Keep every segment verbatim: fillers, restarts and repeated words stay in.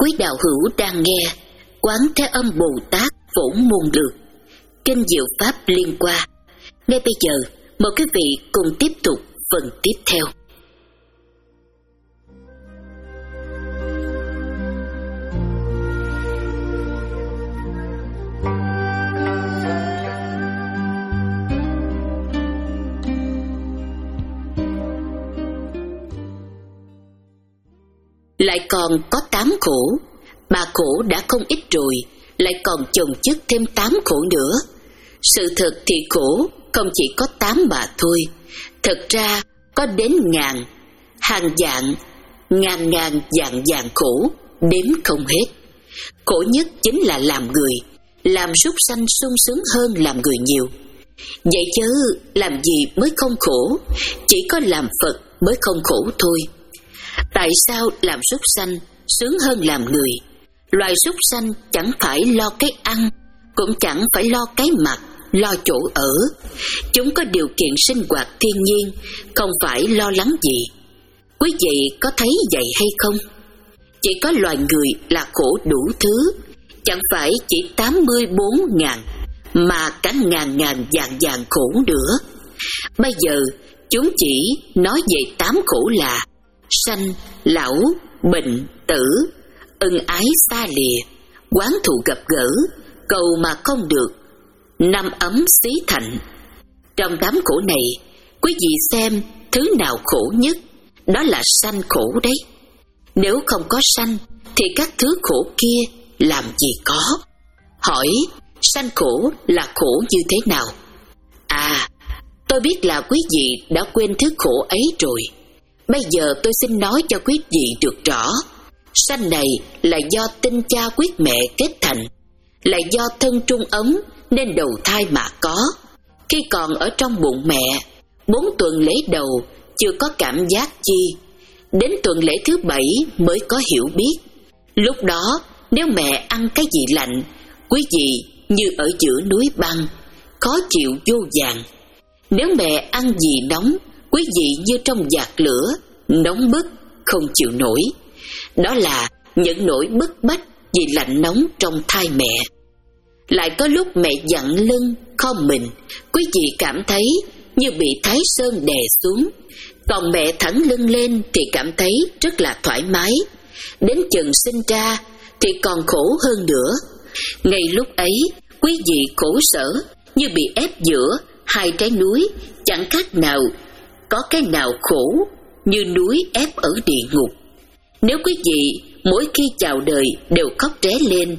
Quý đạo hữu đang nghe Quán Thế Âm Bồ Tát Phổ Môn Lược, Kinh Diệu Pháp Liên Hoa. Ngay bây giờ, mời quý vị cùng tiếp tục phần tiếp theo. Lại còn có tám khổ, ba khổ đã không ít rồi, lại còn chồng chất thêm tám khổ nữa. Sự thật thì khổ không chỉ có tám mà thôi, thật ra có đến ngàn, hàng vạn, ngàn ngàn vạn vạn khổ, đếm không hết. Khổ nhất chính là làm người, làm súc sanh sung sướng hơn làm người nhiều. Vậy chứ làm gì mới không khổ, chỉ có làm Phật mới không khổ thôi. Tại sao làm súc sanh sướng hơn làm người? Loài súc sanh chẳng phải lo cái ăn, cũng chẳng phải lo cái mặc, lo chỗ ở. Chúng có điều kiện sinh hoạt thiên nhiên, không phải lo lắng gì. Quý vị có thấy vậy hay không? Chỉ có loài người là khổ đủ thứ, chẳng phải chỉ tám mươi bốn ngàn, mà cả ngàn ngàn vạn vạn khổ nữa. Bây giờ chúng chỉ nói về tám khổ là sanh, lão, bệnh, tử, ân ái xa lìa, oán thù gặp gỡ, cầu mà không được, năm ấm xí thạnh. Trong đám khổ này, quý vị xem thứ nào khổ nhất, đó là sanh khổ đấy. Nếu không có sanh thì các thứ khổ kia làm gì có. Hỏi sanh khổ là khổ như thế nào? À, tôi biết là quý vị đã quên thứ khổ ấy rồi. Bây giờ tôi xin nói cho quý vị được rõ. Sanh này là do tinh cha quyết mẹ kết thành, là do thân trung ấm nên đầu thai mà có. Khi còn ở trong bụng mẹ, bốn tuần lễ đầu chưa có cảm giác chi, đến tuần lễ thứ bảy mới có hiểu biết. Lúc đó nếu mẹ ăn cái gì lạnh, quý vị như ở giữa núi băng, khó chịu vô vàn. Nếu mẹ ăn gì nóng, quý vị như trong vạc lửa, nóng bức, không chịu nổi. Đó là những nỗi bức bách vì lạnh nóng trong thai mẹ. Lại có lúc mẹ dặn lưng, khom mình, quý vị cảm thấy như bị Thái Sơn đè xuống. Còn mẹ thẳng lưng lên thì cảm thấy rất là thoải mái. Đến chừng sinh ra thì còn khổ hơn nữa. Ngay lúc ấy, quý vị khổ sở như bị ép giữa hai trái núi, chẳng khác nào. Có cái nào khổ như núi ép ở địa ngục. Nếu quý vị mỗi khi chào đời đều khóc ré lên,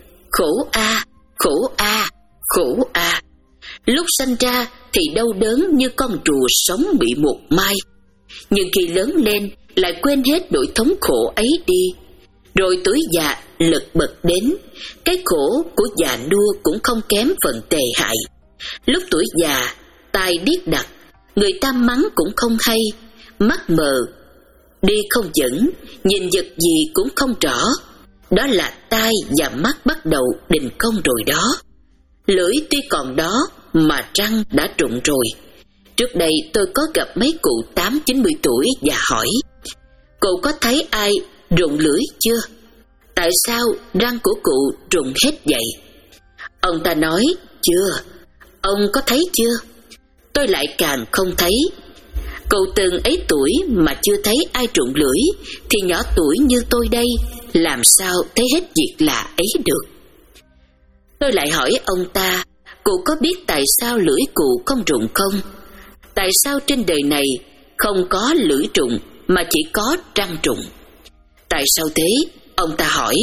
khổ a, khổ a, khổ a. Lúc sanh ra thì đau đớn như con rùa sống bị một mai, nhưng khi lớn lên lại quên hết nỗi thống khổ ấy đi. Rồi tuổi già lật bật đến, cái khổ của già nua cũng không kém phần tệ hại. Lúc tuổi già, tai điếc đặc, người ta mắng cũng không hay, mắt mờ, đi không vững, nhìn vật gì cũng không rõ. Đó là tai và mắt bắt đầu đình công rồi đó. Lưỡi tuy còn đó mà răng đã rụng rồi. Trước đây tôi có gặp mấy cụ tám chín mươi tuổi và hỏi: cụ có thấy ai rụng lưỡi chưa? Tại sao răng của cụ rụng hết vậy? Ông ta nói: chưa. Ông có thấy chưa? Tôi lại càng không thấy. Cụ từng ấy tuổi mà chưa thấy ai rụng lưỡi, thì nhỏ tuổi như tôi đây làm sao thấy hết việc lạ ấy được? Tôi lại hỏi ông ta: cụ có biết tại sao lưỡi cụ không rụng không? Tại sao trên đời này không có lưỡi rụng mà chỉ có răng rụng? Tại sao thế? Ông ta hỏi.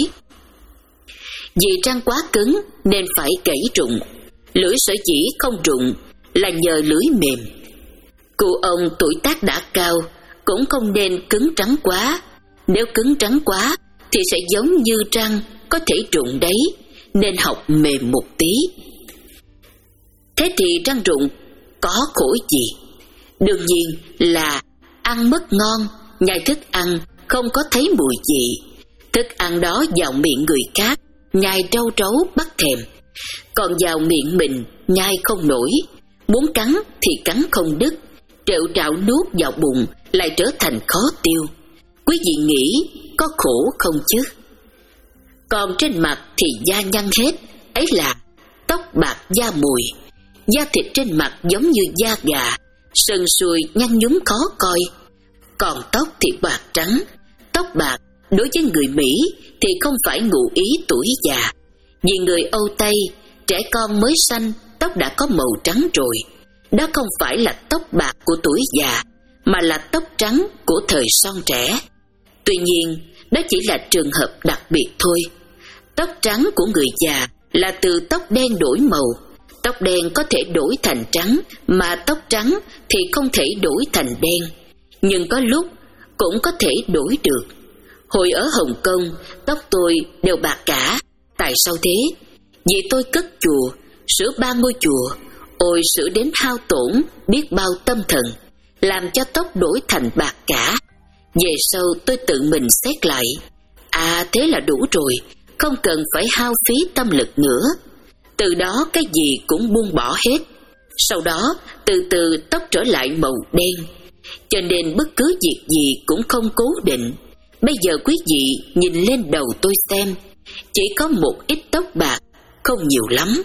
Vì răng quá cứng nên phải gãy rụng. Lưỡi sở dĩ không rụng là nhờ lưỡi mềm. Cụ ông tuổi tác đã cao, cũng không nên cứng rắn quá. Nếu cứng rắn quá thì sẽ giống như răng có thể rụng đấy, nên học mềm một tí. Thế thì răng rụng có khổ gì? Đương nhiên là ăn mất ngon, nhai thức ăn không có thấy mùi gì. Thức ăn đó vào miệng người khác, nhai trâu trấu bắt thèm, còn vào miệng mình nhai không nổi. Muốn cắn thì cắn không đứt, trẹo trạo nuốt vào bụng lại trở thành khó tiêu. Quý vị nghĩ có khổ không chứ? còn trên mặt thì da nhăn hết, ấy là tóc bạc da mùi. Da thịt trên mặt giống như da gà, sần sùi nhăn nhúm khó coi. Còn tóc thì bạc trắng. Tóc bạc đối với người Mỹ thì không phải ngụ ý tuổi già. Vì người Âu Tây, trẻ con mới sanh tóc đã có màu trắng rồi. Đó không phải là tóc bạc của tuổi già, mà là tóc trắng của thời son trẻ. Tuy nhiên, đó chỉ là trường hợp đặc biệt thôi. Tóc trắng của người già là từ tóc đen đổi màu. Tóc đen có thể đổi thành trắng, mà tóc trắng thì không thể đổi thành đen. Nhưng có lúc cũng có thể đổi được. Hồi ở Hồng Kông, tóc tôi đều bạc cả. Tại sao thế? Vì tôi cất chùa, sửa ba ngôi chùa. Ôi sửa đến hao tổn biết bao tâm thần, làm cho tóc đổi thành bạc cả. Về sau tôi tự mình xét lại. À thế là đủ rồi, không cần phải hao phí tâm lực nữa. Từ đó cái gì cũng buông bỏ hết. Sau đó từ từ tóc trở lại màu đen. Cho nên bất cứ việc gì cũng không cố định. Bây giờ quý vị nhìn lên đầu tôi xem, chỉ có một ít tóc bạc, không nhiều lắm.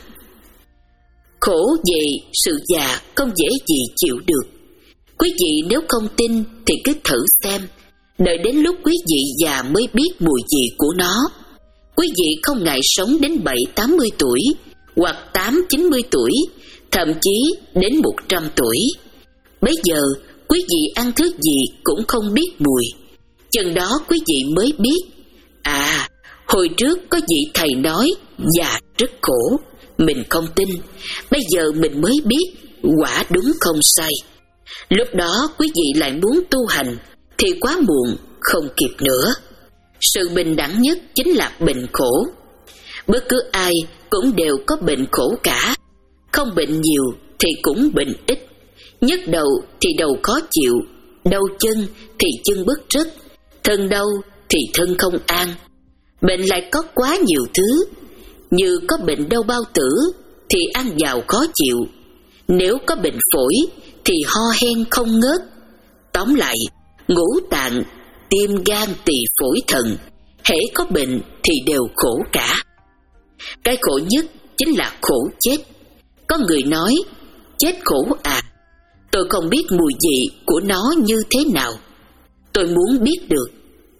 Khổ về sự già không dễ gì chịu được. Quý vị nếu không tin thì cứ thử xem. Đợi đến lúc quý vị già mới biết mùi vị của nó. Quý vị không ngại sống đến bảy tám mươi tuổi, hoặc tám chín mươi tuổi, thậm chí đến một trăm tuổi. Bây giờ quý vị ăn thứ gì cũng không biết mùi. Chừng đó quý vị mới biết. À, hồi trước có vị thầy nói già rất khổ. Mình không tin. Bây giờ mình mới biết, quả đúng không sai. Lúc đó quý vị lại muốn tu hành thì quá muộn, không kịp nữa. Sự bình đẳng nhất chính là bệnh khổ. Bất cứ ai cũng đều có bệnh khổ cả. Không bệnh nhiều thì cũng bệnh ít. Nhức đầu thì đầu khó chịu, đau chân thì chân bứt rứt, thân đau thì thân không an. Bệnh lại có quá nhiều thứ. Như có bệnh đau bao tử thì ăn vào khó chịu. Nếu có bệnh phổi thì ho hen không ngớt. Tóm lại, ngũ tạng, tim gan tỳ phổi thận, hễ có bệnh thì đều khổ cả. Cái khổ nhất chính là khổ chết. Có người nói, chết khổ à? Tôi không biết mùi vị của nó như thế nào. Tôi muốn biết được.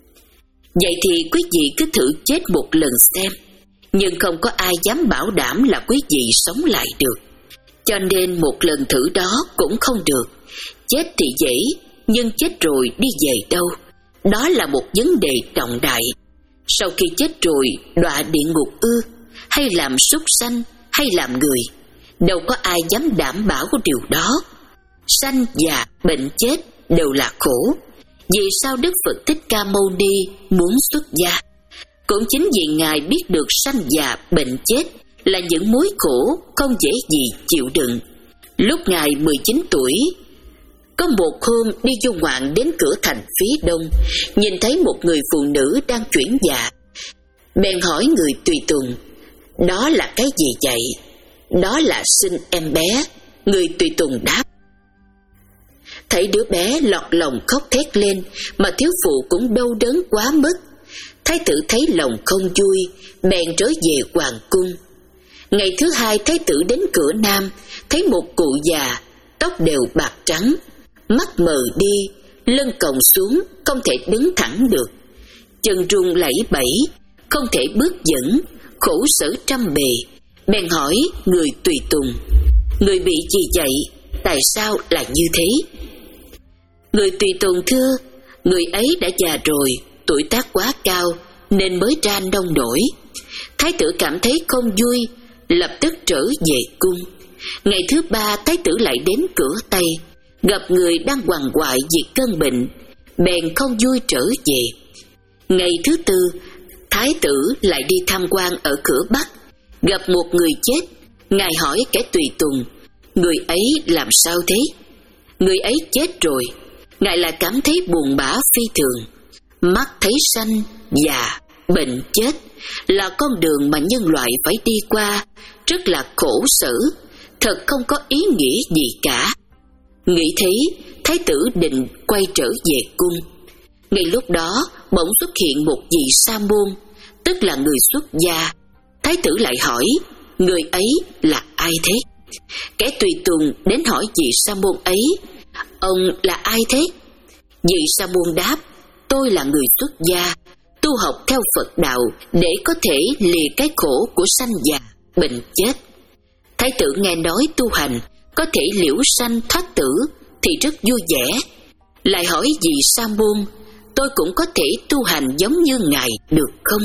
Vậy thì quý vị cứ thử chết một lần xem. Nhưng không có ai dám bảo đảm là quý vị sống lại được. Cho nên một lần thử đó cũng không được. Chết thì dễ, nhưng chết rồi đi về đâu? Đó là một vấn đề trọng đại. Sau khi chết rồi đọa địa ngục ư? Hay làm súc sanh? Hay làm người? Đâu có ai dám đảm bảo điều đó. Sanh già bệnh chết đều là khổ. Vì sao Đức Phật Thích Ca Mâu Ni muốn xuất gia? Cũng chính vì Ngài biết được sanh già bệnh chết là những mối khổ không dễ gì chịu đựng. Lúc Ngài mười chín tuổi, có một hôm đi du ngoạn đến cửa thành phía đông, nhìn thấy một người phụ nữ đang chuyển dạ. Bèn hỏi người tùy tùng, đó là cái gì vậy? Đó là sinh em bé. Người tùy tùng đáp. Thấy đứa bé lọt lòng khóc thét lên, mà thiếu phụ cũng đau đớn quá mức. Thái tử thấy lòng không vui, bèn trở về hoàng cung. Ngày thứ hai thái tử đến cửa nam, thấy một cụ già, tóc đều bạc trắng, mắt mờ đi, lưng còng xuống, không thể đứng thẳng được, chân run lẩy bẩy, không thể bước vững, khổ sở trăm bề. Bèn hỏi người tùy tùng, người bị gì vậy? Tại sao lại như thế? Người tùy tùng thưa, người ấy đã già rồi, tuổi tác quá cao nên mới ra nông nổi. Thái tử cảm thấy không vui, lập tức trở về cung. Ngày thứ ba thái tử lại đến cửa Tây, gặp người đang quằn quại vì cơn bệnh, bèn không vui trở về. Ngày thứ tư thái tử lại đi tham quan ở cửa Bắc, gặp một người chết. Ngài hỏi kẻ tùy tùng, người ấy làm sao thế? Người ấy chết rồi. Ngài lại cảm thấy buồn bã phi thường. Mắt thấy sanh, già, bệnh, chết là con đường mà nhân loại phải đi qua, rất là khổ sở, thật không có ý nghĩa gì cả. Nghĩ thế, thái tử định quay trở về cung. Ngay lúc đó bỗng xuất hiện một vị sa môn. tức là người xuất gia. Thái tử lại hỏi, người ấy là ai thế? Kẻ tùy tùng đến hỏi vị sa môn ấy, ông là ai thế? Vị sa môn đáp, tôi là người xuất gia, tu học theo Phật đạo để có thể lìa cái khổ của sanh già, bệnh chết. Thái tử nghe nói tu hành có thể liễu sanh thoát tử thì rất vui vẻ, lại hỏi vị sa môn, tôi cũng có thể tu hành giống như ngài được không?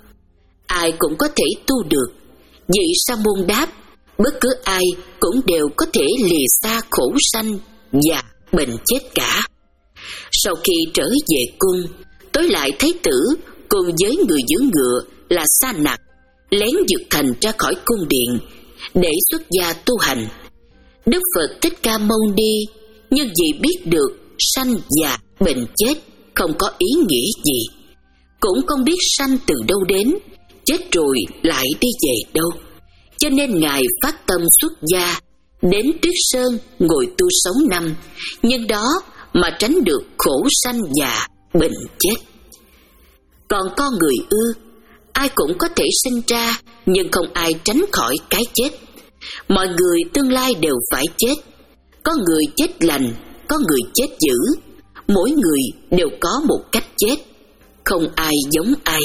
Ai cũng có thể tu được. Vị sa môn đáp, bất cứ ai cũng đều có thể lìa xa khổ sanh và bệnh chết cả. Sau khi trở về cung, tối lại Thái tử cùng với người giữ ngựa là Sa Nặc lén vượt thành ra khỏi cung điện để xuất gia tu hành. Đức Phật Thích Ca Mâu Ni nhưng vì biết được sanh già bệnh chết không có ý nghĩa gì, cũng không biết sanh từ đâu đến, chết rồi lại đi về đâu, cho nên ngài phát tâm xuất gia, đến Tuyết Sơn ngồi tu sống năm, nhân đó mà tránh được khổ sanh già bệnh chết. Còn con người ư, ai cũng có thể sinh ra, nhưng không ai tránh khỏi cái chết. Mọi người tương lai đều phải chết. Có người chết lành, có người chết dữ. Mỗi người đều có một cách chết, không ai giống ai.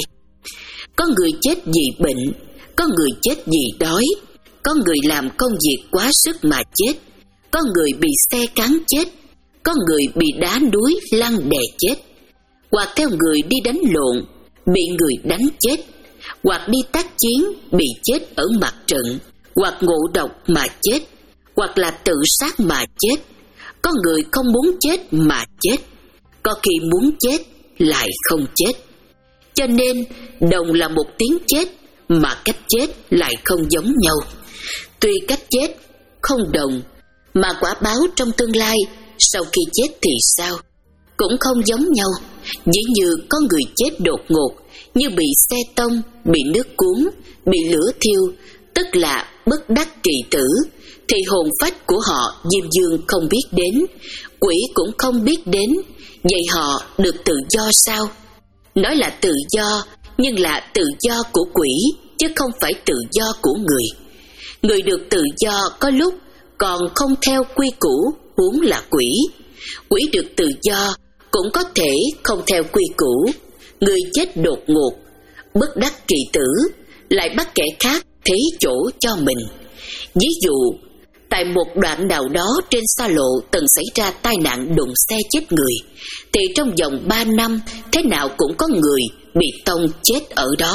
Có người chết vì bệnh, có người chết vì đói, có người làm công việc quá sức mà chết, có người bị xe cán chết, có người bị đá núi lăn đè chết, hoặc theo người đi đánh lộn, bị người đánh chết, hoặc đi tác chiến bị chết ở mặt trận, hoặc ngộ độc mà chết, hoặc là tự sát mà chết. Có người không muốn chết mà chết, có khi muốn chết lại không chết. Cho nên đồng là một tiếng chết mà cách chết lại không giống nhau. Tuy cách chết không đồng mà quả báo trong tương lai sau khi chết thì sao cũng không giống nhau. Ví như có người chết đột ngột, như bị xe tông, bị nước cuốn, bị lửa thiêu, tức là bất đắc kỳ tử, thì hồn phách của họ Diêm Dương không biết đến, quỷ cũng không biết đến, vậy họ được tự do sao? Nói là tự do, nhưng là tự do của quỷ, chứ không phải tự do của người. Người được tự do có lúc còn không theo quy củ, huống là quỷ. Quỷ được tự do cũng có thể không theo quy củ. Người chết đột ngột, bất đắc kỳ tử, lại bắt kẻ khác thế chỗ cho mình. Ví dụ, tại một đoạn nào đó trên xa lộ từng xảy ra tai nạn đụng xe chết người, thì trong vòng ba năm thế nào cũng có người bị tông chết ở đó.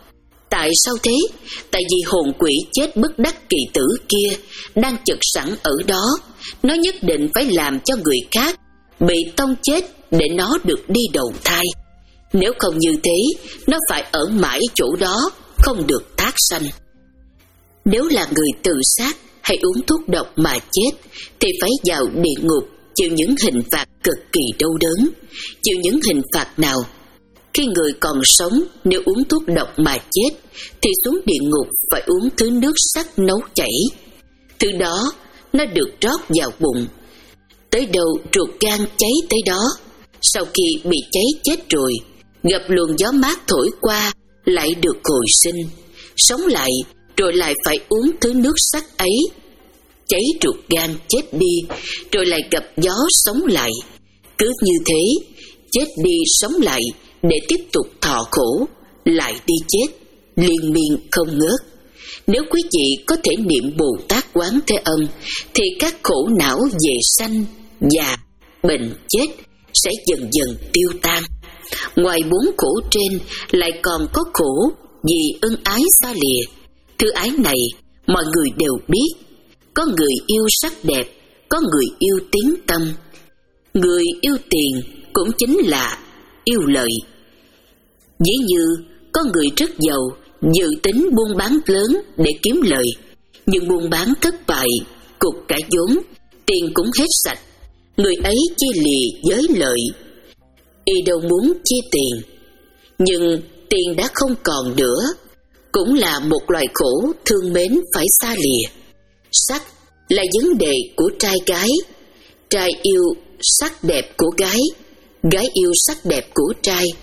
Tại sao thế? Tại vì hồn quỷ chết bất đắc kỳ tử kia đang chực sẵn ở đó, nó nhất định phải làm cho người khác bị tông chết để nó được đi đầu thai. Nếu không như thế, nó phải ở mãi chỗ đó, không được thác sanh. Nếu là người tự sát hay uống thuốc độc mà chết, thì phải vào địa ngục chịu những hình phạt cực kỳ đau đớn. Chịu những hình phạt nào? Khi người còn sống, nếu uống thuốc độc mà chết, thì xuống địa ngục phải uống thứ nước sắt nấu chảy. Thứ đó, nó được rót vào bụng. Tới đâu ruột gan cháy tới đó. Sau khi bị cháy chết rồi, gặp luồng gió mát thổi qua, lại được hồi sinh. Sống lại, rồi lại phải uống thứ nước sắt ấy. Cháy ruột gan chết đi, rồi lại gặp gió sống lại. Cứ như thế, chết đi sống lại để tiếp tục thọ khổ, lại đi chết, liên miên không ngớt. Nếu quý vị có thể niệm Bồ Tát Quán Thế Âm, thì các khổ não về sanh, già, bệnh, chết sẽ dần dần tiêu tan. Ngoài bốn khổ trên, lại còn có khổ vì ân ái xa lìa. Thứ ái này, mọi người đều biết. Có người yêu sắc đẹp, có người yêu tiếng tâm. Người yêu tiền cũng chính là yêu lợi. Ví như có người rất giàu, dự tính buôn bán lớn để kiếm lợi, nhưng buôn bán thất bại, cục cả vốn, tiền cũng hết sạch. Người ấy chia lìa với lợi, y đâu muốn chia tiền. Nhưng tiền đã không còn nữa, cũng là một loài khổ thương mến phải xa lìa. Sắc là vấn đề của trai gái. Trai yêu sắc đẹp của gái, gái yêu sắc đẹp của trai.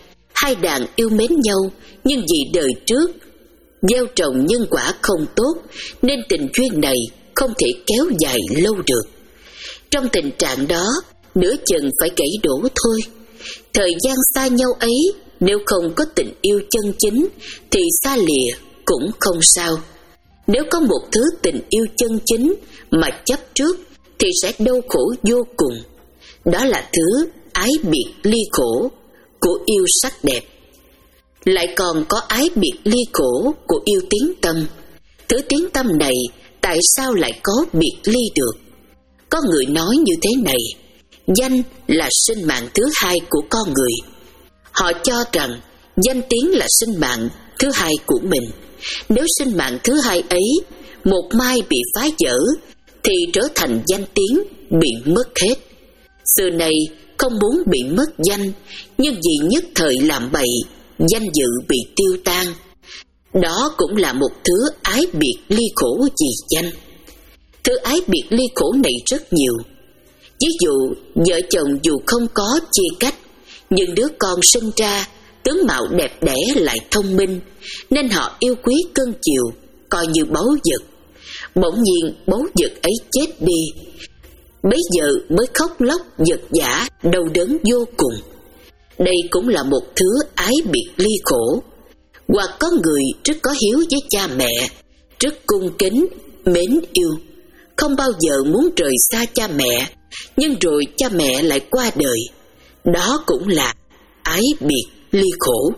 Hai đàn yêu mến nhau, nhưng vì đời trước gieo trồng nhân quả không tốt, nên tình duyên này không thể kéo dài lâu được. Trong tình trạng đó, nửa chừng phải gãy đổ thôi. Thời gian xa nhau ấy, nếu không có tình yêu chân chính thì xa lìa cũng không sao. Nếu có một thứ tình yêu chân chính mà chấp trước thì sẽ đau khổ vô cùng. Đó là thứ ái biệt ly khổ của yêu sắc đẹp. Lại còn có ái biệt ly khổ của yêu tiếng tâm. Thứ tiếng tâm này tại sao lại có biệt ly được? Có người nói như thế này: danh là sinh mạng thứ hai của con người. Họ cho rằng danh tiếng là sinh mạng thứ hai của mình. Nếu sinh mạng thứ hai ấy một mai bị phá vỡ thì trở thành danh tiếng bị mất hết. Xưa này không muốn bị mất danh, nhưng vì nhất thời làm bậy, danh dự bị tiêu tan. Đó cũng là một thứ ái biệt ly khổ vì danh. Thứ ái biệt ly khổ này rất nhiều. Ví dụ, vợ chồng dù không có chia cách, nhưng đứa con sinh ra tướng mạo đẹp đẽ lại thông minh, nên họ yêu quý cưng chiều, coi như báu vật. Bỗng nhiên báu vật ấy chết đi, bấy giờ mới khóc lóc vật vã, đau đớn vô cùng. Đây cũng là một thứ ái biệt ly khổ. Hoặc có người rất có hiếu với cha mẹ, rất cung kính, mến yêu, không bao giờ muốn rời xa cha mẹ, nhưng rồi cha mẹ lại qua đời. Đó cũng là ái biệt ly khổ.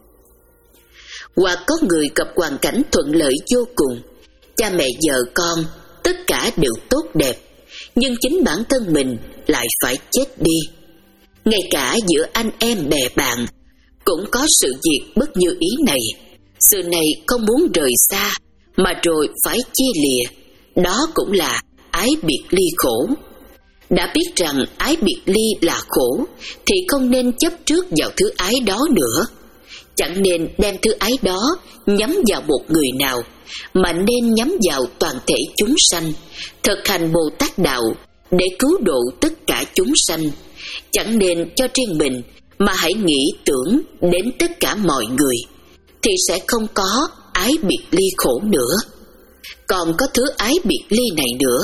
Hoặc có người gặp hoàn cảnh thuận lợi vô cùng, cha mẹ vợ con tất cả đều tốt đẹp, nhưng chính bản thân mình lại phải chết đi. Ngay cả giữa anh em bè bạn cũng có sự việc bất như ý này. Sự này không muốn rời xa, mà rồi phải chia lìa. Đó cũng là ái biệt ly khổ. Đã biết rằng ái biệt ly là khổ thì không nên chấp trước vào thứ ái đó nữa. Chẳng nên đem thứ ái đó nhắm vào một người nào, mà nên nhắm vào toàn thể chúng sanh, thực hành Bồ Tát đạo để cứu độ tất cả chúng sanh. Chẳng nên cho riêng mình, mà hãy nghĩ tưởng đến tất cả mọi người, thì sẽ không có ái biệt ly khổ nữa. Còn có thứ ái biệt ly này nữa.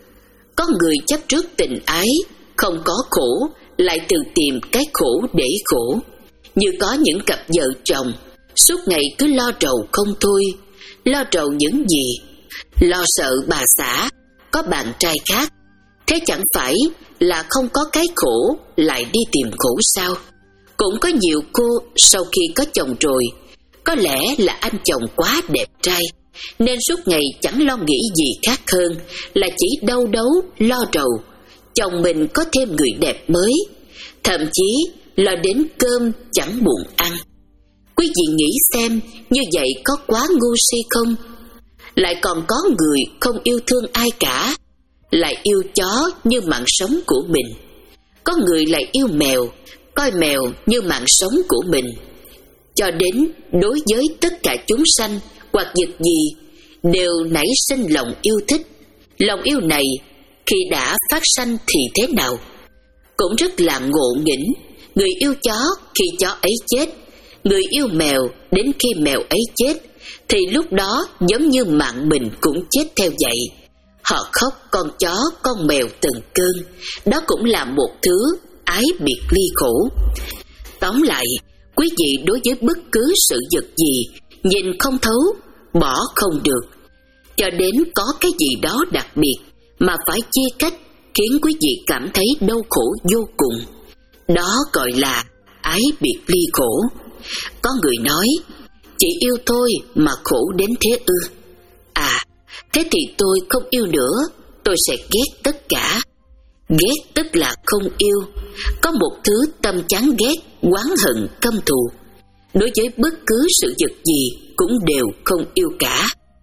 Có người chấp trước tình ái, không có khổ, lại tự tìm cái khổ để khổ. Như có những cặp vợ chồng suốt ngày cứ lo rầu không thôi. Lo rầu những gì? Lo sợ bà xã có bạn trai khác. Thế chẳng phải là không có cái khổ lại đi tìm khổ sao? Cũng có nhiều cô sau khi có chồng rồi, có lẽ là anh chồng quá đẹp trai, nên suốt ngày chẳng lo nghĩ gì khác hơn là chỉ đau đớn lo rầu chồng mình có thêm người đẹp mới, thậm chí lo đến cơm chẳng buồn ăn. Quý vị nghĩ xem, như vậy có quá ngu si không? Lại còn có người không yêu thương ai cả, lại yêu chó như mạng sống của mình. Có người lại yêu mèo, coi mèo như mạng sống của mình. Cho đến đối với tất cả chúng sanh hoặc vật gì đều nảy sinh lòng yêu thích. Lòng yêu này khi đã phát sanh thì thế nào? Cũng rất là ngộ nghĩnh. Người yêu chó khi chó ấy chết, người yêu mèo đến khi mèo ấy chết, thì lúc đó giống như mạng mình cũng chết theo vậy. Họ khóc con chó con mèo từng cơn. Đó cũng là một thứ ái biệt ly khổ. Tóm lại, quý vị đối với bất cứ sự vật gì nhìn không thấu, bỏ không được, cho đến có cái gì đó đặc biệt mà phải chia cách, khiến quý vị cảm thấy đau khổ vô cùng. Đó gọi là ái biệt ly khổ. Có người nói, chỉ yêu thôi mà khổ đến thế ư? À, thế thì tôi không yêu nữa, tôi sẽ ghét tất cả. Ghét tức là không yêu. Có một thứ tâm chán ghét, oán hận, căm thù. Đối với bất cứ sự vật gì cũng đều không yêu cả.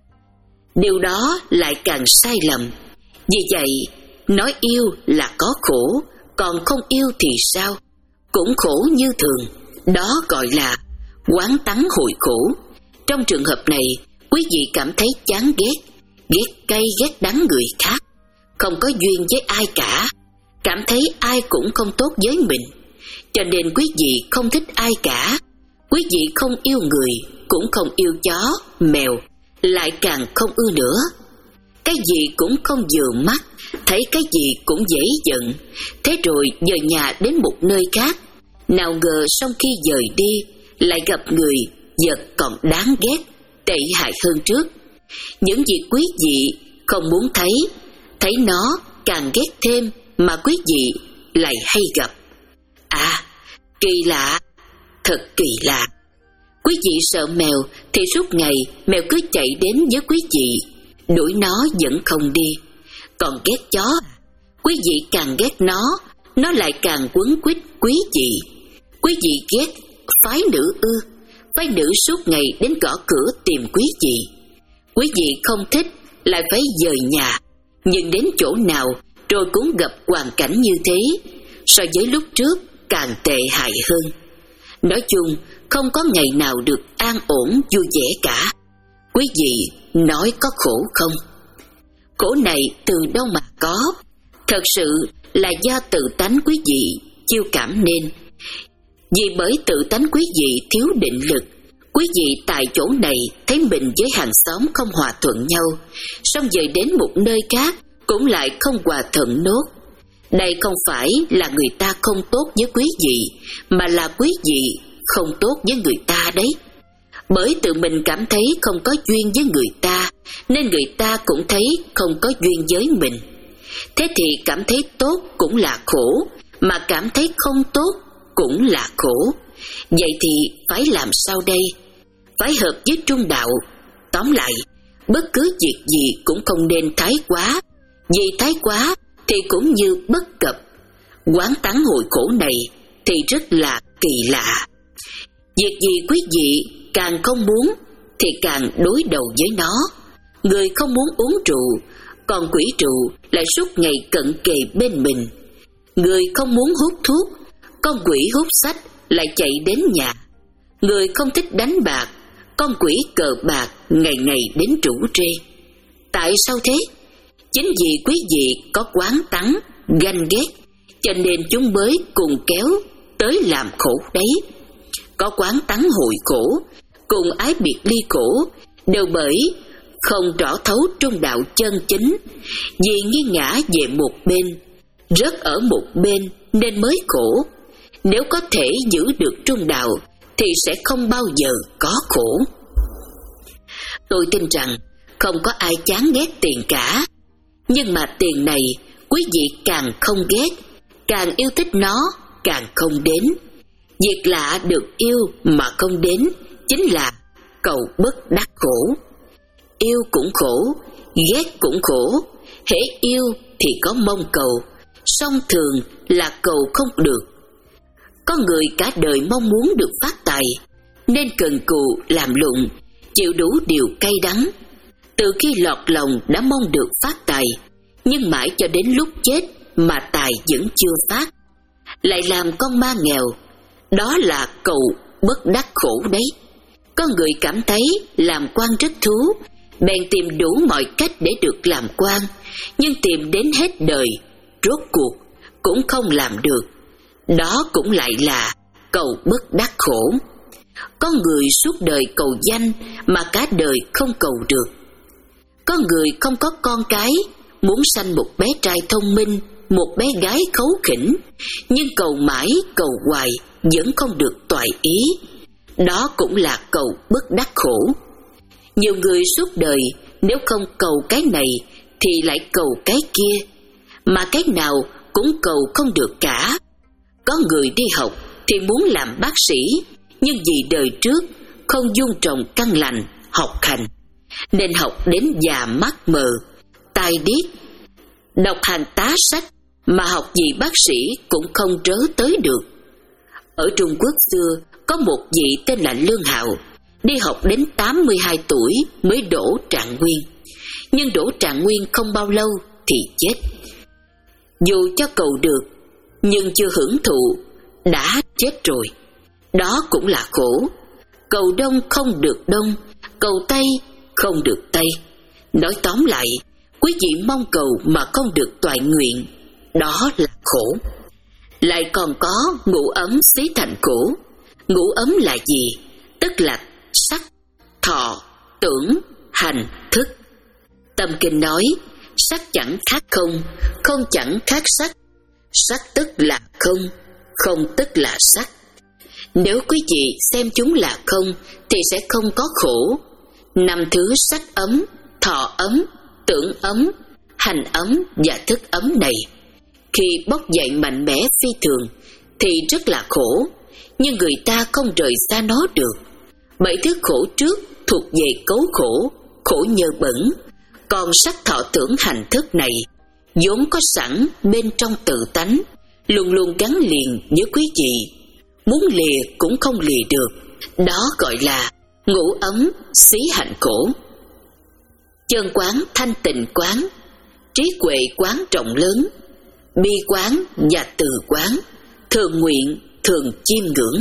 Điều đó lại càng sai lầm. Vì vậy, nói yêu là có khổ, còn không yêu thì sao? Cũng khổ như thường. Đó gọi là oán tắng hội khổ. Trong trường hợp này, quý vị cảm thấy chán ghét, ghét cay ghét đắng người khác, không có duyên với ai cả, cảm thấy ai cũng không tốt với mình, cho nên quý vị không thích ai cả, Quý vị không yêu người, cũng không yêu chó, mèo, lại càng không ưa nữa. Cái gì cũng không vừa mắt, thấy cái gì cũng dễ giận. Thế rồi dời nhà đến một nơi khác, nào ngờ sau khi dời đi lại gặp người vật còn đáng ghét, tệ hại hơn trước. Những gì quý vị không muốn thấy, thấy nó càng ghét thêm mà quý vị lại hay gặp. À, kỳ lạ, thật kỳ lạ. Quý vị sợ mèo thì suốt ngày mèo cứ chạy đến với quý vị, đuổi nó vẫn không đi. Còn ghét chó, quý vị càng ghét nó, nó lại càng quấn quýt quý vị. Quý vị ghét phái nữ ư? Phái nữ suốt ngày đến gõ cửa tìm quý vị. Quý vị không thích lại phải dời nhà, nhưng đến chỗ nào rồi cũng gặp hoàn cảnh như thế, so với lúc trước càng tệ hại hơn. Nói chung, không có ngày nào được an ổn vui vẻ cả. Quý vị nói có khổ không? Khổ này từ đâu mà có? Thật sự là do tự tánh quý vị chiêu cảm nên. Vì bởi tự tánh quý vị thiếu định lực, quý vị tại chỗ này thấy mình với hàng xóm không hòa thuận nhau, xong dời đến một nơi khác cũng lại không hòa thuận nốt. Đây không phải là người ta không tốt với quý vị, mà là quý vị không tốt với người ta đấy. Bởi tự mình cảm thấy không có duyên với người ta, nên người ta cũng thấy không có duyên với mình. Thế thì cảm thấy tốt cũng là khổ, mà cảm thấy không tốt cũng là khổ. Vậy thì phải làm sao đây? Phải hợp với trung đạo. Tóm lại, bất cứ việc gì cũng không nên thái quá, vì thái quá thì cũng như bất cập. Quán tán hồi khổ này thì rất là kỳ lạ. Việc gì quý vị càng không muốn thì càng đối đầu với nó. Người không muốn uống rượu, còn quỷ rượu lại suốt ngày cận kề bên mình. Người không muốn hút thuốc, con quỷ hút sách lại chạy đến nhà. Người không thích đánh bạc, con quỷ cờ bạc ngày ngày đến rủ rê. Tại sao thế? Chính vì quý vị có quán tắng, ganh ghét, cho nên chúng mới cùng kéo tới làm khổ đấy. Có quán tắng hội khổ, cùng ái biệt ly khổ, đều bởi không rõ thấu trung đạo chân chính, vì nghiêng ngã về một bên, rớt ở một bên nên mới khổ. Nếu có thể giữ được trung đạo thì sẽ không bao giờ có khổ. Tôi tin rằng không có ai chán ghét tiền cả, nhưng mà tiền này quý vị càng không ghét, càng yêu thích nó càng không đến. Việc lạ được yêu mà không đến chính là cầu bất đắc khổ. Yêu cũng khổ, ghét cũng khổ. Hễ yêu thì có mong cầu, song thường là cầu không được. Có người cả đời mong muốn được phát tài, nên cần cù làm lụng, chịu đủ điều cay đắng. Từ khi lọt lòng đã mong được phát tài, nhưng mãi cho đến lúc chết mà tài vẫn chưa phát, lại làm con ma nghèo. Đó là cầu bất đắc khổ đấy. Có người cảm thấy làm quan rất thú, bèn tìm đủ mọi cách để được làm quan, nhưng tìm đến hết đời, rốt cuộc cũng không làm được. Đó cũng lại là cầu bất đắc khổ. Có người suốt đời cầu danh mà cả đời không cầu được. Có người không có con cái, muốn sanh một bé trai thông minh, một bé gái khấu khỉnh, nhưng cầu mãi cầu hoài vẫn không được toại ý. Đó cũng là cầu bất đắc khổ. Nhiều người suốt đời nếu không cầu cái này thì lại cầu cái kia, mà cái nào cũng cầu không được cả. Có người đi học thì muốn làm bác sĩ, nhưng vì đời trước không dung trồng căn lành, học hành, nên học đến già mắt mờ, tai điếc. Đọc hàng tá sách mà học gì bác sĩ cũng không trớ tới được. Ở Trung Quốc xưa có một vị tên là Lương Hạo, đi học đến tám mươi hai tuổi mới đỗ trạng nguyên. Nhưng đỗ trạng nguyên không bao lâu thì chết. Dù cho cầu được, nhưng chưa hưởng thụ, đã chết rồi. Đó cũng là khổ. Cầu đông không được đông, cầu tây không được tây. Nói tóm lại, quý vị mong cầu mà không được toại nguyện, đó là khổ. Lại còn có ngủ ấm xí thành khổ. Ngủ ấm là gì? tức là sắc, thọ, tưởng, hành, thức. Tâm kinh nói, sắc chẳng khác không, không chẳng khác sắc. Sắc tức là không, không tức là sắc. Nếu quý vị xem chúng là không thì sẽ không có khổ. Năm thứ sắc ấm, thọ ấm, tưởng ấm, hành ấm và thức ấm này, khi bốc dậy mạnh mẽ phi thường thì rất là khổ, nhưng người ta không rời xa nó được. Bảy thứ khổ trước thuộc về cấu khổ, khổ nhơ bẩn. Còn sắc thọ tưởng hành thức này vốn có sẵn bên trong tự tánh, luôn luôn gắn liền với quý vị, muốn lìa cũng không lìa được. Đó gọi là ngũ ấm xí hạnh khổ. Chân quán thanh tịnh quán, trí huệ quán rộng lớn, bi quán và từ quán, thường nguyện thường chiêm ngưỡng.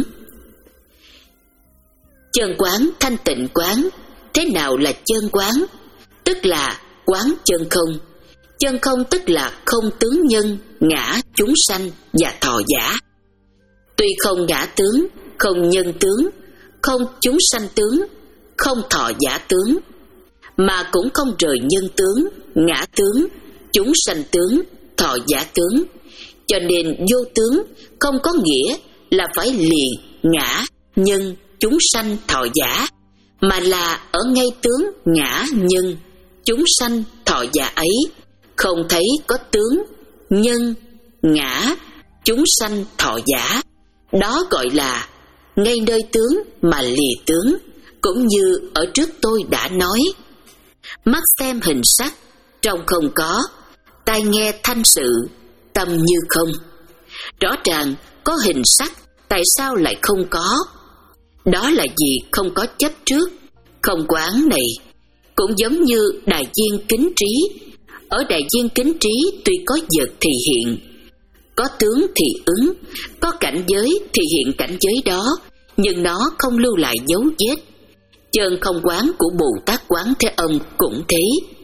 Chân quán thanh tịnh quán. Thế nào là chân quán? Tức là quán chân không. Chân không tức là không tướng nhân, ngã, chúng sanh và thọ giả. Tuy không ngã tướng, không nhân tướng, không chúng sanh tướng, không thọ giả tướng, mà cũng không rời nhân tướng, ngã tướng, chúng sanh tướng, thọ giả tướng. Cho nên vô tướng không có nghĩa là phải liền ngã, nhân, chúng sanh, thọ giả, mà là ở ngay tướng ngã, nhân, chúng sanh, thọ giả ấy không thấy có tướng, nhân, ngã, chúng sanh, thọ giả. Đó gọi là ngay nơi tướng mà lìa tướng. Cũng như ở trước tôi đã nói, mắt xem hình sắc, trong không có, tai nghe thanh sự, tâm như không. Rõ ràng có hình sắc, tại sao lại không có? Đó là vì không có chấp trước. Không quán này cũng giống như đại viên kính trí. Ở đại viên kính trí tuy có vật thì hiện, có tướng thì ứng, có cảnh giới thì hiện cảnh giới đó, nhưng nó không lưu lại dấu vết. Chân không quán của Bồ Tát Quán Thế Âm cũng thế.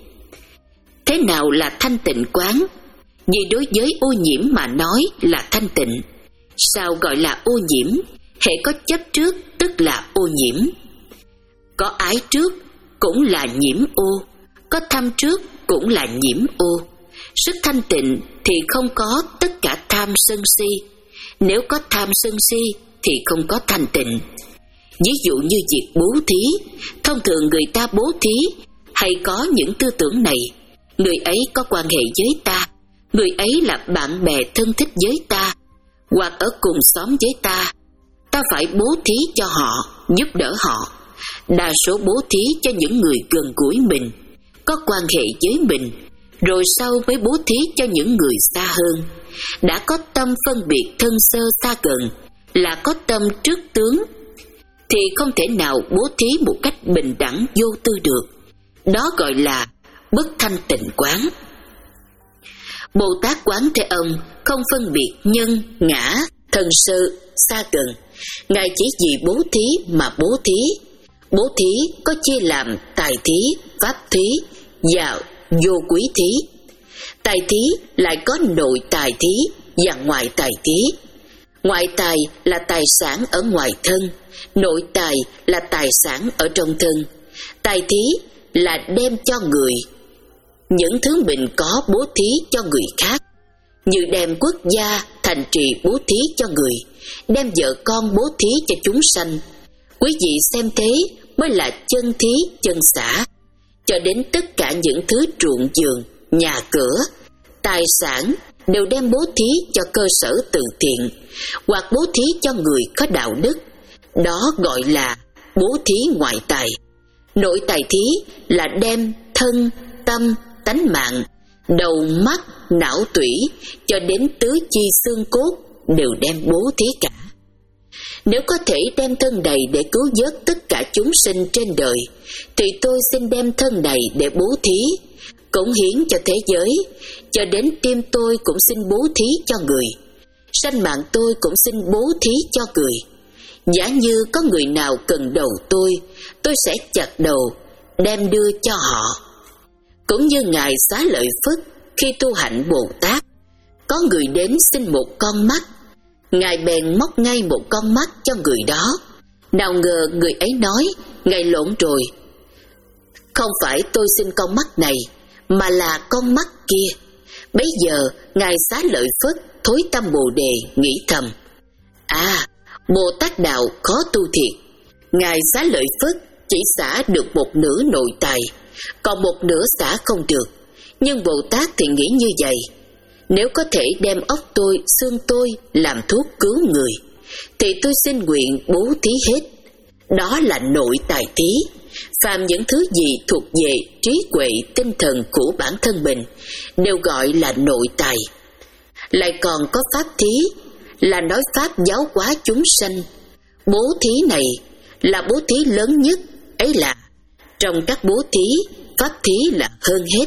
Thế nào là thanh tịnh quán? Vì đối với ô nhiễm mà nói là thanh tịnh. Sao gọi là ô nhiễm? Hễ có chấp trước tức là ô nhiễm. Có ái trước cũng là nhiễm ô, có tham trước cũng là nhiễm ô. Sức thanh tịnh thì không có tất cả tham sân si. Nếu có tham sân si thì không có thanh tịnh. Ví dụ như việc bố thí, thông thường người ta bố thí hay có những tư tưởng này: người ấy có quan hệ với ta, người ấy là bạn bè thân thích với ta, hoặc ở cùng xóm với ta, ta phải bố thí cho họ, giúp đỡ họ. Đa số bố thí cho những người gần gũi mình, có quan hệ với mình, rồi sau mới bố thí cho những người xa hơn. Đã có tâm phân biệt thân sơ xa gần, là có tâm trước tướng, thì không thể nào bố thí một cách bình đẳng vô tư được. Đó gọi là bất thanh tịnh quán. Bồ Tát Quán Thế Âm không phân biệt nhân, ngã, thân sơ, xa gần. Ngài chỉ vì bố thí mà bố thí. Bố thí có chia làm tài thí, pháp thí và vô quý thí. Tài thí lại có nội tài thí và ngoại tài thí. Ngoại tài là tài sản ở ngoài thân, nội tài là tài sản ở trong thân. Tài thí là đem cho người những thứ mình có bố thí cho người khác, như đem quốc gia, thành trì bố thí cho người, đem vợ con bố thí cho chúng sanh. Quý vị xem thế mới là chân thí, chân xả. Cho đến tất cả những thứ ruộng vườn, nhà cửa, tài sản đều đem bố thí cho cơ sở từ thiện, hoặc bố thí cho người có đạo đức. Đó gọi là bố thí ngoại tài. Nội tài thí là đem thân, tâm, tánh mạng, đầu, mắt, não tủy cho đến tứ chi xương cốt đều đem bố thí cả. Nếu có thể đem thân này để cứu vớt tất cả chúng sinh trên đời, thì tôi xin đem thân này để bố thí, cống hiến cho thế giới. Cho đến tim tôi cũng xin bố thí cho người, sanh mạng tôi cũng xin bố thí cho người. Giả như có người nào cần đầu tôi, tôi sẽ chặt đầu, đem đưa cho họ. Cũng như Ngài Xá Lợi Phất khi tu hạnh Bồ Tát, có người đến xin một con mắt, Ngài bèn móc ngay một con mắt cho người đó. Nào ngờ người ấy nói: "Ngài lộn rồi. Không phải tôi xin con mắt này, mà là con mắt kia." Bấy giờ Ngài Xá Lợi Phất thối tâm Bồ Đề nghĩ thầm: "À, Bồ Tát đạo khó tu thiệt. Ngài Xá Lợi Phất chỉ xả được một nửa nội tài, còn một nửa xả không được. Nhưng Bồ Tát thì nghĩ như vậy: nếu có thể đem óc tôi, xương tôi làm thuốc cứu người, thì tôi xin nguyện bố thí hết. Đó là nội tài thí. Phàm những thứ gì thuộc về trí huệ tinh thần của bản thân mình đều gọi là nội tài. Lại còn có pháp thí, là nói pháp giáo hóa chúng sanh. Bố thí này là bố thí lớn nhất, ấy là trong các bố thí, pháp thí là hơn hết.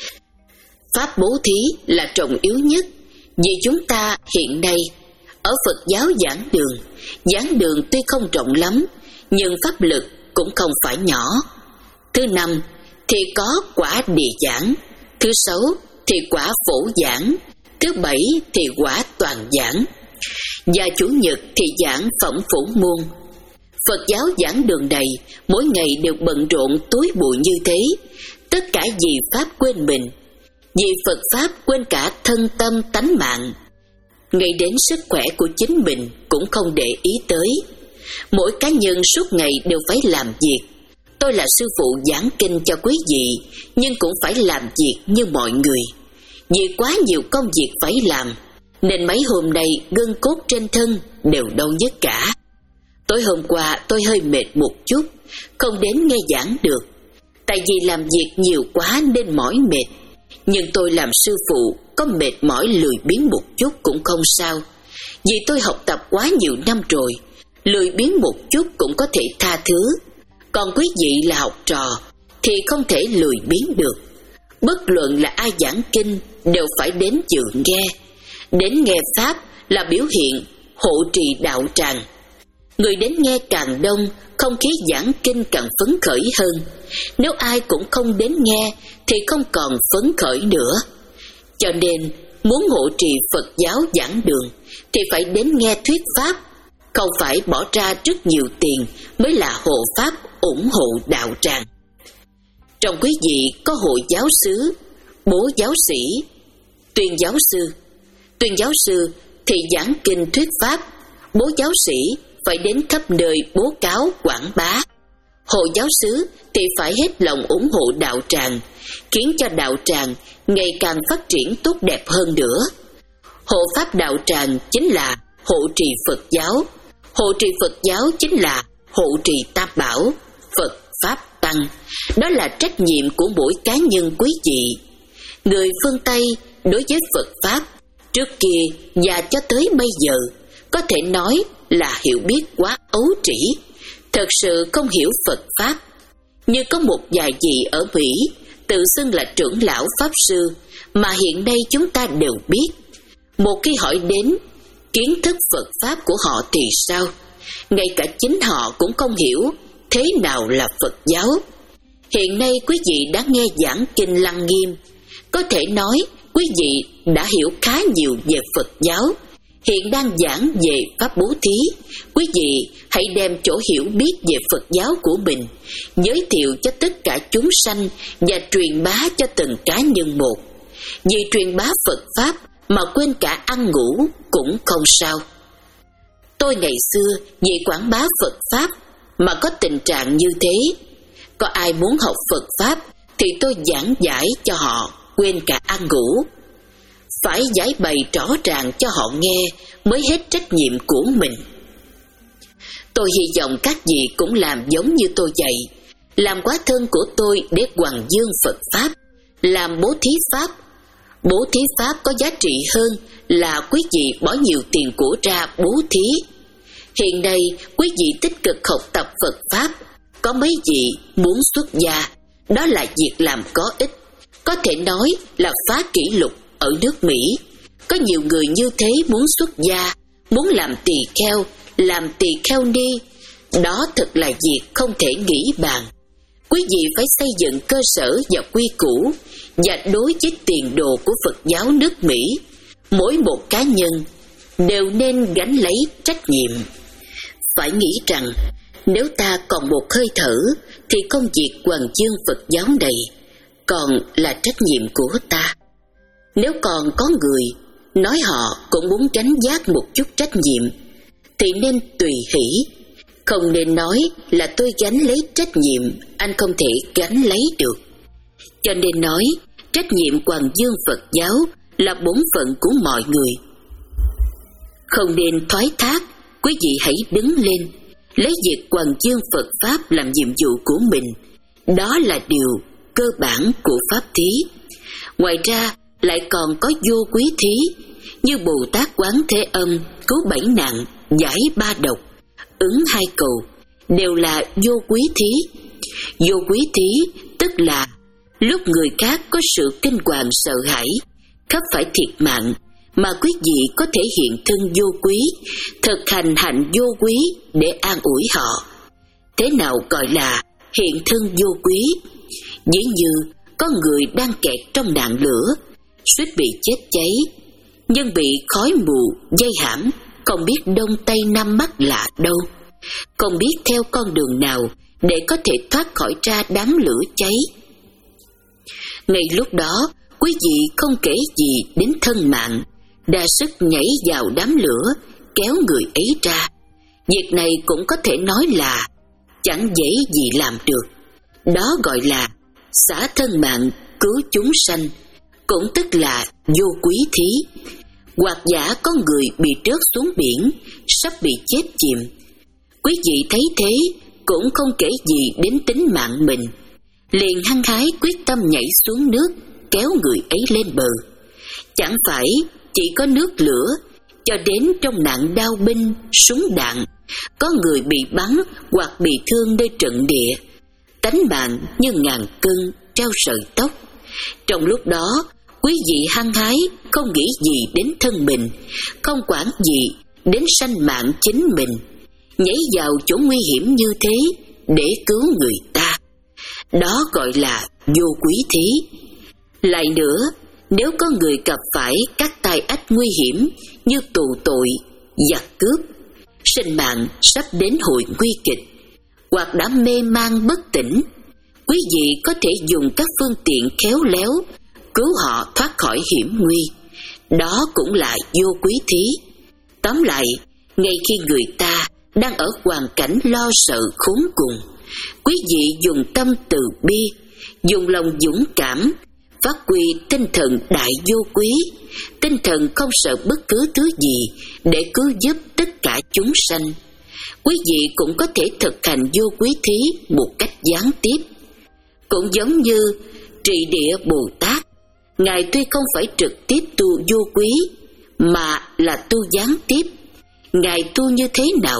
Pháp bố thí là trọng yếu nhất, vì chúng ta hiện nay ở Phật giáo giảng đường, giảng đường tuy không rộng lắm, nhưng pháp lực cũng không phải nhỏ. Thứ năm thì có quả địa giảng, thứ sáu thì quả phổ giảng, thứ bảy thì quả toàn giảng, và chủ nhật thì giảng phẩm phổ môn. Phật giáo giảng đường này mỗi ngày đều bận rộn túi bụi như thế, tất cả vì pháp quên mình, vì Phật pháp quên cả thân tâm tánh mạng, ngay đến sức khỏe của chính mình cũng không để ý tới. Mỗi cá nhân suốt ngày đều phải làm việc. Tôi là sư phụ giảng kinh cho quý vị, nhưng cũng phải làm việc như mọi người. Vì quá nhiều công việc phải làm, nên mấy hôm nay gân cốt trên thân đều đau nhức cả. Tối hôm qua tôi hơi mệt một chút, không đến nghe giảng được, tại vì làm việc nhiều quá nên mỏi mệt. Nhưng tôi làm sư phụ, có mệt mỏi lười biếng một chút cũng không sao, vì tôi học tập quá nhiều năm rồi, lười biếng một chút cũng có thể tha thứ. Còn quý vị là học trò thì không thể lười biếng được. Bất luận là ai giảng kinh đều phải đến dự nghe. Đến nghe pháp là biểu hiện hộ trì đạo tràng. Người đến nghe càng đông, không khí giảng kinh càng phấn khởi hơn. Nếu ai cũng không đến nghe thì không còn phấn khởi nữa. Cho nên muốn hộ trì Phật giáo giảng đường thì phải đến nghe thuyết pháp, không phải bỏ ra rất nhiều tiền mới là hộ pháp, ủng hộ đạo tràng. Trong quý vị có hội giáo xứ, bố giáo sĩ, tuyên giáo sư. Tuyên giáo sư thì giảng kinh thuyết pháp, bố giáo sĩ phải đến khắp nơi bố cáo quảng bá. Hộ giáo xứ thì phải hết lòng ủng hộ đạo tràng, khiến cho đạo tràng ngày càng phát triển tốt đẹp hơn nữa. Hộ pháp đạo tràng chính là hộ trì Phật giáo, hộ trì Phật giáo chính là hộ trì Tam Bảo, Phật, Pháp, Tăng. Đó là trách nhiệm của mỗi cá nhân quý vị. Người phương Tây đối với Phật Pháp trước kia và cho tới bây giờ có thể nói là hiểu biết quá ấu trĩ, thật sự không hiểu Phật Pháp. Như có một vài vị ở Mỹ tự xưng là trưởng lão Pháp Sư mà hiện nay chúng ta đều biết. Một khi hỏi đến kiến thức Phật Pháp của họ thì sao? Ngay cả chính họ cũng không hiểu thế nào là Phật giáo. Hiện nay quý vị đã nghe giảng kinh Lăng Nghiêm, có thể nói quý vị đã hiểu khá nhiều về Phật giáo. Hiện đang giảng về pháp bố thí, quý vị hãy đem chỗ hiểu biết về Phật giáo của mình giới thiệu cho tất cả chúng sanh và truyền bá cho từng cá nhân một. Vì truyền bá Phật Pháp mà quên cả ăn ngủ cũng không sao. Tôi ngày xưa vì quảng bá Phật Pháp mà có tình trạng như thế. Có ai muốn học Phật Pháp thì tôi giảng giải cho họ quên cả ăn ngủ. Phải giải bày rõ ràng cho họ nghe mới hết trách nhiệm của mình. Tôi hy vọng các vị cũng làm giống như tôi vậy, làm quá thân của tôi để hoằng dương Phật Pháp, làm bố thí Pháp. Bố thí Pháp có giá trị hơn là quý vị bỏ nhiều tiền của ra bố thí. Hiện nay quý vị tích cực học tập Phật Pháp, có mấy vị muốn xuất gia, đó là việc làm có ích, có thể nói là phá kỷ lục ở nước Mỹ. Có nhiều người như thế muốn xuất gia, muốn làm tỳ kheo, làm tỳ kheo ni. Đó thật là việc không thể nghĩ bàn. Quý vị phải xây dựng cơ sở và quy củ, và đối với tiền đồ của Phật giáo nước Mỹ, mỗi một cá nhân đều nên gánh lấy trách nhiệm. Phải nghĩ rằng nếu ta còn một hơi thở thì công việc Hoàng Dương Phật giáo này còn là trách nhiệm của ta. Nếu còn có người nói họ cũng muốn gánh vác một chút trách nhiệm thì nên tùy hỷ, không nên nói là tôi gánh lấy trách nhiệm anh không thể gánh lấy được. Cho nên nói trách nhiệm Hoàng Dương Phật giáo là bổn phận của mọi người. Không nên thoái thác, quý vị hãy đứng lên, lấy việc Hoàng Dương Phật Pháp làm nhiệm vụ của mình. Đó là điều cơ bản của Pháp thí. Ngoài ra lại còn có vô quý thí, như Bồ Tát Quán Thế Âm cứu bảy nạn, giải ba độc, ứng hai cầu, đều là vô quý thí. Vô quý thí tức là lúc người khác có sự kinh hoàng sợ hãi, khắp phải thiệt mạng, mà quý vị có thể hiện thân vô quý, thực hành hạnh vô quý để an ủi họ. Thế nào gọi là hiện thân vô quý? Ví như có người đang kẹt trong nạn lửa, suýt bị chết cháy, nhưng bị khói mù dây hãm, không biết đông tây nam bắc là đâu, không biết theo con đường nào để có thể thoát khỏi ra đám lửa cháy. Ngay lúc đó, quý vị không kể gì đến thân mạng, đa sức nhảy vào đám lửa, kéo người ấy ra. Việc này cũng có thể nói là chẳng dễ gì làm được. Đó gọi là xả thân mạng cứu chúng sanh, cũng tức là vô quý thí. Hoặc giả có người bị rớt xuống biển, sắp bị chết chìm. Quý vị thấy thế cũng không kể gì đến tính mạng mình, liền hăng hái quyết tâm nhảy xuống nước, kéo người ấy lên bờ. Chẳng phải chỉ có nước lửa, cho đến trong nạn đao binh, súng đạn, có người bị bắn hoặc bị thương nơi trận địa, tánh mạng như ngàn cân treo sợi tóc. Trong lúc đó, quý vị hăng hái không nghĩ gì đến thân mình, không quản gì đến sanh mạng chính mình, nhảy vào chỗ nguy hiểm như thế để cứu người ta. Đó gọi là vô quý thí. Lại nữa, nếu có người gặp phải các tai ách nguy hiểm như tù tội, giặc cướp, sinh mạng sắp đến hồi nguy kịch, hoặc đã mê man bất tỉnh, quý vị có thể dùng các phương tiện khéo léo cứu họ thoát khỏi hiểm nguy. Đó cũng là vô quý thí. Tóm lại, ngay khi người ta đang ở hoàn cảnh lo sợ khốn cùng, quý vị dùng tâm từ bi, dùng lòng dũng cảm, phát huy tinh thần đại vô quý, tinh thần không sợ bất cứ thứ gì để cứu giúp tất cả chúng sanh. Quý vị cũng có thể thực hành vô quý thí một cách gián tiếp. Cũng giống như Trị Địa Bồ Tát, Ngài tuy không phải trực tiếp tu vô quý, mà là tu gián tiếp. Ngài tu như thế nào?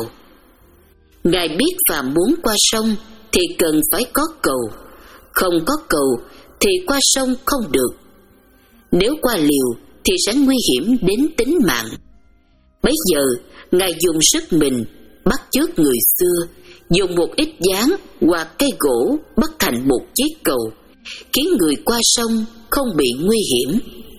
Ngài biết phàm muốn qua sông thì cần phải có cầu, không có cầu thì qua sông không được. Nếu qua liều thì sẽ nguy hiểm đến tính mạng. Bấy giờ Ngài dùng sức mình bắt chước người xưa, dùng một ít dáng hoặc cây gỗ bắt thành một chiếc cầu, khiến người qua sông không bị nguy hiểm.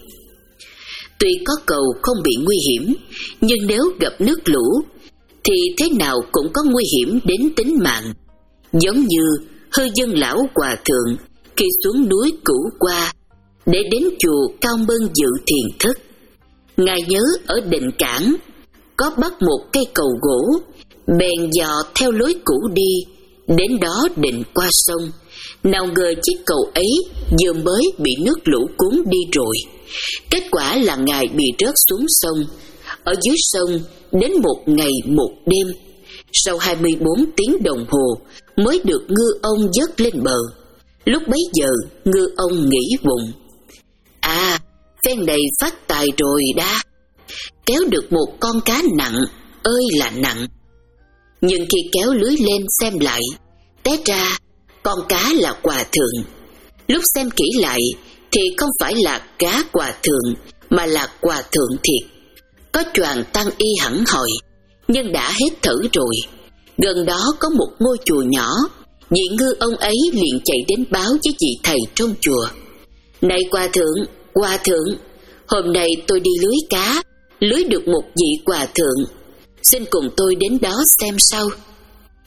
Tuy có cầu không bị nguy hiểm, nhưng nếu gặp nước lũ thì thế nào cũng có nguy hiểm đến tính mạng. Giống như Hư Dân Lão Hòa Thượng khi xuống núi Cửu Qua để đến chùa Cao Mân dự thiền thất, Ngài nhớ ở Định Cảng có bắt một cây cầu gỗ, bèn dò theo lối cũ đi, đến đó định qua sông. Nào ngờ chiếc cầu ấy vừa mới bị nước lũ cuốn đi rồi. Kết quả là Ngài bị rớt xuống sông, ở dưới sông đến một ngày một đêm. Sau hai mươi bốn tiếng đồng hồ mới được ngư ông vớt lên bờ. Lúc bấy giờ ngư ông nghĩ bụng: à, phen này phát tài rồi đã, kéo được một con cá nặng ơi là nặng. Nhưng khi kéo lưới lên xem lại, té ra con cá là Hòa Thượng. Lúc xem kỹ lại thì không phải là cá Hòa Thượng, mà là Hòa Thượng thiệt. Có choàng tăng y hẳn hồi, nhưng đã hết thở rồi. Gần đó có một ngôi chùa nhỏ, vị ngư ông ấy liền chạy đến báo với vị thầy trong chùa: này Hòa Thượng, Hòa Thượng, hôm nay tôi đi lưới cá, lưới được một vị Hòa Thượng, xin cùng tôi đến đó xem sao.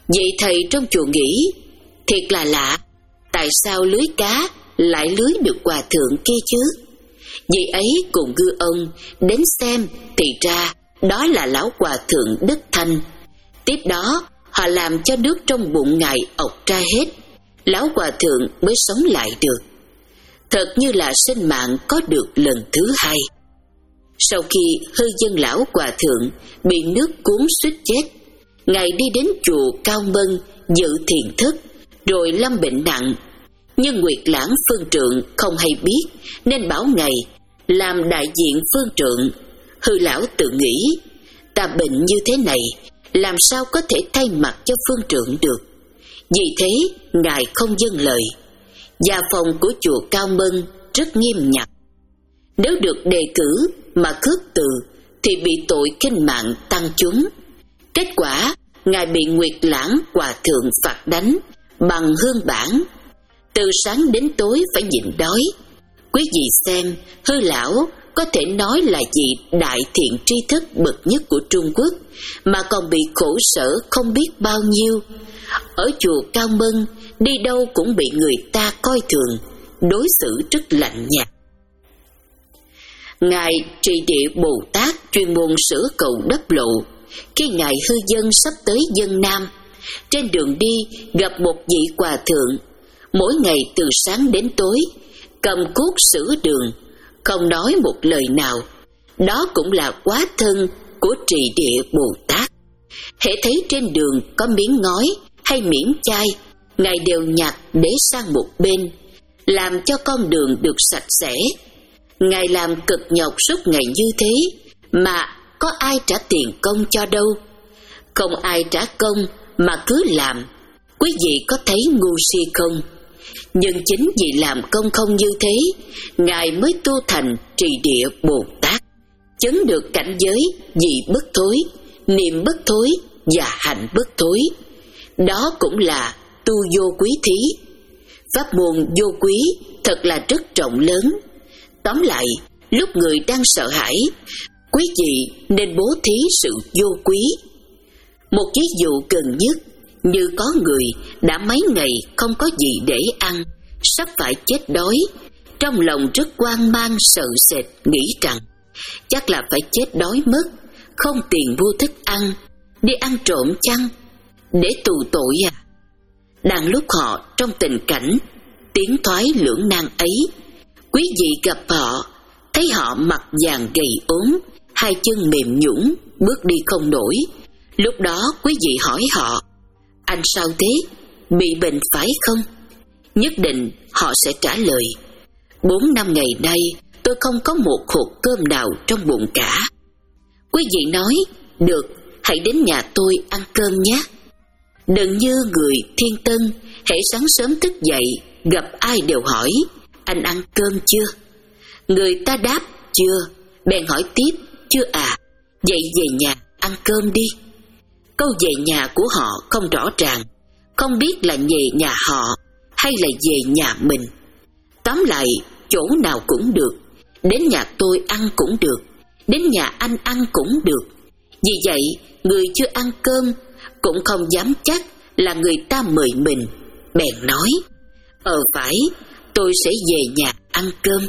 Vị thầy trong chùa nghĩ, thiệt là lạ, tại sao lưới cá lại lưới được hòa thượng kia chứ? Vị ấy cùng gư ông đến xem thì ra đó là lão hòa thượng Đức Thanh. Tiếp đó họ làm cho nước trong bụng ngài ọc ra hết, lão hòa thượng mới sống lại được. Thật như là sinh mạng có được lần thứ hai. Sau khi hư dân lão hòa thượng bị nước cuốn suýt chết, ngài đi đến chùa Cao Mân dự thiền thức, rồi lâm bệnh nặng. Nhưng Nguyệt Lãng Phương Trượng không hay biết, nên bảo ngài làm đại diện Phương Trượng. Hư lão tự nghĩ, ta bệnh như thế này, làm sao có thể thay mặt cho Phương Trượng được. Vì thế ngài không dâng lời. Gia phong của chùa Cao Mân rất nghiêm ngặt. Nếu được đề cử mà khước từ thì bị tội khinh mạng tăng chúng. Kết quả ngài bị Nguyệt Lãng hòa thượng phạt đánh bằng hương bản, từ sáng đến tối phải nhịn đói. Quý vị xem, hư lão có thể nói là vị đại thiện tri thức bậc nhất của Trung Quốc, mà còn bị khổ sở không biết bao nhiêu. Ở chùa Cao Mân, đi đâu cũng bị người ta coi thường, đối xử rất lạnh nhạt. Ngài Trì Địa Bồ Tát chuyên môn sửa cầu đắp lộ. Khi ngài hư dân sắp tới dân Nam, trên đường đi gặp một vị hòa thượng, mỗi ngày từ sáng đến tối cầm cuốc sửa đường, không nói một lời nào. Đó cũng là quá thân của Trì Địa Bồ Tát. Hễ thấy trên đường có miếng ngói hay miếng chai, ngài đều nhặt để sang một bên, làm cho con đường được sạch sẽ. Ngài làm cực nhọc suốt ngày như thế mà có ai trả tiền công cho đâu. Không ai trả công mà cứ làm, quý vị có thấy ngu si không? Nhưng chính vì làm công không như thế, ngài mới tu thành Trì Địa Bồ Tát, chứng được cảnh giới vị bất thối, niệm bất thối và hạnh bất thối. Đó cũng là tu vô quý thí. Pháp môn vô quý thật là rất rộng lớn. Tóm lại, lúc người đang sợ hãi, quý vị nên bố thí sự vô quý. Một ví dụ gần nhất, như có người đã mấy ngày không có gì để ăn, sắp phải chết đói, trong lòng rất hoang mang sợ sệt, nghĩ rằng chắc là phải chết đói mất, không tiền mua thức ăn, đi ăn trộm chăng, để tù tội à? Đang lúc họ trong tình cảnh tiến thoái lưỡng nan ấy, quý vị gặp họ, thấy họ mặt vàng gầy ốm, hai chân mềm nhũn, bước đi không nổi. Lúc đó quý vị hỏi họ, anh sao thế, bị bệnh phải không? Nhất định họ sẽ trả lời, bốn năm ngày nay tôi không có một hột cơm nào trong bụng cả. Quý vị nói, được, hãy đến nhà tôi ăn cơm nhé. Đừng như người Thiên Tân, hễ sáng sớm thức dậy, gặp ai đều hỏi, anh ăn cơm chưa? Người ta đáp, chưa, bèn hỏi tiếp, chưa à, vậy về nhà ăn cơm đi. Câu về nhà của họ không rõ ràng, không biết là về nhà họ hay là về nhà mình. Tóm lại, chỗ nào cũng được, đến nhà tôi ăn cũng được, đến nhà anh ăn cũng được. Vì vậy, người chưa ăn cơm cũng không dám chắc là người ta mời mình, bèn nói, ờ phải, tôi sẽ về nhà ăn cơm.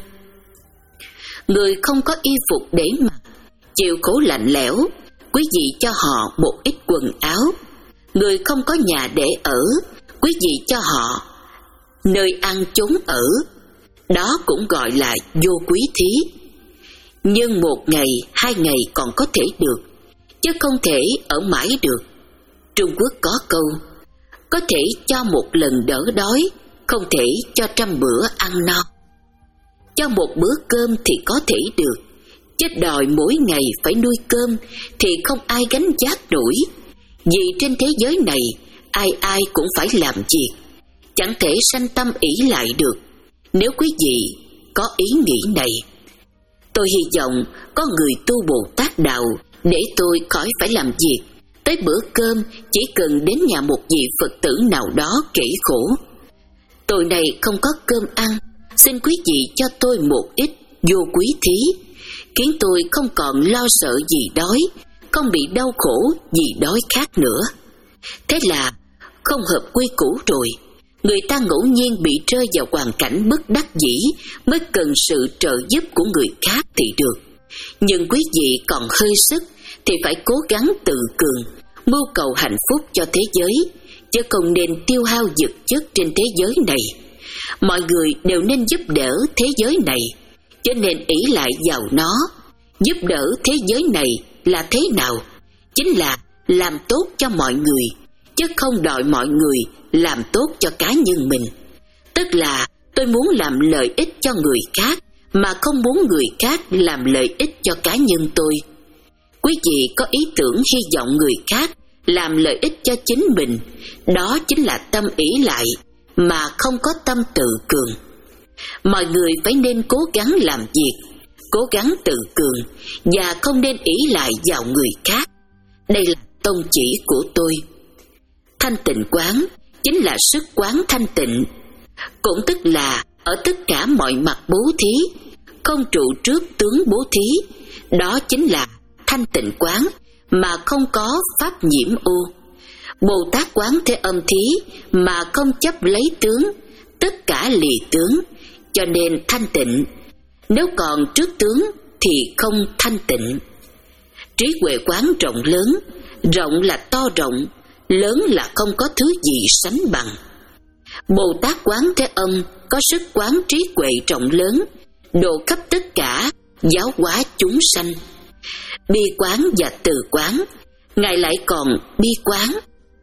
Người không có y phục để mặc, chịu khổ lạnh lẽo, quý vị cho họ một ít quần áo. Người không có nhà để ở, quý vị cho họ nơi ăn chốn ở. Đó cũng gọi là vô quý thí. Nhưng một ngày, hai ngày còn có thể được, chứ không thể ở mãi được. Trung Quốc có câu, có thể cho một lần đỡ đói, không thể cho trăm bữa ăn no. Cho một bữa cơm thì có thể được, chứ đòi mỗi ngày phải nuôi cơm thì không ai gánh vác nổi. Vì trên thế giới này, ai ai cũng phải làm việc, chẳng thể sanh tâm ỷ lại được. Nếu quý vị có ý nghĩ này, tôi hy vọng có người tu Bồ Tát đạo để tôi khỏi phải làm việc. Tới bữa cơm chỉ cần đến nhà một vị Phật tử nào đó kể khổ. Tôi này không có cơm ăn, xin quý vị cho tôi một ít vô quý thí, khiến tôi không còn lo sợ gì đói, không bị đau khổ vì đói khát nữa. Thế là không hợp quy củ rồi. Người ta ngẫu nhiên bị rơi vào hoàn cảnh bất đắc dĩ mới cần sự trợ giúp của người khác thì được. Nhưng quý vị còn hơi sức thì phải cố gắng tự cường, mưu cầu hạnh phúc cho thế giới, chứ không nên tiêu hao vật chất trên thế giới này. Mọi người đều nên giúp đỡ thế giới này, cho nên ỷ lại vào nó. Giúp đỡ thế giới này là thế nào? Chính là làm tốt cho mọi người, chứ không đòi mọi người làm tốt cho cá nhân mình. Tức là tôi muốn làm lợi ích cho người khác, mà không muốn người khác làm lợi ích cho cá nhân tôi. Quý vị có ý tưởng hy vọng người khác làm lợi ích cho chính mình, đó chính là tâm ỷ lại, mà không có tâm tự cường. Mọi người phải nên cố gắng làm việc, cố gắng tự cường, và không nên ỷ lại vào người khác. Đây là tông chỉ của tôi. Thanh tịnh quán chính là sức quán thanh tịnh, cũng tức là ở tất cả mọi mặt bố thí, không trụ trước tướng bố thí. Đó chính là thanh tịnh quán mà không có pháp nhiễm ô. Bồ Tát quán Thế Âm thí mà không chấp lấy tướng, tất cả lìa tướng, cho nên thanh tịnh. Nếu còn trước tướng thì không thanh tịnh. Trí huệ quán rộng lớn, rộng là to rộng, lớn là không có thứ gì sánh bằng. Bồ Tát quán Thế Âm có sức quán trí huệ rộng lớn, độ khắp tất cả, giáo hóa chúng sanh. Bi quán và từ quán, Ngài lại còn bi quán.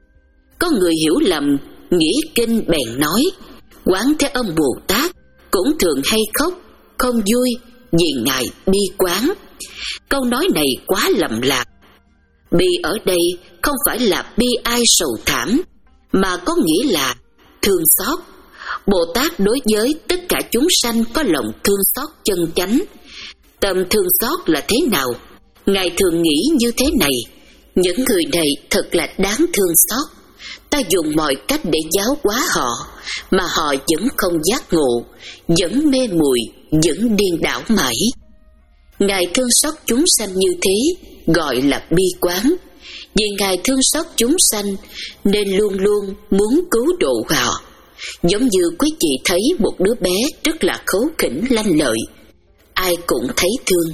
Có người hiểu lầm, nghĩa kinh bèn nói, Quán Thế Âm Bồ Tát cũng thường hay khóc, không vui vì Ngài bi quán. Câu nói này quá lầm lạc. Bi ở đây không phải là bi ai sầu thảm, mà có nghĩa là thương xót. Bồ Tát đối với tất cả chúng sanh có lòng thương xót chân chánh. Tâm thương xót là thế nào? Ngài thường nghĩ như thế này: những người này thật là đáng thương xót. Ta dùng mọi cách để giáo hóa họ, mà họ vẫn không giác ngộ, vẫn mê muội, vẫn điên đảo mãi. Ngài thương xót chúng sanh như thế gọi là bi quán. Vì Ngài thương xót chúng sanh nên luôn luôn muốn cứu độ họ. Giống như quý vị thấy một đứa bé rất là khấu khỉnh lanh lợi, ai cũng thấy thương.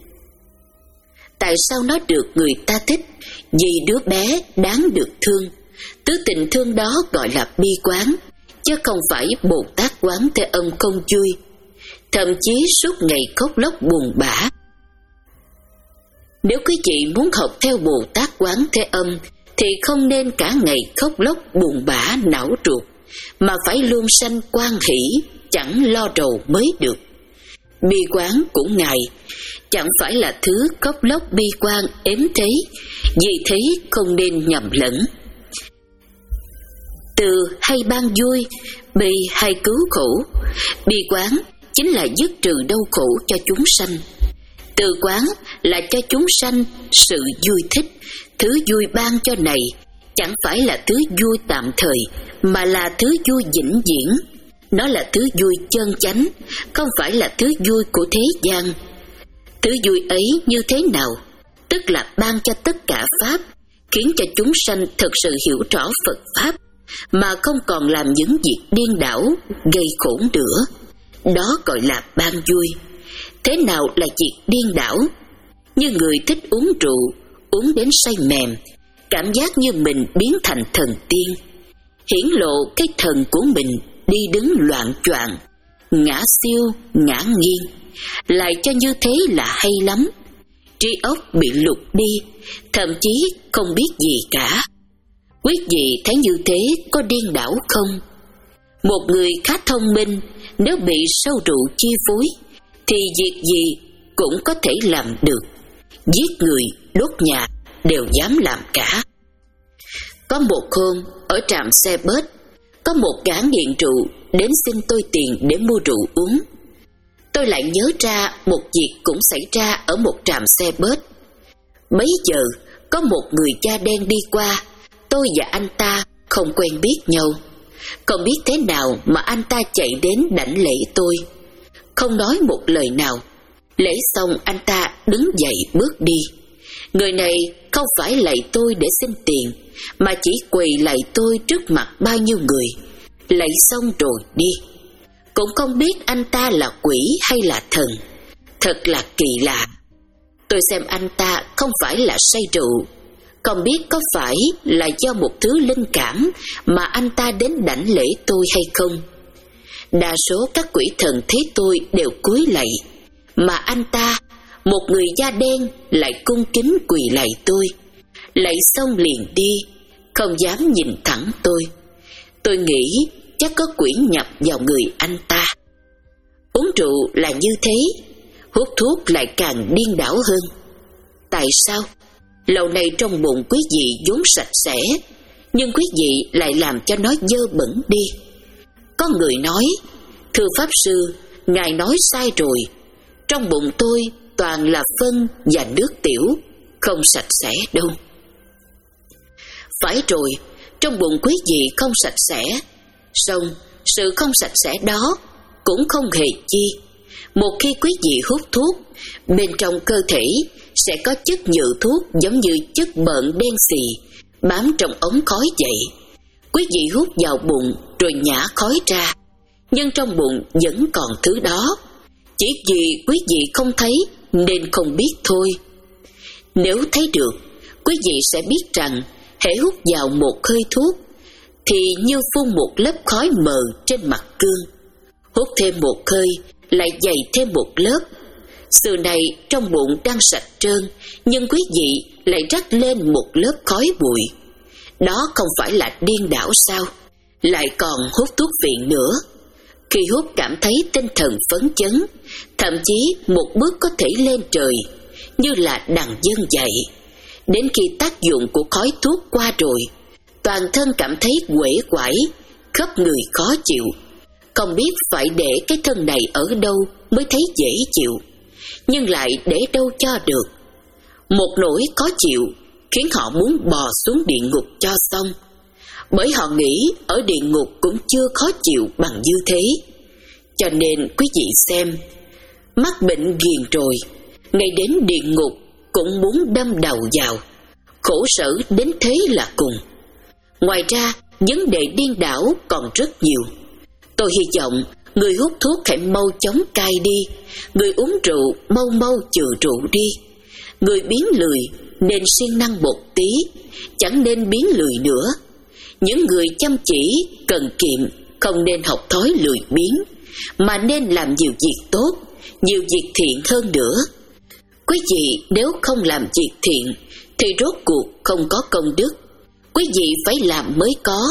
Tại sao nó được người ta thích? Vì đứa bé đáng được thương. Tứ tình thương đó gọi là bi quán, chứ không phải Bồ Tát quán Thế Âm không vui, thậm chí suốt ngày khóc lóc buồn bã. Nếu quý vị muốn học theo Bồ Tát quán Thế Âm thì không nên cả ngày khóc lóc buồn bã não ruột, mà phải luôn sanh quan hỷ, chẳng lo rầu mới được. Bi quán của Ngài chẳng phải là thứ khóc lóc bi quan ếm thế, vì thế không nên nhầm lẫn. Từ hay ban vui, bi hay cứu khổ. Bi quán chính là dứt trừ đau khổ cho chúng sanh. Từ quán là cho chúng sanh sự vui thích. Thứ vui ban cho này chẳng phải là thứ vui tạm thời, mà là thứ vui vĩnh viễn. Nó là thứ vui chân chánh, không phải là thứ vui của thế gian. Thứ vui ấy như thế nào? Tức là ban cho tất cả Pháp, khiến cho chúng sanh thực sự hiểu rõ Phật Pháp, mà không còn làm những việc điên đảo, gây khổ nữa. Đó gọi là ban vui. Thế nào là việc điên đảo? Như người thích uống rượu, uống đến say mềm, cảm giác như mình biến thành thần tiên, hiển lộ cái thần của mình, đi đứng loạn choạng, ngã siêu, ngã nghiêng. Lại cho như thế là hay lắm. Trí óc bị lục đi, thậm chí không biết gì cả. Quý vị thấy như thế có điên đảo không? Một người khá thông minh, nếu bị sâu rượu chi phối thì việc gì cũng có thể làm được. Giết người, đốt nhà đều dám làm cả. Có một hôm ở trạm xe bus, có một gã nghiện rượu đến xin tôi tiền để mua rượu uống. Tôi lại nhớ ra một việc cũng xảy ra ở một trạm xe bus. Bấy giờ có một người da đen đi qua. Tôi và anh ta không quen biết nhau. Không biết thế nào mà anh ta chạy đến đảnh lễ tôi, không nói một lời nào. Lễ xong anh ta đứng dậy bước đi. Người này không phải lạy tôi để xin tiền, mà chỉ quỳ lạy tôi trước mặt bao nhiêu người. Lạy xong rồi đi. Cũng không biết anh ta là quỷ hay là thần. Thật là kỳ lạ. Tôi xem anh ta không phải là say rượu, không biết có phải là do một thứ linh cảm mà anh ta đến đảnh lễ tôi hay không. Đa số các quỷ thần thấy tôi đều cúi lạy, mà anh ta, một người da đen, lại cung kính quỳ lạy tôi. Lạy xong liền đi, không dám nhìn thẳng tôi. Tôi nghĩ chắc có quỷ nhập vào người anh ta. Uống rượu là như thế, hút thuốc lại càng điên đảo hơn. Tại sao? Lâu nay trong bụng quý vị vốn sạch sẽ, nhưng quý vị lại làm cho nó dơ bẩn đi. Có người nói, thưa Pháp Sư, Ngài nói sai rồi. Trong bụng tôi toàn là phân và nước tiểu, không sạch sẽ đâu. Phải rồi, trong bụng quý vị không sạch sẽ, song sự không sạch sẽ đó cũng không hề chi. Một khi quý vị hút thuốc, bên trong cơ thể sẽ có chất nhựa thuốc giống như chất bợn đen xì bám trong ống khói vậy. Quý vị hút vào bụng rồi nhả khói ra, nhưng trong bụng vẫn còn thứ đó. Chỉ vì quý vị không thấy nên không biết thôi. Nếu thấy được, quý vị sẽ biết rằng hễ hút vào một hơi thuốc thì như phun một lớp khói mờ trên mặt gương. Hút thêm một hơi lại dày thêm một lớp. Xưa này trong bụng đang sạch trơn, nhưng quý vị lại rắc lên một lớp khói bụi. Đó không phải là điên đảo sao? Lại còn hút thuốc viện nữa. Khi hút cảm thấy tinh thần phấn chấn, thậm chí một bước có thể lên trời, như là đằng dân vậy. Đến khi tác dụng của khói thuốc qua rồi, toàn thân cảm thấy uể oải, khắp người khó chịu. Không biết phải để cái thân này ở đâu mới thấy dễ chịu, nhưng lại để đâu cho được. Một nỗi khó chịu khiến họ muốn bò xuống địa ngục cho xong, bởi họ nghĩ ở địa ngục cũng chưa khó chịu bằng như thế. Cho nên quý vị xem, mắc bệnh ghiền rồi, ngay đến địa ngục cũng muốn đâm đầu vào, khổ sở đến thế là cùng. Ngoài ra, vấn đề điên đảo còn rất nhiều. Tôi hy vọng người hút thuốc hãy mau chóng cai đi, người uống rượu mau mau trừ rượu đi. Người biến lười nên siêng năng một tí, chẳng nên biến lười nữa. Những người chăm chỉ, cần kiệm không nên học thói lười biếng, mà nên làm nhiều việc tốt, nhiều việc thiện hơn nữa. Quý vị nếu không làm việc thiện thì rốt cuộc không có công đức. Quý vị phải làm mới có.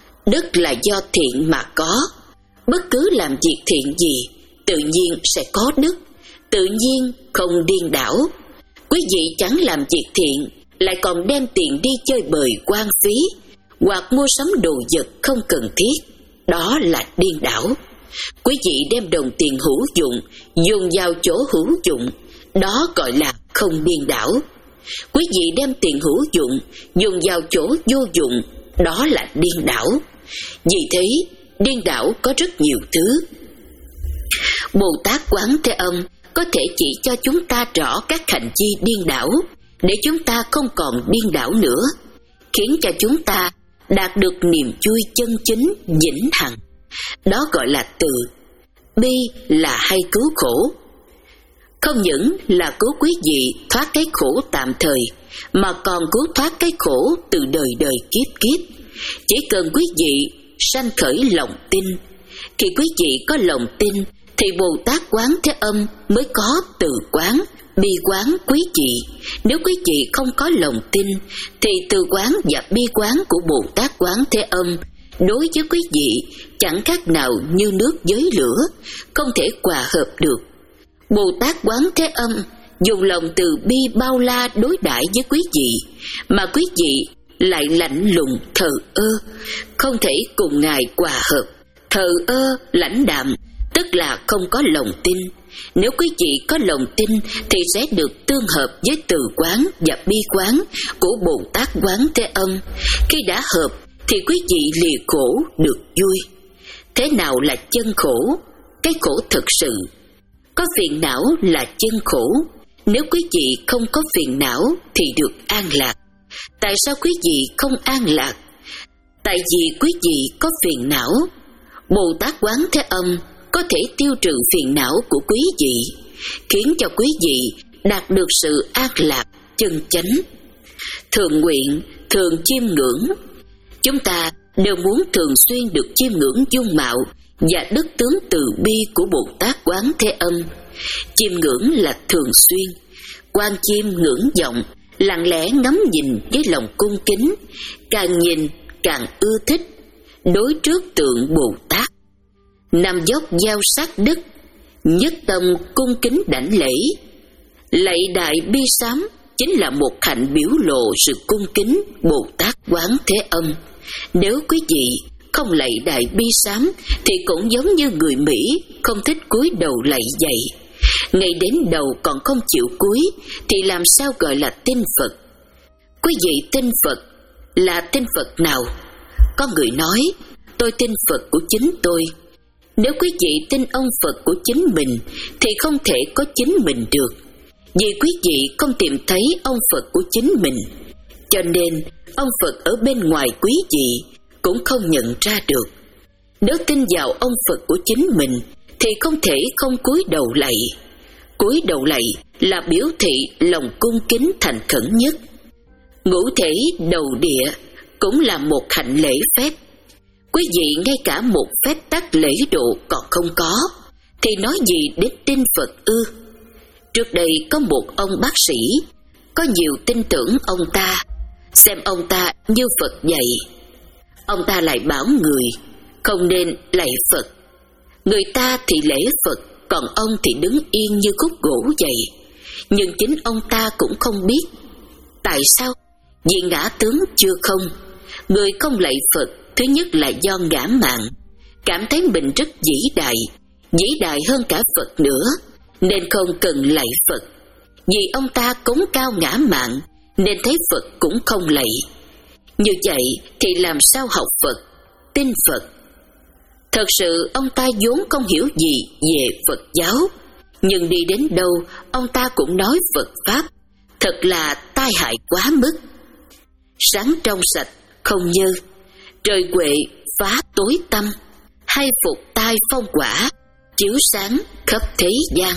Đức là do thiện mà có. Bất cứ làm việc thiện gì, tự nhiên sẽ có đức, tự nhiên không điên đảo. Quý vị chẳng làm việc thiện, lại còn đem tiền đi chơi bời hoang phí, hoặc mua sắm đồ vật không cần thiết, đó là điên đảo. Quý vị đem đồng tiền hữu dụng dùng vào chỗ hữu dụng, đó gọi là không điên đảo. Quý vị đem tiền hữu dụng dùng vào chỗ vô dụng, đó là điên đảo. Vì thế, điên đảo có rất nhiều thứ. Bồ Tát Quán Thế Âm có thể chỉ cho chúng ta rõ các hành vi điên đảo, để chúng ta không còn điên đảo nữa, khiến cho chúng ta đạt được niềm vui chân chính vĩnh hằng. Đó gọi là từ. Bi là hay cứu khổ. Không những là cứu quý vị thoát cái khổ tạm thời, mà còn cứu thoát cái khổ từ đời đời kiếp kiếp. Chỉ cần quý vị sanh khởi lòng tin. Khi quý vị có lòng tin thì Bồ Tát Quán Thế Âm mới có từ quán, bi quán quý vị. Nếu quý vị không có lòng tin thì từ quán và bi quán của Bồ Tát Quán Thế Âm đối với quý vị chẳng khác nào như nước với lửa, không thể hòa hợp được. Bồ Tát Quán Thế Âm dùng lòng từ bi bao la đối đãi với quý vị, mà quý vị lại lạnh lùng thờ ơ, không thể cùng Ngài hòa hợp. Thờ ơ, lãnh đạm tức là không có lòng tin. Nếu quý vị có lòng tin thì sẽ được tương hợp với từ quán và bi quán của Bồ Tát Quán Thế Âm. Khi đã hợp thì quý vị lìa khổ được vui. Thế nào là chân khổ? Cái khổ thực sự. Có phiền não là chân khổ. Nếu quý vị không có phiền não thì được an lạc. Tại sao quý vị không an lạc? Tại vì quý vị có phiền não. Bồ Tát Quán Thế Âm có thể tiêu trừ phiền não của quý vị, khiến cho quý vị đạt được sự an lạc chân chánh. Thường nguyện, thường chiêm ngưỡng. Chúng ta đều muốn thường xuyên được chiêm ngưỡng dung mạo và đức tướng từ bi của Bồ Tát Quán Thế Âm. Chiêm ngưỡng là thường xuyên, quan chiêm ngưỡng vọng, lặng lẽ ngắm nhìn với lòng cung kính, càng nhìn càng ưa thích. Đối trước tượng Bồ Tát, nằm dốc giao sát đức, nhất tâm cung kính đảnh lễ. Lạy đại bi sám chính là một hạnh biểu lộ sự cung kính Bồ Tát Quán Thế Âm. Nếu quý vị không lạy đại bi sám thì cũng giống như người Mỹ không thích cúi đầu lạy vậy. Ngay đến đầu còn không chịu cúi thì làm sao gọi là tin Phật? Quý vị tin Phật là tin Phật nào? Có người nói, tôi tin Phật của chính tôi. Nếu quý vị tin ông Phật của chính mình thì không thể có chính mình được, vì quý vị không tìm thấy ông Phật của chính mình. Cho nên ông Phật ở bên ngoài quý vị cũng không nhận ra được. Nếu tin vào ông Phật của chính mình thì không thể không cúi đầu lạy. Cúi đầu lạy là biểu thị lòng cung kính thành khẩn nhất. Ngũ thể đầu địa cũng là một hạnh lễ phép. Quý vị ngay cả một phép tắc lễ độ còn không có thì nói gì đến tin Phật ư? Trước đây có một ông bác sĩ, có nhiều tin tưởng ông ta, xem ông ta như Phật vậy. Ông ta lại bảo người không nên lạy Phật. Người ta thì lễ Phật, còn ông thì đứng yên như khúc gỗ vậy. Nhưng chính ông ta cũng không biết. Tại sao? Vì ngã tướng chưa không. Người không lạy Phật, thứ nhất là do ngã mạn, cảm thấy mình rất vĩ đại, vĩ đại hơn cả Phật nữa, nên không cần lạy Phật. Vì ông ta cống cao ngã mạn, nên thấy Phật cũng không lạy. Như vậy thì làm sao học Phật, tin Phật? Thật sự ông ta vốn không hiểu gì về Phật giáo, nhưng đi đến đâu ông ta cũng nói Phật Pháp, thật là tai hại quá mức. Sáng trong sạch không nhơ, trời huệ phá tối tăm, hai phục tai phong quả, chiếu sáng khắp thế gian.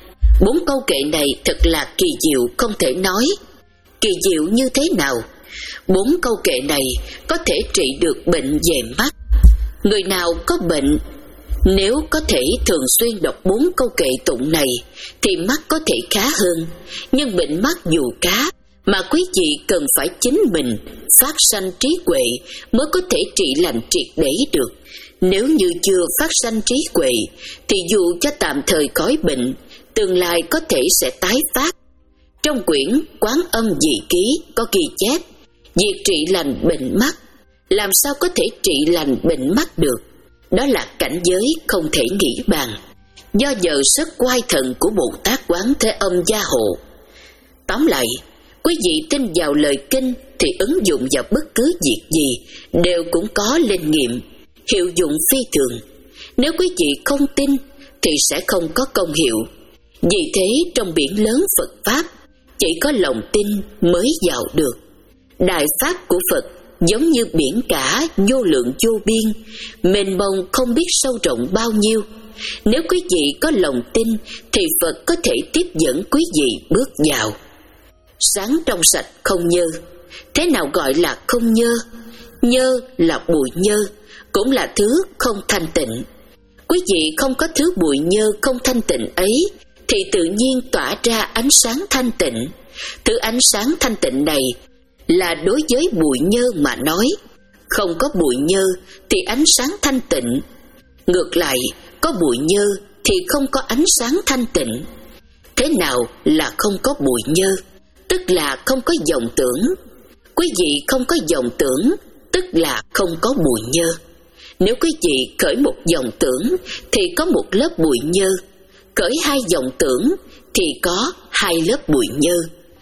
Bốn câu kệ này thật là kỳ diệu không thể nói. Kỳ diệu như thế nào? Bốn câu kệ này có thể trị được bệnh về mắt. Người nào có bệnh, nếu có thể thường xuyên đọc bốn câu kệ tụng này thì mắt có thể khá hơn. Nhưng bệnh mắt dù khá, mà quý vị cần phải chính mình phát sanh trí huệ mới có thể trị lành triệt để được. Nếu như chưa phát sanh trí huệ thì dù cho tạm thời khỏi bệnh, tương lai có thể sẽ tái phát. Trong quyển Quán Âm Dị Ký có ghi chép, việc trị lành bệnh mắt, làm sao có thể trị lành bệnh mắt được? Đó là cảnh giới không thể nghĩ bàn, do giờ sức quay thần của Bồ Tát Quán Thế Âm gia hộ. Tóm lại, quý vị tin vào lời kinh thì ứng dụng vào bất cứ việc gì đều cũng có linh nghiệm, hiệu dụng phi thường. Nếu quý vị không tin thì sẽ không có công hiệu. Vì thế trong biển lớn Phật Pháp, chỉ có lòng tin mới vào được. Đại Pháp của Phật giống như biển cả vô lượng vô biên, mênh mông không biết sâu rộng bao nhiêu. Nếu quý vị có lòng tin thì Phật có thể tiếp dẫn quý vị bước vào. Sáng trong sạch không nhơ. Thế nào gọi là không nhơ? Nhơ là bụi nhơ, cũng là thứ không thanh tịnh. Quý vị không có thứ bụi nhơ không thanh tịnh ấy thì tự nhiên tỏa ra ánh sáng thanh tịnh. Thứ ánh sáng thanh tịnh này là đối với bụi nhơ mà nói. Không có bụi nhơ thì ánh sáng thanh tịnh. Ngược lại, có bụi nhơ thì không có ánh sáng thanh tịnh. Thế nào là không có bụi nhơ? Tức là không có vọng tưởng. Quý vị không có vọng tưởng, tức là không có bụi nhơ. Nếu quý vị khởi một vọng tưởng thì có một lớp bụi nhơ. Khởi hai vọng tưởng thì có hai lớp bụi nhơ.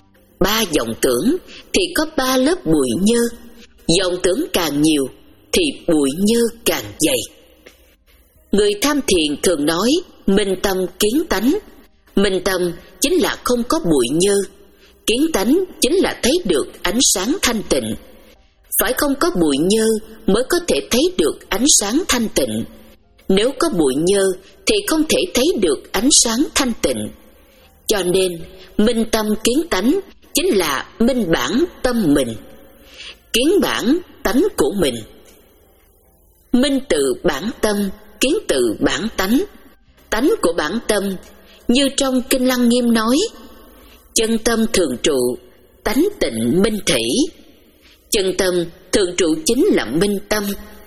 Ba vọng tưởng thì có ba lớp bụi nhơ. Vọng tưởng càng nhiều thì bụi nhơ càng dày. Người tham thiền thường nói minh tâm kiến tánh. Minh tâm chính là không có bụi nhơ. Kiến tánh chính là thấy được ánh sáng thanh tịnh. Phải không có bụi nhơ mới có thể thấy được ánh sáng thanh tịnh. Nếu có bụi nhơ thì không thể thấy được ánh sáng thanh tịnh. Cho nên minh tâm kiến tánh chính là minh bản tâm mình, kiến bản tánh của mình. Minh tự bản tâm, kiến tự bản tánh. Tánh của bản tâm như trong Kinh Lăng Nghiêm nói: chân tâm thường trụ, tánh tịnh minh thủy. Chân tâm thường trụ chính là minh tâm.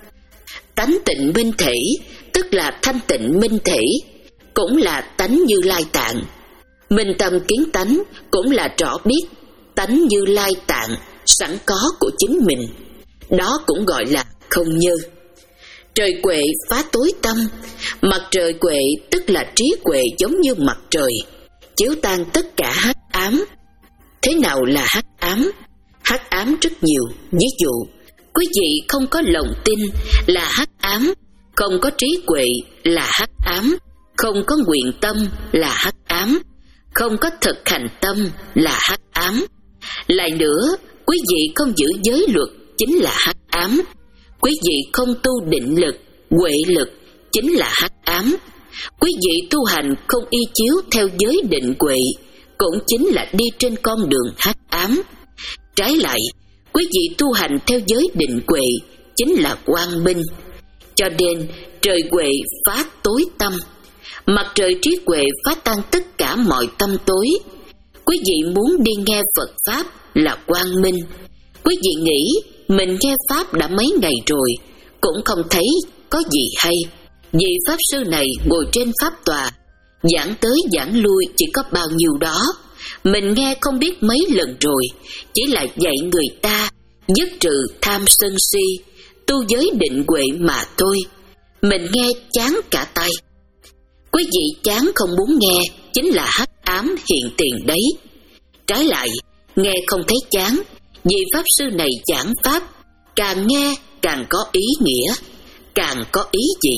Tánh tịnh minh thủy tức là thanh tịnh minh thủy, cũng là tánh Như Lai Tạng. Minh tâm kiến tánh cũng là rõ biết tánh Như Lai Tạng sẵn có của chính mình. Đó cũng gọi là không như. Trời quệ phá tối tâm. Mặt trời quệ tức là trí huệ giống như mặt trời, chiếu tan tất cả hắc ám. Thế nào là hắc ám? Hắc ám rất nhiều. Ví dụ, quý vị không có lòng tin là hắc ám, không có trí huệ là hắc ám, không có nguyện tâm là hắc ám, không có thực hành tâm là hắc ám. Lại nữa, quý vị không giữ giới luật chính là hắc ám. Quý vị không tu định lực, huệ lực chính là hắc ám. Quý vị tu hành không y chiếu theo giới định huệ cũng chính là đi trên con đường hắc ám. Trái lại, quý vị tu hành theo giới định huệ chính là quang minh. Cho nên trời huệ phá tối tâm. Mặt trời trí huệ phá tan tất cả mọi tâm tối. Quý vị muốn đi nghe Phật Pháp là quang minh. Quý vị nghĩ mình nghe Pháp đã mấy ngày rồi, cũng không thấy có gì hay. Vì Pháp Sư này ngồi trên Pháp tòa, giảng tới giảng lui chỉ có bao nhiêu đó. Mình nghe không biết mấy lần rồi, chỉ là dạy người ta dứt trừ tham sân si, tu giới định huệ mà thôi. Mình nghe chán cả tay. Quý vị chán không muốn nghe chính là hắc ám hiện tiền đấy. Trái lại, nghe không thấy chán, vì Pháp Sư này giảng Pháp, càng nghe càng có ý nghĩa, càng có ý gì.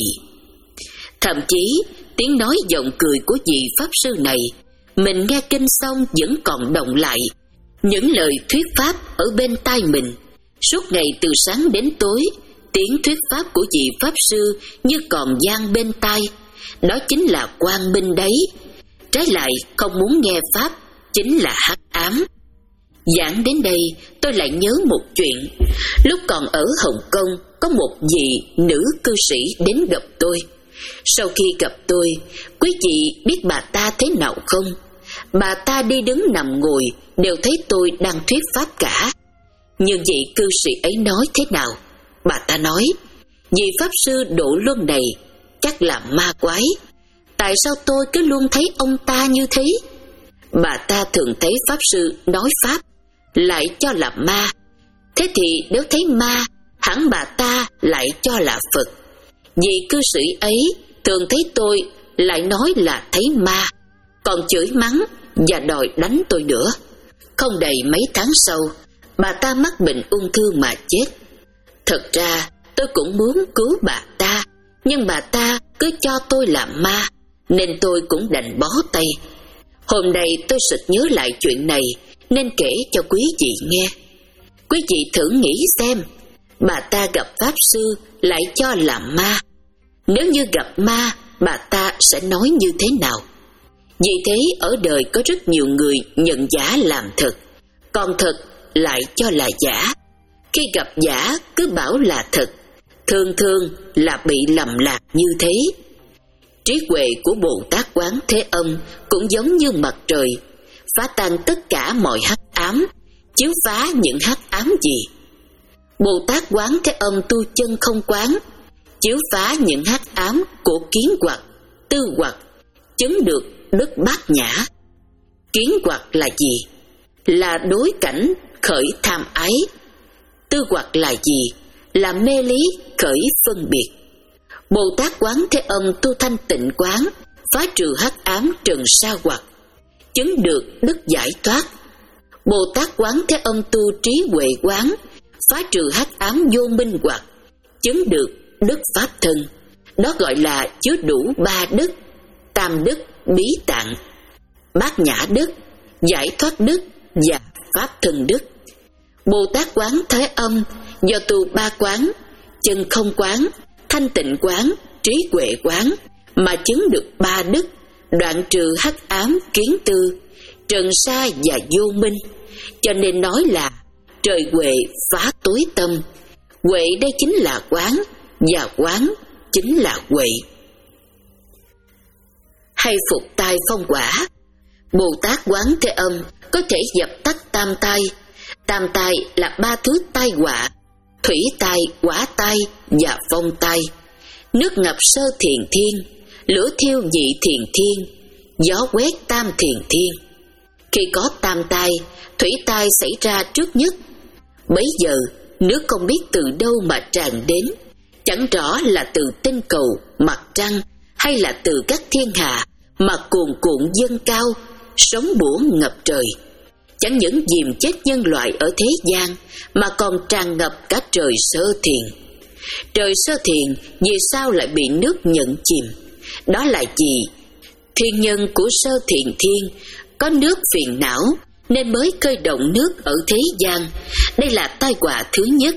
Thậm chí tiếng nói giọng cười của vị Pháp Sư này, mình nghe kinh xong vẫn còn động lại. Những lời thuyết Pháp ở bên tai mình, suốt ngày từ sáng đến tối, tiếng thuyết Pháp của vị Pháp Sư như còn vang bên tai. Đó chính là quang minh đấy. Trái lại không muốn nghe Pháp chính là hắc ám. Giảng đến đây tôi lại nhớ một chuyện. Lúc còn ở Hồng Kông, có một vị nữ cư sĩ đến gặp tôi. Sau khi gặp tôi, quý vị biết bà ta thế nào không? Bà ta đi đứng nằm ngồi đều thấy tôi đang thuyết Pháp cả. Nhưng vị cư sĩ ấy nói thế nào? Bà ta nói, vị Pháp Sư Độ Luân này chắc là ma quái. Tại sao tôi cứ luôn thấy ông ta như thế? Bà ta thường thấy Pháp Sư nói Pháp lại cho là ma. Thế thì nếu thấy ma, hẳn bà ta lại cho là Phật. Vị cư sĩ ấy thường thấy tôi lại nói là thấy ma, còn chửi mắng và đòi đánh tôi nữa. Không đầy mấy tháng sau, bà ta mắc bệnh ung thư mà chết. Thật ra tôi cũng muốn cứu bà ta, nhưng bà ta cứ cho tôi là ma, nên tôi cũng đành bó tay. Hôm nay tôi sực nhớ lại chuyện này nên kể cho quý vị nghe. Quý vị thử nghĩ xem, bà ta gặp Pháp Sư lại cho là ma. Nếu như gặp ma, bà ta sẽ nói như thế nào? Vì thế ở đời có rất nhiều người nhận giả làm thật, còn thật lại cho là giả. Khi gặp giả cứ bảo là thật, thường thường là bị lầm lạc như thế. Trí huệ của Bồ Tát Quán Thế Âm cũng giống như mặt trời, phá tan tất cả mọi hắc ám. Chiếu phá những hắc ám gì? Bồ Tát Quán Thế Âm tu chân không quán, chiếu phá những hắc ám của kiến hoặc, tư hoặc, chứng được đức bát nhã. Kiến hoặc là gì? Là đối cảnh khởi tham ái. Tư hoặc là gì? Là mê lý khởi phân biệt. Bồ Tát Quán Thế Âm tu thanh tịnh quán, phá trừ hắc ám trần sa hoặc, chứng được đức giải thoát. Bồ Tát Quán Thế Âm tu trí huệ quán, phá trừ hắc ám vô minh hoặc, chứng được đức pháp thân. Đó gọi là chứa đủ ba đức, tam đức bí tạng. bát nhã đức, giải thoát đức và pháp thân đức. Bồ Tát quán Thế Âm do tu ba quán, chân không quán, thanh tịnh quán, trí huệ quán mà chứng được ba đức, đoạn trừ hắc ám kiến tư, trần sa và vô minh. Cho nên nói là trời huệ phá tối tâm. Huệ đây chính là quán, và quán chính là huệ. Hay phục tai phong quả. Bồ Tát quán Thế Âm có thể dập tắt tam tai. Tam tai là ba thứ tai họa: thủy tai, hỏa tai và phong tai. Nước ngập sơ thiền thiên, lửa thiêu nhị thiền thiên, gió quét tam thiền thiên. Khi có tam tai, thủy tai xảy ra trước nhất. Bấy giờ nước không biết từ đâu mà tràn đến, chẳng rõ là từ tinh cầu, mặt trăng hay là từ các thiên hà mà cuồn cuộn dâng cao, sóng bủa ngập trời. Chẳng những dìm chết nhân loại ở thế gian mà còn tràn ngập cả trời sơ thiền. Trời sơ thiền vì sao lại bị nước nhận chìm? Đó là vì thiên nhân của sơ thiền thiên có nước phiền não nên mới khơi động nước ở thế gian. Đây là tai họa thứ nhất.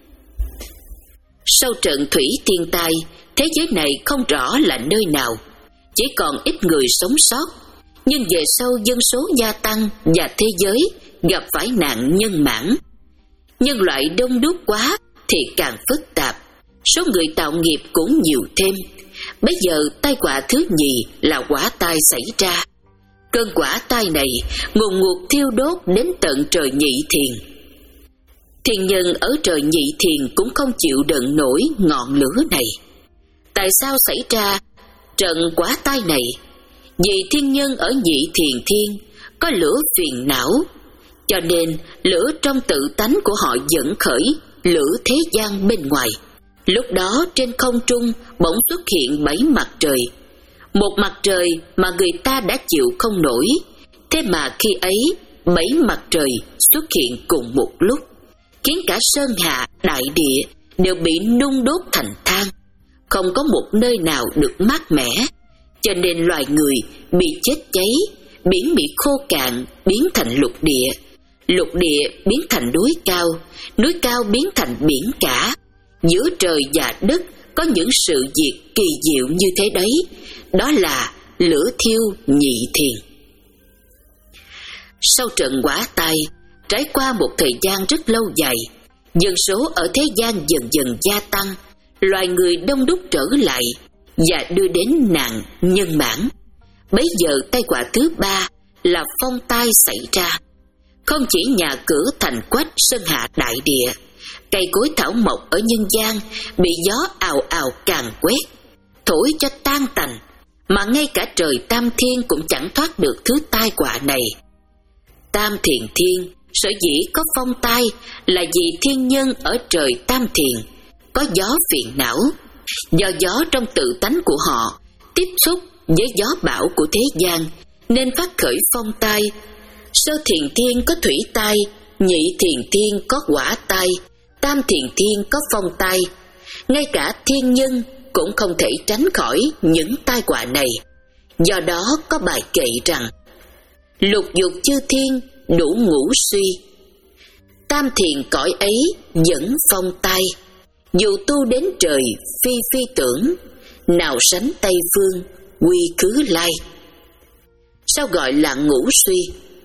Sau trận thủy thiên tai, thế giới này không rõ là nơi nào, chỉ còn ít người sống sót. Nhưng về sau dân số gia tăng và thế giới gặp phải nạn nhân mãn. Nhân loại đông đúc quá thì càng phức tạp, số người tạo nghiệp cũng nhiều thêm. Bây giờ tai họa thứ nhì là hỏa tai xảy ra. Cơn hỏa tai này ngùn ngụt thiêu đốt đến tận trời nhị thiền. Thiên nhân ở trời nhị thiền cũng không chịu đựng nổi ngọn lửa này. Tại sao xảy ra trận hỏa tai này? Vì thiên nhân ở nhị thiền thiên có lửa phiền não, cho nên lửa trong tự tánh của họ dẫn khởi lửa thế gian bên ngoài. Lúc đó trên không trung bỗng xuất hiện bảy mặt trời. Một mặt trời mà người ta đã chịu không nổi, thế mà khi ấy bảy mặt trời xuất hiện cùng một lúc, khiến cả sơn hà đại địa đều bị nung đốt thành than, không có một nơi nào được mát mẻ. Cho nên loài người bị chết cháy, biển bị khô cạn biến thành lục địa, lục địa biến thành núi cao, núi cao biến thành biển cả. Giữa trời và đất có những sự việc kỳ diệu như thế đấy, đó là lửa thiêu nhị thiền. Sau trận hỏa tai, trải qua một thời gian rất lâu dài, dân số ở thế gian dần dần gia tăng, loài người đông đúc trở lại và đưa đến nạn nhân mãn. Bấy giờ tai họa thứ ba là phong tai xảy ra. Không chỉ nhà cửa thành quách sơn hạ đại địa, cây cối thảo mộc ở nhân gian bị gió ào ào càn quét, thổi cho tan tành, mà ngay cả trời tam thiên cũng chẳng thoát được thứ tai họa này. Tam thiền thiên sở dĩ có phong tai là vì thiên nhân ở trời tam thiền có gió phiền não. Do gió trong tự tánh của họ tiếp xúc với gió bão của thế gian nên phát khởi phong tai. Sơ thiền thiên có thủy tai, nhị thiền thiên có hỏa tai, tam thiền thiên có phong tai. Ngay cả thiên nhân cũng không thể tránh khỏi những tai họa này. Do đó có bài kệ rằng: lục dục chư thiên đủ ngũ suy, tam thiền cõi ấy dẫn phong tai. Dù tu đến trời phi phi tưởng, nào sánh Tây Phương quy khứ lai. Sao gọi là ngũ suy?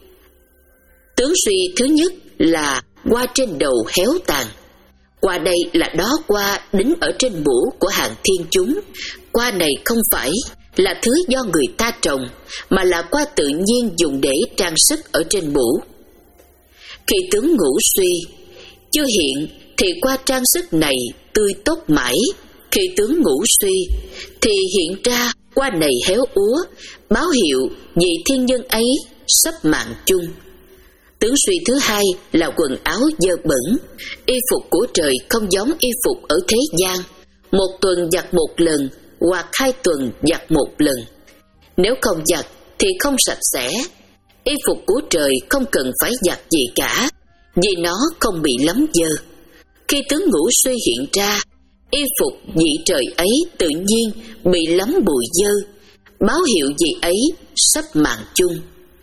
Tướng suy thứ nhất là hoa trên đầu héo tàn. Hoa đây là đó hoa đính ở trên mũ của hàng thiên chúng. Hoa này không phải là thứ do người ta trồng, mà là hoa tự nhiên dùng để trang sức ở trên mũ. Khi tướng ngũ suy chưa hiện thì hoa trang sức này tươi tốt mãi. Khi tướng ngũ suy thì hiện ra hoa này héo úa, báo hiệu vị thiên nhân ấy sắp mạng chung. Tướng suy thứ hai là quần áo dơ bẩn. Y phục của trời không giống y phục ở thế gian, một tuần giặt một lần hoặc hai tuần giặt một lần. Nếu không giặt thì không sạch sẽ. Y phục của trời không cần phải giặt gì cả, vì nó không bị lấm dơ. Khi tướng ngũ suy hiện ra, y phục vị trời ấy tự nhiên bị lấm bụi dơ, báo hiệu vị ấy sắp mạng chung.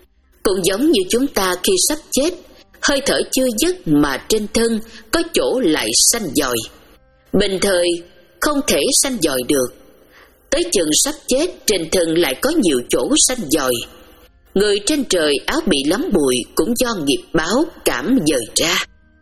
Cũng giống như chúng ta khi sắp chết, hơi thở chưa dứt mà trên thân có chỗ lại sanh dòi. Bình thời không thể sanh dòi được, tới chừng sắp chết trên thân lại có nhiều chỗ sanh dòi. Người trên trời áo bị lắm bụi cũng do nghiệp báo cảm dời ra.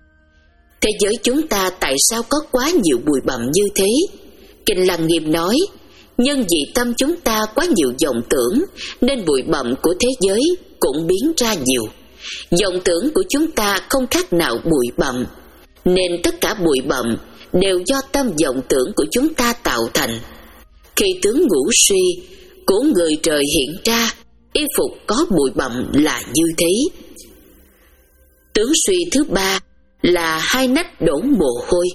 Thế giới chúng ta tại sao có quá nhiều bụi bặm như thế? Kinh Lăng Nghiêm nói, nhân vì tâm chúng ta quá nhiều vọng tưởng nên bụi bặm của thế giới cũng biến ra nhiều. Vọng tưởng của chúng ta không khác nào bụi bặm, nên tất cả bụi bặm đều do tâm vọng tưởng của chúng ta tạo thành. Khi tướng ngũ suy của người trời hiện ra, y phục có bụi bặm là như thế. Tướng suy thứ ba là hai nách đổ mồ hôi.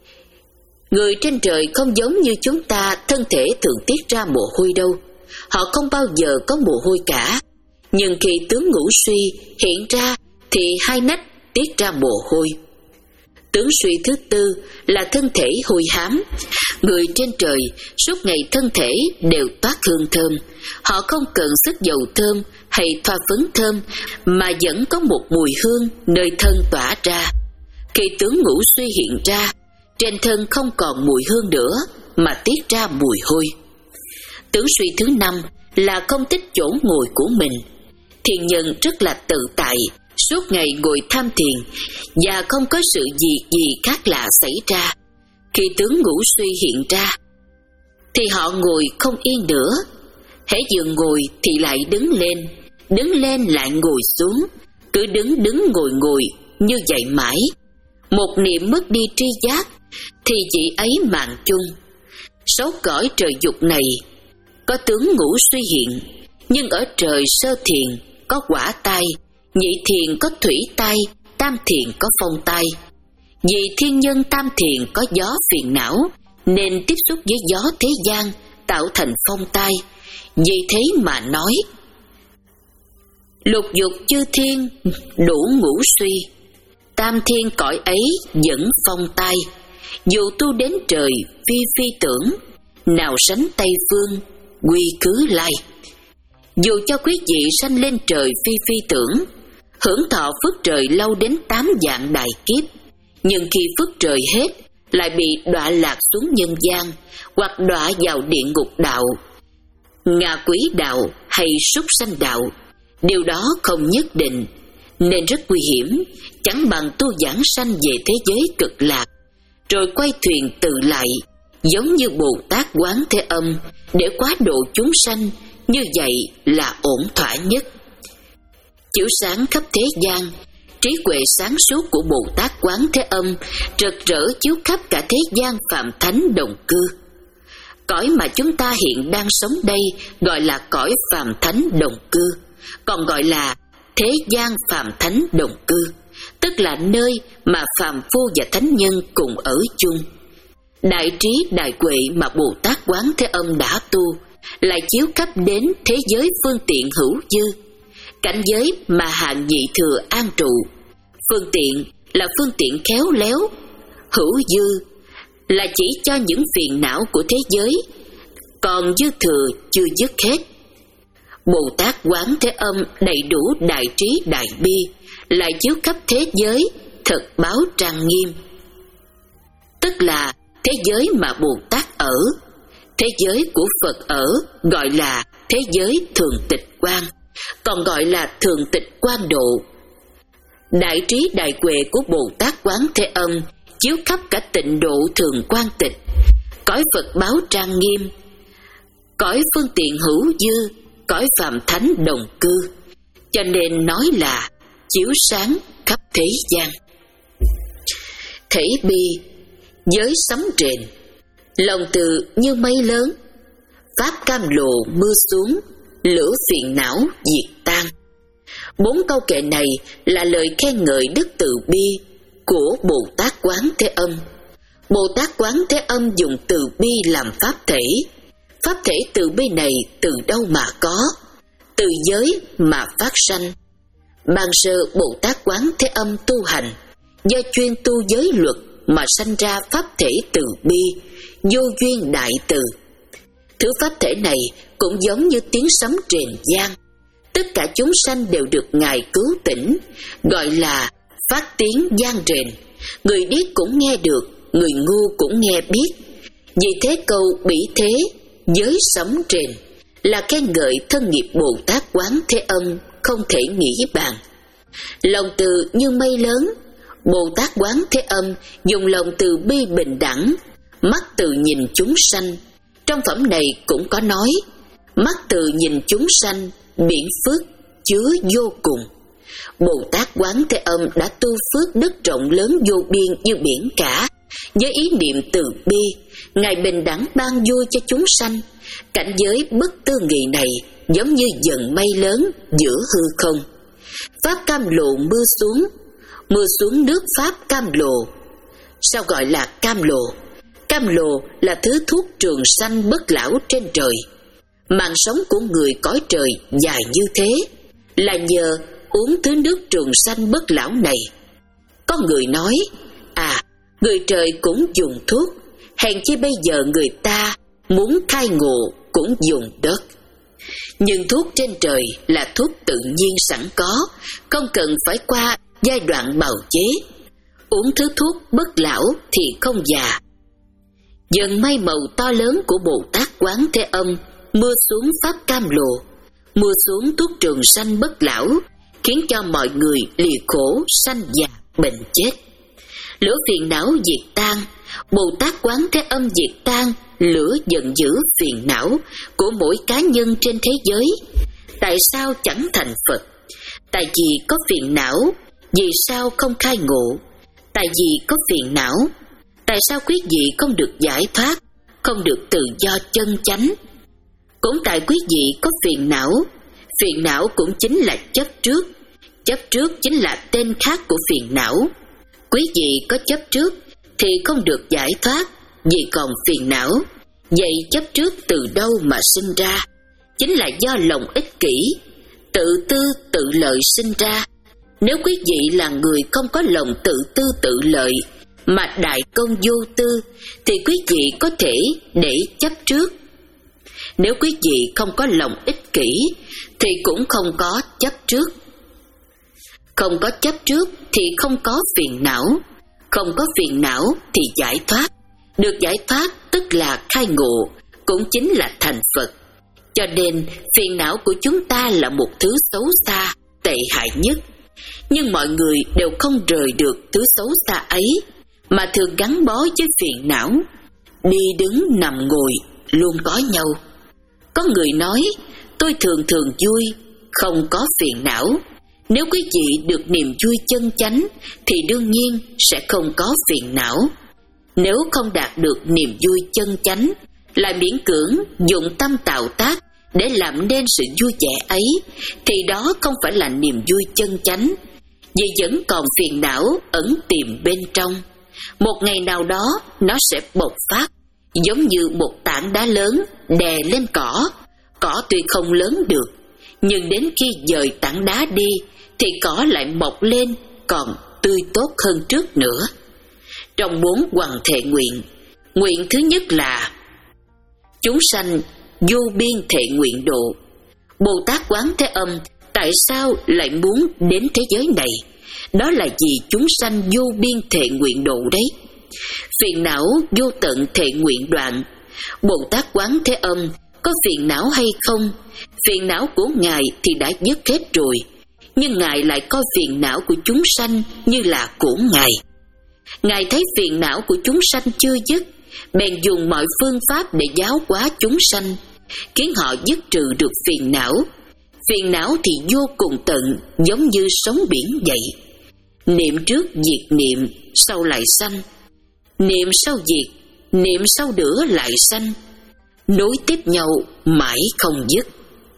Người trên trời không giống như chúng ta thân thể thường tiết ra mồ hôi đâu, họ không bao giờ có mồ hôi cả. Nhưng khi tướng ngũ suy hiện ra thì hai nách tiết ra mồ hôi. Tướng suy thứ tư là thân thể hôi hám. Người trên trời suốt ngày thân thể đều toát hương thơm, họ không cần sức dầu thơm hay thoa phấn thơm mà vẫn có một mùi hương nơi thân tỏa ra. Khi tướng ngũ suy hiện ra, trên thân không còn mùi hương nữa mà tiết ra mùi hôi. Tướng suy thứ năm là không thích chỗ ngồi của mình. Thiền nhân rất là tự tại, suốt ngày ngồi tham thiền và không có sự gì gì khác lạ xảy ra. Khi tướng ngũ suy hiện ra thì họ ngồi không yên nữa, hễ dừng ngồi thì lại đứng lên, đứng lên lại ngồi xuống, cứ đứng đứng ngồi ngồi như vậy mãi. Một niệm mất đi tri giác thì chỉ ấy mạng chung. Sáu cõi trời dục này có tướng ngũ suy hiện, nhưng ở trời sơ thiền có quả tai, nhị thiền có thủy tai, tam thiền có phong tai. Vì thiên nhân tam thiền có gió phiền não nên tiếp xúc với gió thế gian tạo thành phong tai. Vì thế mà nói lục dục chư thiên đủ ngũ suy, tam thiên cõi ấy vẫn phong tai. Dù tu đến trời phi phi tưởng, nào sánh Tây Phương quy cứ lai. Dù cho quý vị sanh lên trời phi phi tưởng, hưởng thọ phước trời lâu đến tám vạn đại kiếp, nhưng khi phước trời hết lại bị đọa lạc xuống nhân gian, hoặc đọa vào địa ngục đạo, ngạ quỷ đạo hay súc sanh đạo. Điều đó không nhất định, nên rất nguy hiểm. Chẳng bằng tu giảng sanh về thế giới cực lạc, rồi quay thuyền từ lại, giống như Bồ Tát Quán Thế Âm, để quá độ chúng sanh. Như vậy là ổn thỏa nhất. Chiếu sáng khắp thế gian, trí huệ sáng suốt của Bồ Tát Quán Thế Âm rực rỡ chiếu khắp cả thế gian phàm thánh đồng cư. Cõi mà chúng ta hiện đang sống đây gọi là cõi phàm thánh đồng cư, còn gọi là thế gian phàm thánh đồng cư, tức là nơi mà phàm phu và thánh nhân cùng ở chung. Đại trí đại huệ mà Bồ Tát Quán Thế Âm đã tu lại chiếu khắp đến thế giới phương tiện hữu dư, cảnh giới mà hạng nhị thừa an trụ. Phương tiện là phương tiện khéo léo, hữu dư là chỉ cho những phiền não của thế giới, còn dư thừa chưa dứt hết. Bồ Tát Quán Thế Âm đầy đủ đại trí đại bi, lại chiếu khắp thế giới thật báo trang nghiêm, tức là thế giới mà Bồ Tát ở. Thế giới của Phật ở gọi là thế giới thường tịch quang, còn gọi là thường tịch quang độ. Đại trí đại huệ của Bồ Tát Quán Thế Âm chiếu khắp cả tịnh độ thường quang tịch, cõi Phật báo trang nghiêm, cõi phương tiện hữu dư, cõi phàm thánh đồng cư, cho nên nói là chiếu sáng khắp thế gian. Thể bi, giới sấm rền, lòng từ như mây lớn, pháp cam lộ mưa xuống, lửa phiền não diệt tan. Bốn câu kệ này là lời khen ngợi đức từ bi của Bồ Tát Quán Thế Âm. Bồ Tát Quán Thế Âm dùng từ bi làm pháp thể. Pháp thể từ bi này từ đâu mà có? Từ giới mà phát sanh. Ban sơ Bồ Tát Quán Thế Âm tu hành, do chuyên tu giới luật mà sanh ra pháp thể từ bi, vô duyên đại từ. Thứ pháp thể này cũng giống như tiếng sấm rền vang, tất cả chúng sanh đều được Ngài cứu tỉnh, gọi là phát tiếng vang rền. Người điếc cũng nghe được, người ngu cũng nghe biết. Vì thế câu bỉ thế, giới sấm rền là khen ngợi thân nghiệp Bồ Tát Quán Thế Âm không thể nghĩ bàn. Lòng từ như mây lớn, Bồ Tát Quán Thế Âm dùng lòng từ bi bình đẳng, mắt từ nhìn chúng sanh. Trong phẩm này cũng có nói, mắt từ nhìn chúng sanh, biển phước chứa vô cùng. Bồ Tát Quán Thế Âm đã tu phước đức rộng lớn vô biên như biển cả. Với ý niệm từ bi, Ngài bình đẳng ban vui cho chúng sanh. Cảnh giới bất tư nghị này giống như dần mây lớn giữa hư không. Pháp cam lộ mưa xuống, mưa xuống nước Pháp cam lộ. Sao gọi là cam lộ? Cam lộ là thứ thuốc trường sanh bất lão trên trời. Mạng sống của người cõi trời dài như thế là nhờ uống thứ nước trường sanh bất lão này. Có người nói, à, người trời cũng dùng thuốc, hèn chi bây giờ người ta muốn khai ngộ cũng dùng đất. Nhưng thuốc trên trời là thuốc tự nhiên sẵn có, không cần phải qua giai đoạn bào chế. Uống thứ thuốc bất lão thì không già. Dần mây màu to lớn của Bồ Tát Quán Thế Âm mưa xuống pháp cam lộ, mưa xuống thuốc trường sanh bất lão, khiến cho mọi người lìa khổ sanh già bệnh chết. Lửa phiền não diệt tan, Bồ Tát Quán Thế Âm diệt tan lửa giận dữ phiền não của mỗi cá nhân trên thế giới. Tại sao chẳng thành Phật? Tại vì có phiền não. Vì sao không khai ngộ? Tại vì có phiền não. Tại sao quý vị không được giải thoát, không được tự do chân chánh? Cũng tại quý vị có phiền não. Phiền não cũng chính là chấp trước. Chấp trước chính là tên khác của phiền não. Quý vị có chấp trước thì không được giải thoát vì còn phiền não. Vậy chấp trước từ đâu mà sinh ra? Chính là do lòng ích kỷ, tự tư tự lợi sinh ra. Nếu quý vị là người không có lòng tự tư tự lợi mà đại công vô tư thì quý vị có thể để chấp trước. Nếu quý vị không có lòng ích kỷ thì cũng không có chấp trước. Không có chấp trước thì không có phiền não. Không có phiền não thì giải thoát. Được giải thoát tức là khai ngộ, cũng chính là thành Phật. Cho nên phiền não của chúng ta là một thứ xấu xa, tệ hại nhất. Nhưng mọi người đều không rời được thứ xấu xa ấy, mà thường gắn bó với phiền não. Đi đứng nằm ngồi luôn có nhau. Có người nói, tôi thường thường vui, không có phiền não. Nếu quý vị được niềm vui chân chánh thì đương nhiên sẽ không có phiền não. Nếu không đạt được niềm vui chân chánh, lại miễn cưỡng dụng tâm tạo tác để làm nên sự vui vẻ ấy, thì đó không phải là niềm vui chân chánh, vì vẫn còn phiền não ẩn tiềm bên trong. Một ngày nào đó nó sẽ bộc phát, giống như một tảng đá lớn đè lên cỏ. Cỏ tuy không lớn được, nhưng đến khi dời tảng đá đi thì cỏ lại mọc lên còn tươi tốt hơn trước nữa. Trong bốn hoằng thệ nguyện, nguyện thứ nhất là chúng sanh vô biên thệ nguyện độ. Bồ Tát Quán Thế Âm tại sao lại muốn đến thế giới này? Đó là vì chúng sanh vô biên thệ nguyện độ đấy. Phiền não vô tận thệ nguyện đoạn. Bồ Tát Quán Thế Âm có phiền não hay không? Phiền não của Ngài thì đã dứt hết rồi, nhưng Ngài lại coi phiền não của chúng sanh như là của Ngài. Ngài thấy phiền não của chúng sanh chưa dứt, bèn dùng mọi phương pháp để giáo hóa chúng sanh, khiến họ dứt trừ được phiền não. Phiền não thì vô cùng tận, giống như sóng biển vậy. Niệm trước diệt niệm, sau lại sanh. Niệm sau diệt, niệm sau nữa lại sanh, nối tiếp nhau mãi không dứt.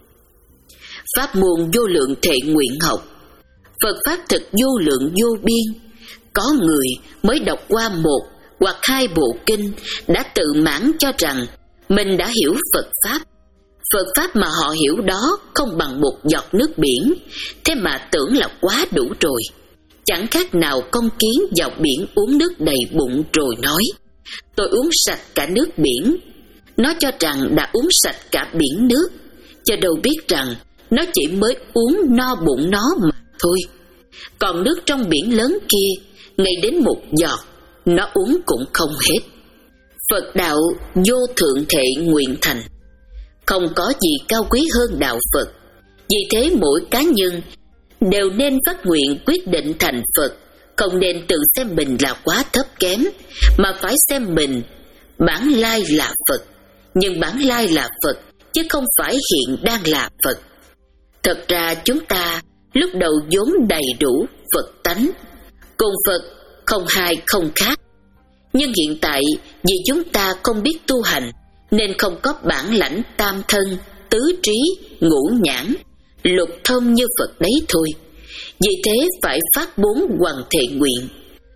Pháp môn vô lượng thệ nguyện học. Phật Pháp thật vô lượng vô biên. Có người mới đọc qua một hoặc hai bộ kinh đã tự mãn cho rằng mình đã hiểu Phật Pháp. Phật Pháp mà họ hiểu đó không bằng một giọt nước biển, thế mà tưởng là quá đủ rồi. Chẳng khác nào con kiến vào biển uống nước đầy bụng rồi nói, tôi uống sạch cả nước biển. Nó cho rằng đã uống sạch cả biển nước, cho đâu biết rằng nó chỉ mới uống no bụng nó mà thôi. Còn nước trong biển lớn kia, ngay đến một giọt, nó uống cũng không hết. Phật đạo vô thượng thể nguyện thành. Không có gì cao quý hơn đạo Phật. Vì thế mỗi cá nhân đều nên phát nguyện quyết định thành Phật, không nên tự xem mình là quá thấp kém, mà phải xem mình bản lai là Phật. Nhưng bản lai là Phật, chứ không phải hiện đang là Phật. Thật ra chúng ta lúc đầu vốn đầy đủ Phật tánh, cùng Phật không hai không khác. Nhưng hiện tại vì chúng ta không biết tu hành, nên không có bản lãnh tam thân, tứ trí, ngũ nhãn, lục thông như Phật đấy thôi. Vì thế phải phát bốn hoằng thệ nguyện.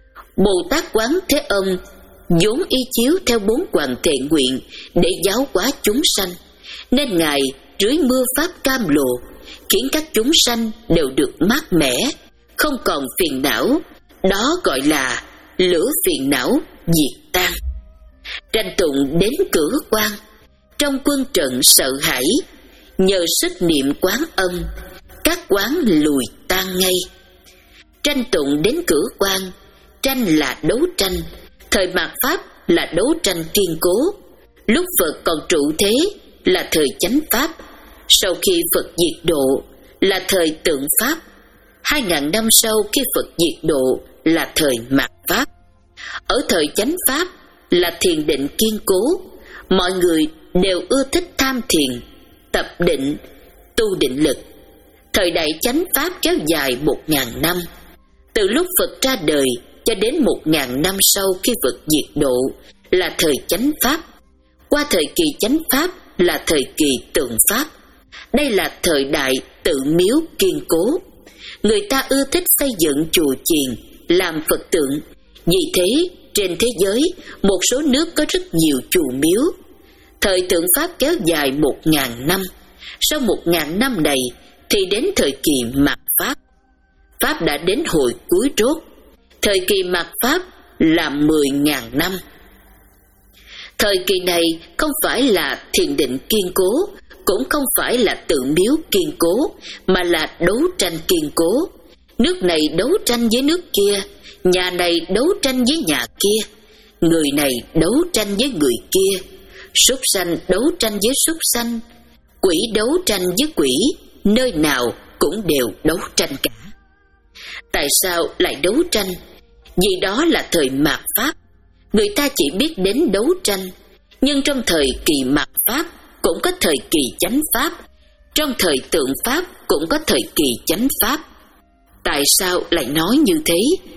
Bồ Tát Quán Thế Âm vốn y chiếu theo bốn hoằng thệ nguyện để giáo hóa chúng sanh, nên Ngài rưới mưa pháp cam lộ, khiến các chúng sanh đều được mát mẻ, không còn phiền não. Đó gọi là lửa phiền não diệt tan. Tranh tụng đến cửa quan, trong quân trận sợ hãi, nhờ sức niệm Quán Âm, các quán lùi tan ngay. Tranh tụng đến cửa quan, tranh là đấu tranh, thời mạt Pháp là đấu tranh kiên cố. Lúc Phật còn trụ thế là thời chánh Pháp, sau khi Phật diệt độ là thời tượng Pháp. Hai ngàn năm sau khi Phật diệt độ là thời mạt Pháp. Ở thời chánh Pháp là thiền định kiên cố. Mọi người đều ưa thích tham thiền, tập định, tu định lực. Thời đại chánh Pháp kéo dài một ngàn năm. Từ lúc Phật ra đời cho đến một ngàn năm sau khi Phật diệt độ là thời chánh Pháp. Qua thời kỳ chánh Pháp là thời kỳ tượng Pháp. Đây là thời đại tự miếu kiên cố. Người ta ưa thích xây dựng chùa chiền, làm Phật tượng. Vì thế trên thế giới một số nước có rất nhiều chùa miếu. Thời tượng Pháp kéo dài một ngàn năm. Sau một ngàn năm này thì đến thời kỳ mạt Pháp. Pháp đã đến hồi cuối rốt. Thời kỳ mạt Pháp là mười ngàn năm. Thời kỳ này không phải là thiền định kiên cố, cũng không phải là tự miếu kiên cố, mà là đấu tranh kiên cố. Nước này đấu tranh với nước kia, nhà này đấu tranh với nhà kia, người này đấu tranh với người kia, súc sanh đấu tranh với súc sanh, quỷ đấu tranh với quỷ, nơi nào cũng đều đấu tranh cả. Tại sao lại đấu tranh? Vì đó là thời mạt Pháp. Người ta chỉ biết đến đấu tranh. Nhưng trong thời kỳ mạt Pháp cũng có thời kỳ chánh Pháp, trong thời tượng Pháp cũng có thời kỳ chánh Pháp. Tại sao lại nói như thế?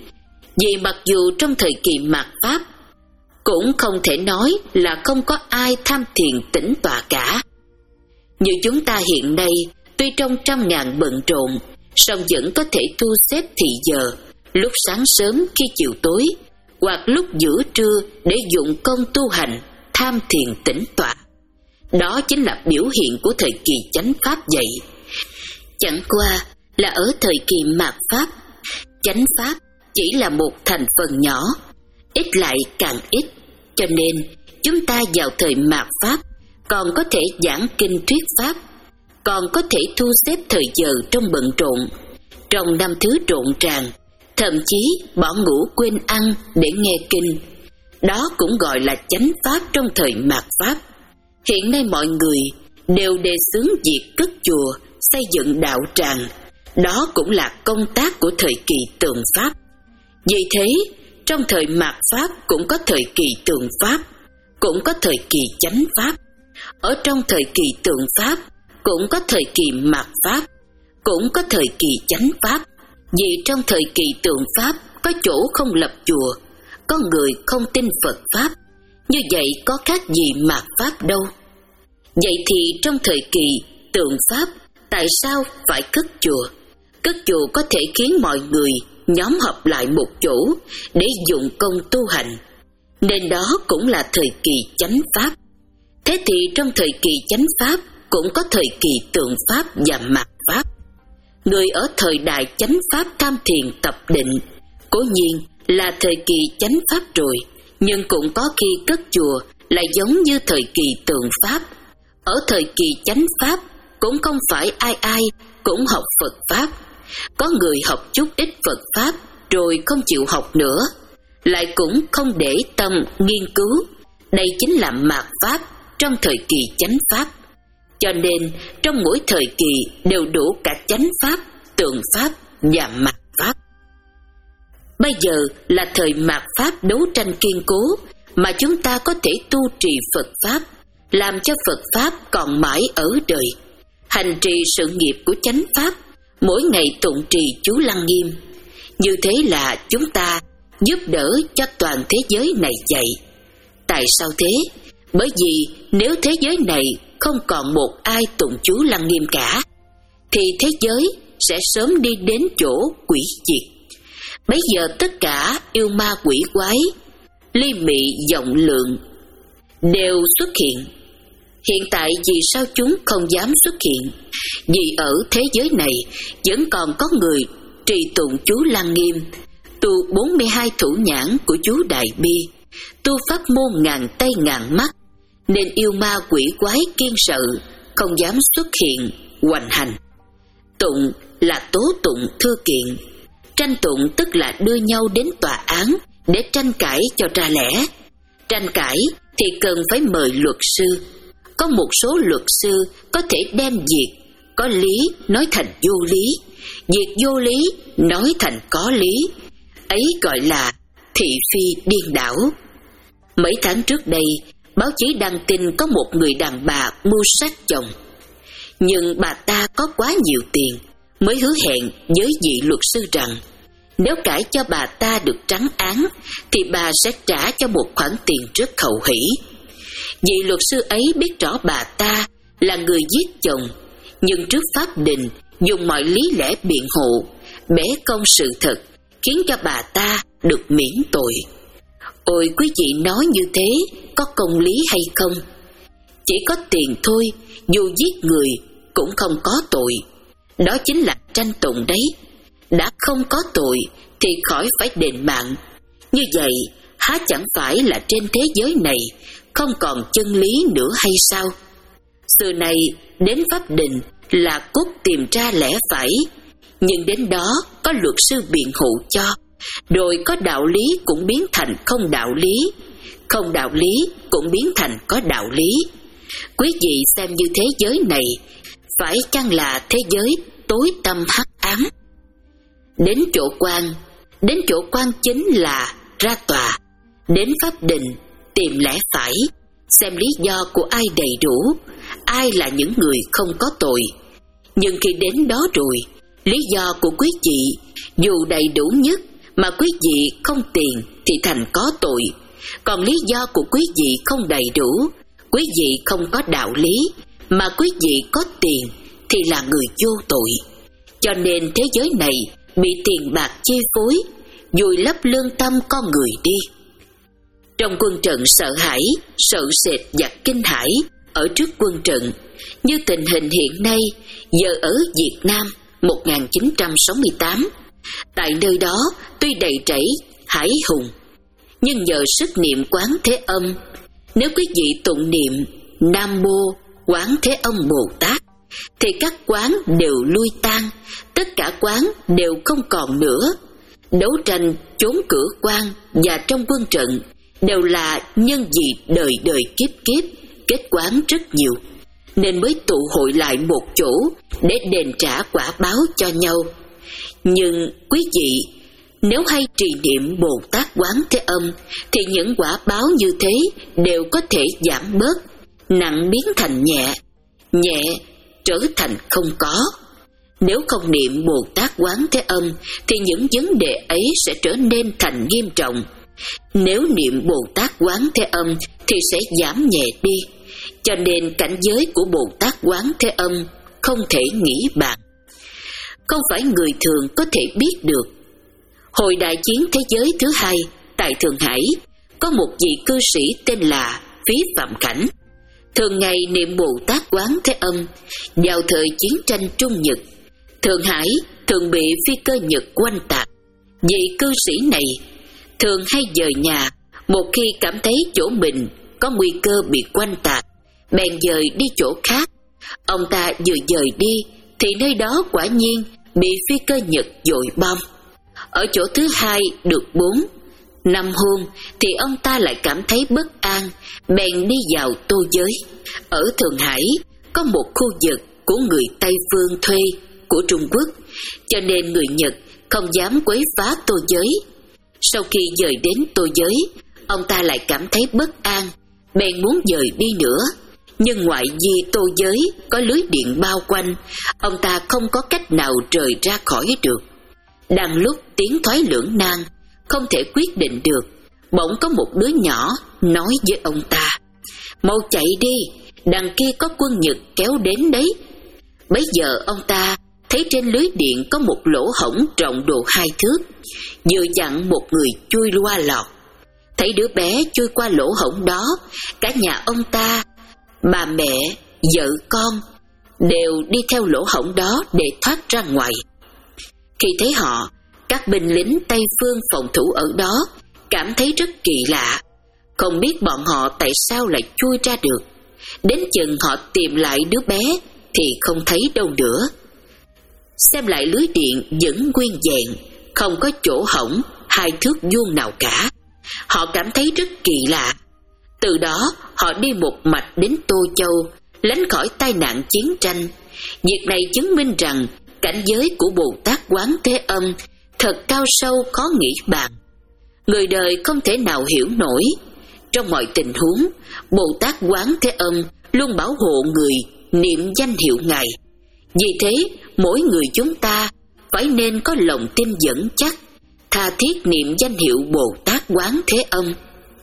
Vì mặc dù trong thời kỳ mạt Pháp cũng không thể nói là không có ai tham thiền tĩnh tọa cả. Như chúng ta hiện nay, tuy trong trăm ngàn bận rộn, song vẫn có thể thu xếp thị giờ, lúc sáng sớm khi chiều tối, hoặc lúc giữa trưa để dụng công tu hành, tham thiền tĩnh tọa. Đó chính là biểu hiện của thời kỳ chánh Pháp vậy. Chẳng qua là ở thời kỳ mạt Pháp, chánh Pháp chỉ là một thành phần nhỏ, ít lại càng ít. Cho nên chúng ta vào thời mạt Pháp còn có thể giảng kinh thuyết Pháp, còn có thể thu xếp thời giờ trong bận rộn, trong năm thứ rộn ràng, thậm chí bỏ ngủ quên ăn để nghe kinh. Đó cũng gọi là chánh Pháp trong thời mạt Pháp. Hiện nay mọi người đều đề xướng việc cất chùa, xây dựng đạo tràng. Đó cũng là công tác của thời kỳ tượng Pháp. Vì thế, trong thời mạt Pháp cũng có thời kỳ tượng Pháp, cũng có thời kỳ chánh Pháp. Ở trong thời kỳ tượng Pháp cũng có thời kỳ mạt Pháp, cũng có thời kỳ chánh Pháp. Vì trong thời kỳ tượng Pháp có chỗ không lập chùa, có người không tin Phật Pháp. Như vậy có khác gì mạt Pháp đâu. Vậy thì trong thời kỳ tượng Pháp, tại sao phải cất chùa? Cất chùa có thể khiến mọi người nhóm họp lại một chỗ để dụng công tu hành, nên đó cũng là thời kỳ chánh Pháp. Thế thì trong thời kỳ chánh Pháp cũng có thời kỳ tượng Pháp và mạt Pháp. Người ở thời đại chánh Pháp tham thiền tập định, cố nhiên là thời kỳ chánh Pháp rồi, nhưng cũng có khi cất chùa lại giống như thời kỳ tượng Pháp. Ở thời kỳ chánh Pháp cũng không phải ai ai cũng học Phật Pháp. Có người học chút ít Phật Pháp rồi không chịu học nữa, lại cũng không để tâm nghiên cứu. Đây chính là mạt Pháp trong thời kỳ chánh Pháp. Cho nên trong mỗi thời kỳ đều đủ cả chánh Pháp, tượng Pháp và mạt Pháp. Bây giờ là thời mạt Pháp đấu tranh kiên cố, mà chúng ta có thể tu trì Phật Pháp, làm cho Phật Pháp còn mãi ở đời, hành trì sự nghiệp của chánh Pháp, mỗi ngày tụng trì chú Lăng Nghiêm. Như thế là chúng ta giúp đỡ cho toàn thế giới này dạy. Tại sao thế? Bởi vì nếu thế giới này không còn một ai tụng chú Lăng Nghiêm cả, thì thế giới sẽ sớm đi đến chỗ quỷ diệt. Bấy giờ tất cả yêu ma quỷ quái, ly mị vọng lượng đều xuất hiện. Hiện tại vì sao chúng không dám xuất hiện? Vì ở thế giới này vẫn còn có người trì tụng chú Lăng Nghiêm, tu bốn mươi hai thủ nhãn của chú Đại Bi, tu pháp môn ngàn tay ngàn mắt, nên yêu ma quỷ quái kiên sợ, không dám xuất hiện hoành hành. Tụng là tố tụng thư kiện, tranh tụng tức là đưa nhau đến tòa án để tranh cãi cho ra lẽ. Tranh cãi thì cần phải mời luật sư. Có một số luật sư có thể đem việc có lý nói thành vô lý, việc vô lý nói thành có lý, ấy gọi là thị phi điên đảo. Mấy tháng trước đây, báo chí đăng tin có một người đàn bà mưu sát chồng, nhưng bà ta có quá nhiều tiền, mới hứa hẹn với vị luật sư rằng nếu cãi cho bà ta được trắng án thì bà sẽ trả cho một khoản tiền rất hậu hỷ. Vị luật sư ấy biết rõ bà ta là người giết chồng, nhưng trước pháp đình dùng mọi lý lẽ biện hộ, bẻ cong sự thật, khiến cho bà ta được miễn tội. Ôi quý vị nói như thế có công lý hay không? Chỉ có tiền thôi, dù giết người cũng không có tội. Đó chính là tranh tụng đấy. Đã không có tội thì khỏi phải đền mạng. Như vậy há chẳng phải là trên thế giới này không còn chân lý nữa hay sao? Xưa này đến pháp đình là cốt tìm ra lẽ phải, nhưng đến đó có luật sư biện hộ cho, rồi có đạo lý cũng biến thành không đạo lý, không đạo lý cũng biến thành có đạo lý. Quý vị xem như thế giới này phải chăng là thế giới tối tăm hắc ám? Đến chỗ quan, đến chỗ quan chính là ra tòa, đến pháp đình tìm lẽ phải, xem lý do của ai đầy đủ, ai là những người không có tội. Nhưng khi đến đó rồi, lý do của quý vị dù đầy đủ nhất mà quý vị không tiền thì thành có tội, còn lý do của quý vị không đầy đủ, quý vị không có đạo lý mà quý vị có tiền thì là người vô tội. Cho nên thế giới này bị tiền bạc chi phối, vùi lấp lương tâm con người đi. Trong quân trận sợ hãi, sợ sệt và kinh hãi ở trước quân trận, như tình hình hiện nay giờ ở Việt Nam một nghìn chín trăm sáu mươi tám. Tại nơi đó tuy đầy rẫy hải hùng, nhưng nhờ sức niệm Quán Thế Âm, nếu quý vị tụng niệm Nam Mô Quán Thế Âm Bồ Tát thì các quán đều lui tan, tất cả quán đều không còn nữa. Đấu tranh trốn cửa quan và trong quân trận đều là nhân dị đời đời kiếp kiếp, kết quán rất nhiều, nên mới tụ hội lại một chỗ để đền trả quả báo cho nhau. Nhưng quý vị nếu hay trì niệm Bồ Tát Quán Thế Âm thì những quả báo như thế đều có thể giảm bớt, nặng biến thành nhẹ, nhẹ trở thành không có. Nếu không niệm Bồ Tát Quán Thế Âm thì những vấn đề ấy sẽ trở nên thành nghiêm trọng. Nếu niệm Bồ Tát Quán Thế Âm thì sẽ giảm nhẹ đi. Cho nên cảnh giới của Bồ Tát Quán Thế Âm không thể nghĩ bàn, không phải người thường có thể biết được. Hồi đại chiến thế giới thứ hai tại Thượng Hải, có một vị cư sĩ tên là Phí Phạm Cảnh, thường ngày niệm Bồ Tát Quán Thế Âm. Vào thời chiến tranh Trung Nhật, Thượng Hải thường bị phi cơ Nhật oanh tạc. Vị cư sĩ này thường hay dời nhà, một khi cảm thấy chỗ mình có nguy cơ bị oanh tạc, bèn dời đi chỗ khác, Ông ta vừa dời đi thì nơi đó quả nhiên bị phi cơ Nhật dội bom. Ở chỗ thứ hai được bốn năm hôm thì ông ta lại cảm thấy bất an, bèn đi vào Tô Giới. Ở Thượng Hải có một khu vực của người Tây Phương thuê của Trung Quốc, cho nên người Nhật không dám quấy phá Tô Giới. Sau khi dời đến Tô Giới, ông ta lại cảm thấy bất an, bèn muốn dời đi nữa. Nhưng ngoại vi Tô Giới có lưới điện bao quanh, ông ta không có cách nào rời ra khỏi được. Đang lúc tiến thoái lưỡng nan, không thể quyết định được, bỗng có một đứa nhỏ nói với ông ta: "Mau chạy đi, đằng kia có quân Nhật kéo đến đấy." Bấy giờ ông ta thấy trên lưới điện có một lỗ hổng rộng độ hai thước, vừa dặn một người chui qua lọt. Thấy đứa bé chui qua lỗ hổng đó, cả nhà ông ta, bà mẹ, vợ con đều đi theo lỗ hổng đó để thoát ra ngoài. Khi thấy họ, các binh lính Tây Phương phòng thủ ở đó cảm thấy rất kỳ lạ, không biết bọn họ tại sao lại chui ra được. Đến chừng họ tìm lại đứa bé thì không thấy đâu nữa. Xem lại lưới điện vẫn nguyên vẹn, không có chỗ hổng hai thước vuông nào cả. Họ cảm thấy rất kỳ lạ. Từ đó họ đi một mạch đến Tô Châu, lánh khỏi tai nạn chiến tranh. Việc này chứng minh rằng cảnh giới của Bồ Tát Quán Thế Âm thật cao sâu khó nghĩ bàn. Người đời không thể nào hiểu nổi. Trong mọi tình huống, Bồ Tát Quán Thế Âm luôn bảo hộ người niệm danh hiệu Ngài. Vì thế, mỗi người chúng ta phải nên có lòng tin vững chắc, tha thiết niệm danh hiệu Bồ Tát Quán Thế Âm.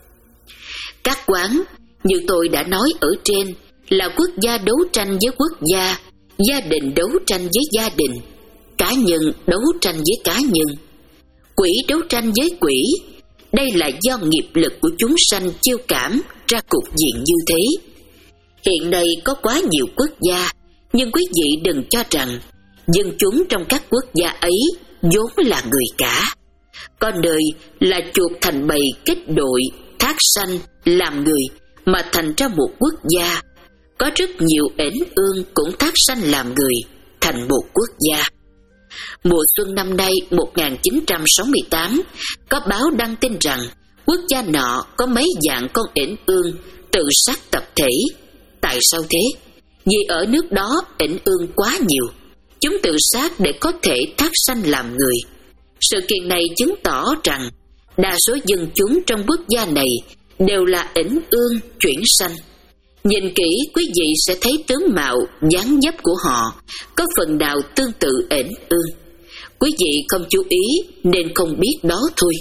Các quán, như tôi đã nói ở trên, là quốc gia đấu tranh với quốc gia, gia đình đấu tranh với gia đình, cá nhân đấu tranh với cá nhân, quỷ đấu tranh với quỷ. Đây là do nghiệp lực của chúng sanh chiêu cảm ra cục diện như thế. Hiện nay có quá nhiều quốc gia, nhưng quý vị đừng cho rằng dân chúng trong các quốc gia ấy vốn là người cả. Có nơi là chuột thành bầy kết đội thác sanh làm người mà thành ra một quốc gia. Có rất nhiều ẻn ương cũng thác sanh làm người thành một quốc gia. Mùa xuân năm nay một nghìn chín trăm sáu mươi tám, có báo đăng tin rằng quốc gia nọ có mấy dạng con ẻn ương tự sát tập thể. Tại sao thế? Vì ở nước đó ẻn ương quá nhiều, chúng tự sát để có thể thác sanh làm người. Sự kiện này chứng tỏ rằng đa số dân chúng trong quốc gia này đều là ẻn ương chuyển sanh. Nhìn kỹ quý vị sẽ thấy tướng mạo, dáng dấp của họ có phần nào tương tự ẻn ương. Quý vị không chú ý nên không biết đó thôi.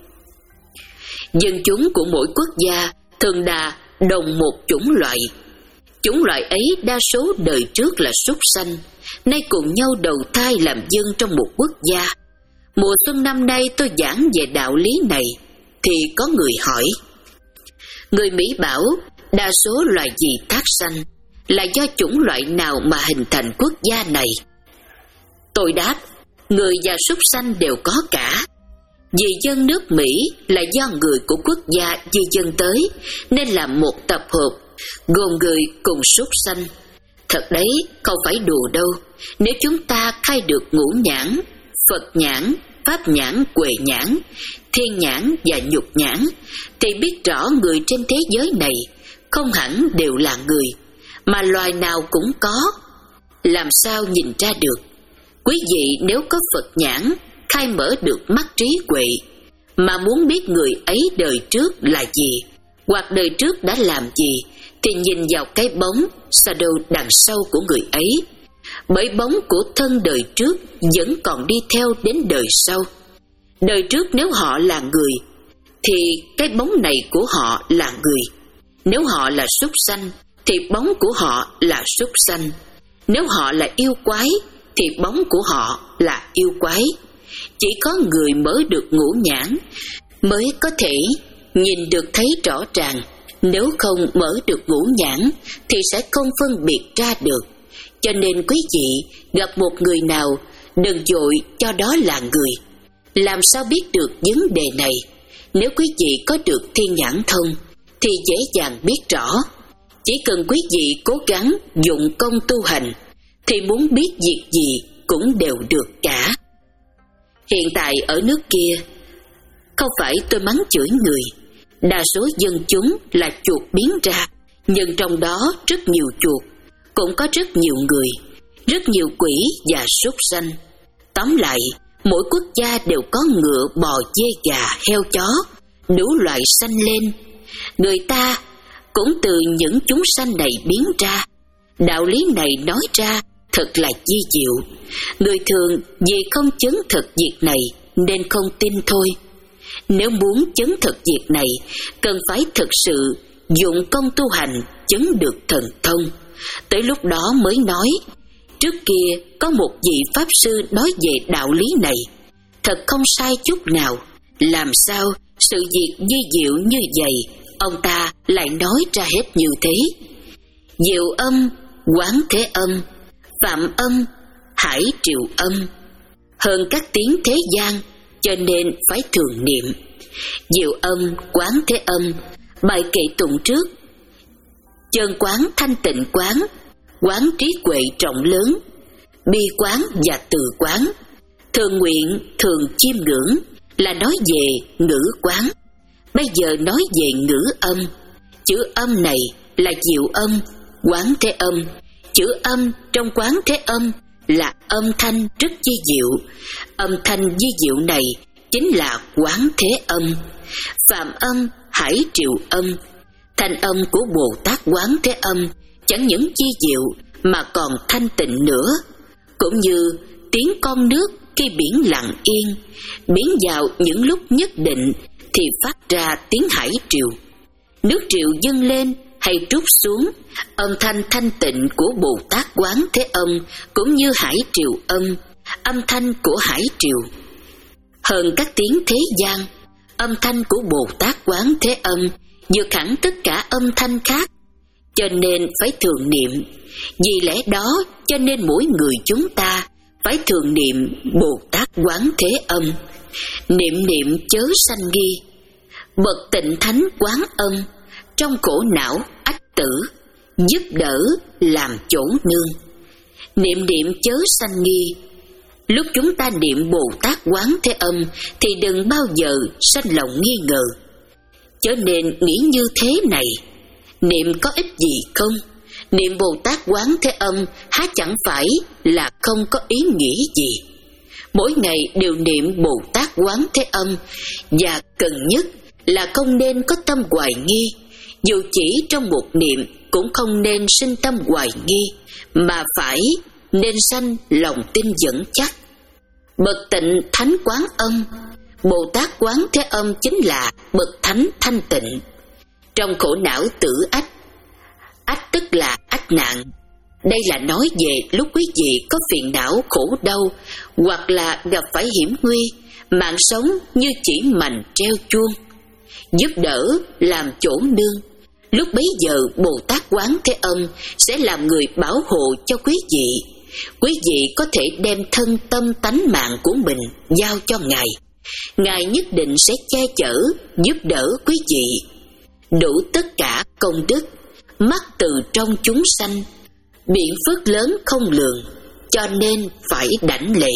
Dân chúng của mỗi quốc gia thường là đồng một chủng loại. Chủng loại ấy đa số đời trước là súc sanh, nay cùng nhau đầu thai làm dân trong một quốc gia. Mùa xuân năm nay tôi giảng về đạo lý này thì có người hỏi: người Mỹ bảo đa số loài gì thác sanh, là do chủng loại nào mà hình thành quốc gia này? Tôi đáp: người và súc sanh đều có cả. Vì dân nước Mỹ là do người của quốc gia di dân tới, nên là một tập hợp gồm người cùng súc sanh. Thật đấy, không phải đùa đâu. Nếu chúng ta khai được ngũ nhãn, Phật nhãn, Pháp nhãn, Huệ nhãn, Thiên nhãn và Nhục nhãn, thì biết rõ người trên thế giới này không hẳn đều là người, mà loài nào cũng có. Làm sao nhìn ra được? Quý vị nếu có Phật nhãn, khai mở được mắt trí huệ, mà muốn biết người ấy đời trước là gì, hoặc đời trước đã làm gì, thì nhìn vào cái bóng, shadow đằng sau của người ấy. Bởi bóng của thân đời trước vẫn còn đi theo đến đời sau. Đời trước nếu họ là người, thì cái bóng này của họ là người. Nếu họ là súc sanh, thì bóng của họ là súc sanh. Nếu họ là yêu quái, thì bóng của họ là yêu quái. Chỉ có người mở được ngũ nhãn mới có thể nhìn được thấy rõ ràng. Nếu không mở được ngũ nhãn thì sẽ không phân biệt ra được. Cho nên quý vị gặp một người nào, đừng vội cho đó là người. Làm sao biết được vấn đề này? Nếu quý vị có được thiên nhãn thông thì dễ dàng biết rõ. Chỉ cần quý vị cố gắng dụng công tu hành thì muốn biết việc gì cũng đều được cả. Hiện tại ở nước kia, không phải tôi mắng chửi người, đa số dân chúng là chuột biến ra, nhưng trong đó rất nhiều chuột, cũng có rất nhiều người, rất nhiều quỷ và súc sanh. Tóm lại, mỗi quốc gia đều có ngựa, bò, dê, gà, heo, chó, đủ loại sanh lên. Người ta cũng từ những chúng sanh này biến ra. Đạo lý này nói ra thật là vi diệu. Người thường vì không chứng thực việc này nên không tin thôi. Nếu muốn chứng thực việc này, cần phải thực sự dụng công tu hành chứng được thần thông. Tới lúc đó mới nói. Trước kia có một vị Pháp Sư nói về đạo lý này, thật không sai chút nào. Làm sao sự việc vi diệu như vậy ông ta lại nói ra hết như thế? Diệu âm, quán thế âm, phạm âm, hải triều âm, hơn các tiếng thế gian, cho nên phải thường niệm. Diệu âm, quán thế âm, bài kệ tụng trước. Chân quán thanh tịnh quán, quán trí huệ trọng lớn, bi quán và từ quán, thường nguyện thường chiêm ngưỡng là nói về ngữ quán. Bây giờ nói về ngữ âm. Chữ âm này là diệu âm, quán thế âm. Chữ âm trong quán thế âm là âm thanh rất vi diệu. Âm thanh vi diệu này chính là quán thế âm. Phạm âm, hải triều âm, thanh âm của Bồ Tát quán thế âm chẳng những vi diệu mà còn thanh tịnh nữa. Cũng như tiếng con nước khi biển lặng yên, biển vào những lúc nhất định thì phát ra tiếng hải triều. Nước triều dâng lên hay trút xuống, âm thanh thanh tịnh của Bồ Tát quán thế âm cũng như hải triều âm, âm thanh của hải triều. Hơn các tiếng thế gian, âm thanh của Bồ Tát quán thế âm vượt hẳn tất cả âm thanh khác, cho nên phải thường niệm. Vì lẽ đó cho nên mỗi người chúng ta phải thường niệm Bồ Tát quán thế âm. Niệm niệm chớ sanh nghi, bậc tịnh thánh quán âm, trong khổ não ách tử, giúp đỡ làm chỗ nương. Niệm niệm chớ sanh nghi. Lúc chúng ta niệm Bồ Tát quán thế âm thì đừng bao giờ sanh lòng nghi ngờ. Cho nên nghĩ như thế này, niệm có ích gì không? Niệm Bồ Tát quán thế âm há chẳng phải là không có ý nghĩa gì. Mỗi ngày đều niệm Bồ Tát quán thế âm, và cần nhất là không nên có tâm hoài nghi. Dù chỉ trong một niệm cũng không nên sinh tâm hoài nghi, mà phải nên sanh lòng tin vững chắc. Bậc tịnh thánh quán âm, Bồ Tát quán thế âm chính là bậc thánh thanh tịnh. Trong khổ não tử ách, ách tức là ách nạn. Đây là nói về lúc quý vị có phiền não khổ đau, hoặc là gặp phải hiểm nguy, mạng sống như chỉ mành treo chuông. Giúp đỡ làm chỗ nương. Lúc bấy giờ Bồ Tát quán thế âm sẽ làm người bảo hộ cho quý vị. Quý vị có thể đem thân tâm tánh mạng của mình giao cho Ngài. Ngài nhất định sẽ che chở, giúp đỡ quý vị. Đủ tất cả công đức, mắc từ trong chúng sanh, biện phước lớn không lường, cho nên phải đảnh lễ.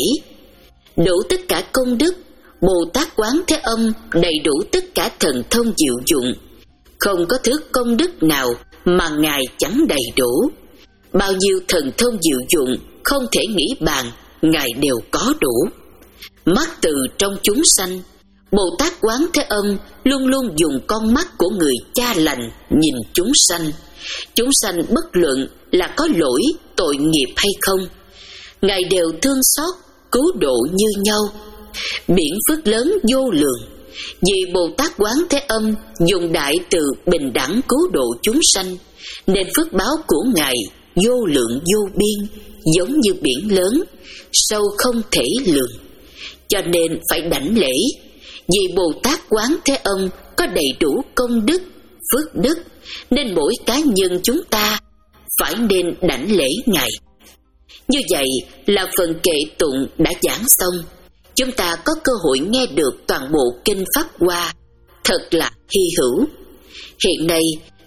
Đủ tất cả công đức, Bồ Tát quán thế âm đầy đủ tất cả thần thông diệu dụng. Không có thứ công đức nào mà Ngài chẳng đầy đủ. Bao nhiêu thần thông diệu dụng không thể nghĩ bàn, Ngài đều có đủ. Mắt từ trong chúng sanh, Bồ Tát quán thế âm luôn luôn dùng con mắt của người cha lành nhìn chúng sanh. Chúng sanh bất luận là có lỗi, tội nghiệp hay không, Ngài đều thương xót, cứu độ như nhau. Biển phước lớn vô lượng, vì Bồ Tát quán thế âm dùng đại từ bình đẳng cứu độ chúng sanh, nên phước báo của Ngài vô lượng vô biên, giống như biển lớn, sâu không thể lường. Cho nên phải đảnh lễ, vì Bồ Tát quán thế âm có đầy đủ công đức, phước đức, nên mỗi cá nhân chúng ta phải nên đảnh lễ Ngài. Như vậy là phần kệ tụng đã giảng xong. Chúng ta có cơ hội nghe được toàn bộ kinh Pháp Hoa, thật là hy hữu. Hiện nay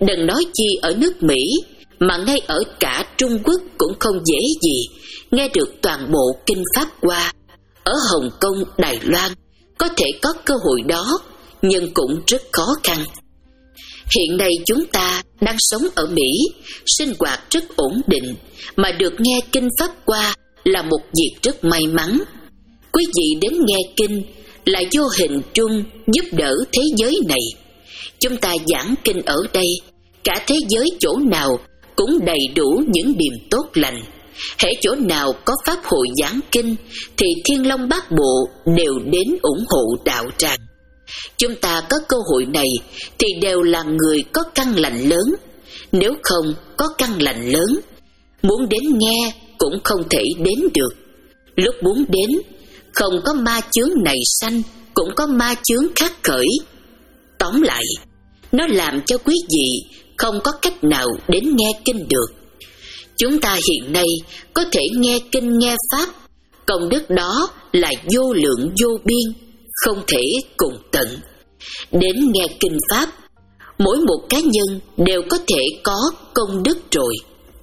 đừng nói chi ở nước Mỹ, mà ngay ở cả Trung Quốc cũng không dễ gì nghe được toàn bộ kinh Pháp Hoa. Ở Hồng Kông, Đài Loan có thể có cơ hội đó, nhưng cũng rất khó khăn. Hiện nay chúng ta đang sống ở Mỹ, sinh hoạt rất ổn định, mà được nghe kinh Pháp Hoa là một việc rất may mắn. Quý vị đến nghe kinh là vô hình chung giúp đỡ thế giới này. Chúng ta giảng kinh ở đây, cả thế giới chỗ nào cũng đầy đủ những điềm tốt lành. Hễ chỗ nào có pháp hội giảng kinh thì Thiên Long Bát Bộ đều đến ủng hộ đạo tràng. Chúng ta có cơ hội này thì đều là người có căn lành lớn. Nếu không có căn lành lớn, muốn đến nghe cũng không thể đến được. Lúc muốn đến, không có ma chướng này sanh, cũng có ma chướng khác khởi. Tóm lại, nó làm cho quý vị không có cách nào đến nghe kinh được. Chúng ta hiện nay có thể nghe kinh nghe pháp, công đức đó là vô lượng vô biên, không thể cùng tận. Đến nghe kinh pháp, mỗi một cá nhân đều có thể có công đức rồi.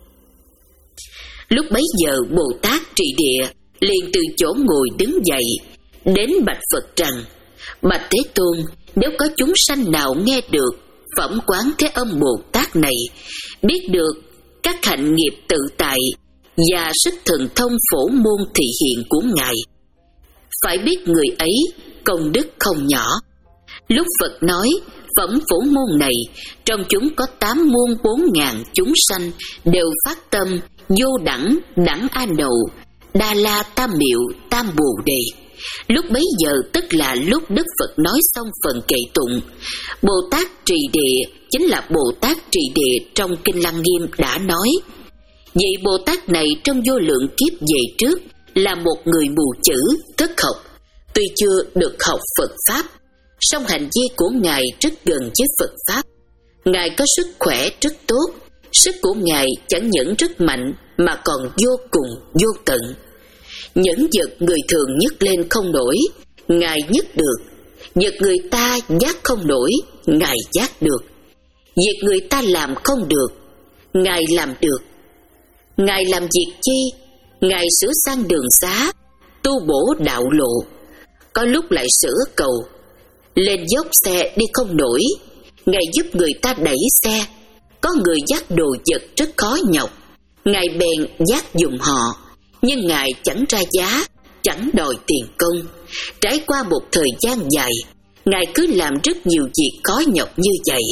Lúc bấy giờ Bồ Tát Trị Địa liền từ chỗ ngồi đứng dậy, đến bạch Phật rằng: Bạch Thế Tôn, nếu có chúng sanh nào nghe được phẩm Quán Thế Âm Bồ Tát này, biết được các hạnh nghiệp tự tại và sức thần thông phổ môn thị hiện của Ngài, phải biết người ấy công đức không nhỏ. Lúc Phật nói phẩm phổ môn này, trong chúng có tám muôn bốn ngàn chúng sanh đều phát tâm vô đẳng đẳng a nậu đa la tam miệu tam bồ đề. Lúc bấy giờ tức là lúc Đức Phật nói xong phần kệ tụng, Bồ Tát Trì Địa chính là Bồ Tát Trì Địa trong Kinh Lăng Nghiêm đã nói: vị Bồ Tát này trong vô lượng kiếp về trước là một người mù chữ, thất học, tuy chưa được học Phật Pháp, song hành vi của Ngài rất gần với Phật Pháp. Ngài có sức khỏe rất tốt, sức của Ngài chẳng những rất mạnh mà còn vô cùng vô tận. Những vật người thường nhấc lên không nổi, Ngài nhấc được. Vật người ta giác không nổi, Ngài giác được. Việc người ta làm không được, Ngài làm được. Ngài làm việc chi? Ngài sửa sang đường xá, tu bổ đạo lộ. Có lúc lại sửa cầu. Lên dốc xe đi không nổi, Ngài giúp người ta đẩy xe. Có người dắt đồ vật rất khó nhọc, Ngài bèn dắt giùm họ. Nhưng Ngài chẳng ra giá, chẳng đòi tiền công. Trải qua một thời gian dài, Ngài cứ làm rất nhiều việc khó nhọc như vậy.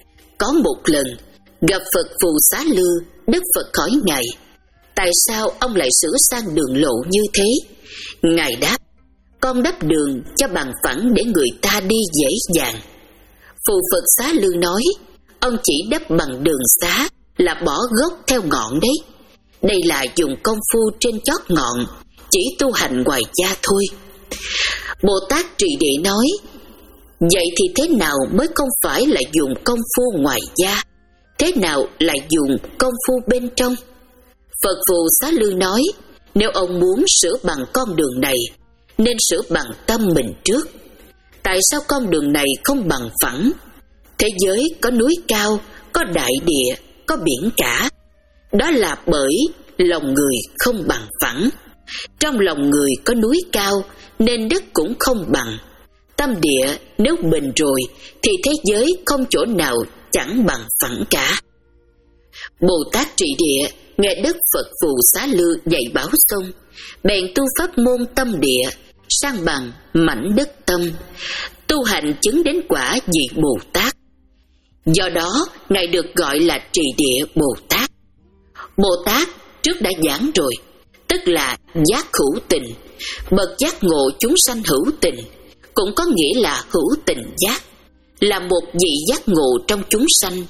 Có một lần gặp Phật Phù Xá Lư, Đức Phật hỏi Ngài: tại sao ông lại sửa sang đường lộ như thế? Ngài đáp: con đắp đường cho bằng phẳng để người ta đi dễ dàng. Phù Phật Xá Lư nói: ông chỉ đắp bằng đường xá là bỏ gốc theo ngọn đấy. Đây là dùng công phu trên chót ngọn, chỉ tu hành ngoài da thôi. Bồ Tát Trì Địa nói: vậy thì thế nào mới không phải là dùng công phu ngoài da? Thế nào lại dùng công phu bên trong? Phật Phù Xá Lư nói: nếu ông muốn sửa bằng con đường này, nên sửa bằng tâm mình trước. Tại sao con đường này không bằng phẳng? Thế giới có núi cao, có đại địa, có biển cả. Đó là bởi lòng người không bằng phẳng. Trong lòng người có núi cao, nên đất cũng không bằng. Tâm địa nếu bình rồi, thì thế giới không chỗ nào chẳng bằng phẳng cả. Bồ Tát Trị Địa nghe Đức Phật Phù Xá Lư dạy bảo xong, bèn tu pháp môn tâm địa, sang bằng mảnh đất tâm, tu hành chứng đến quả vị Bồ Tát. Do đó Ngài được gọi là Trì Địa Bồ Tát. Bồ Tát trước đã giảng rồi, tức là giác hữu tình. Bậc giác ngộ chúng sanh hữu tình, cũng có nghĩa là hữu tình giác, là một vị giác ngộ trong chúng sanh.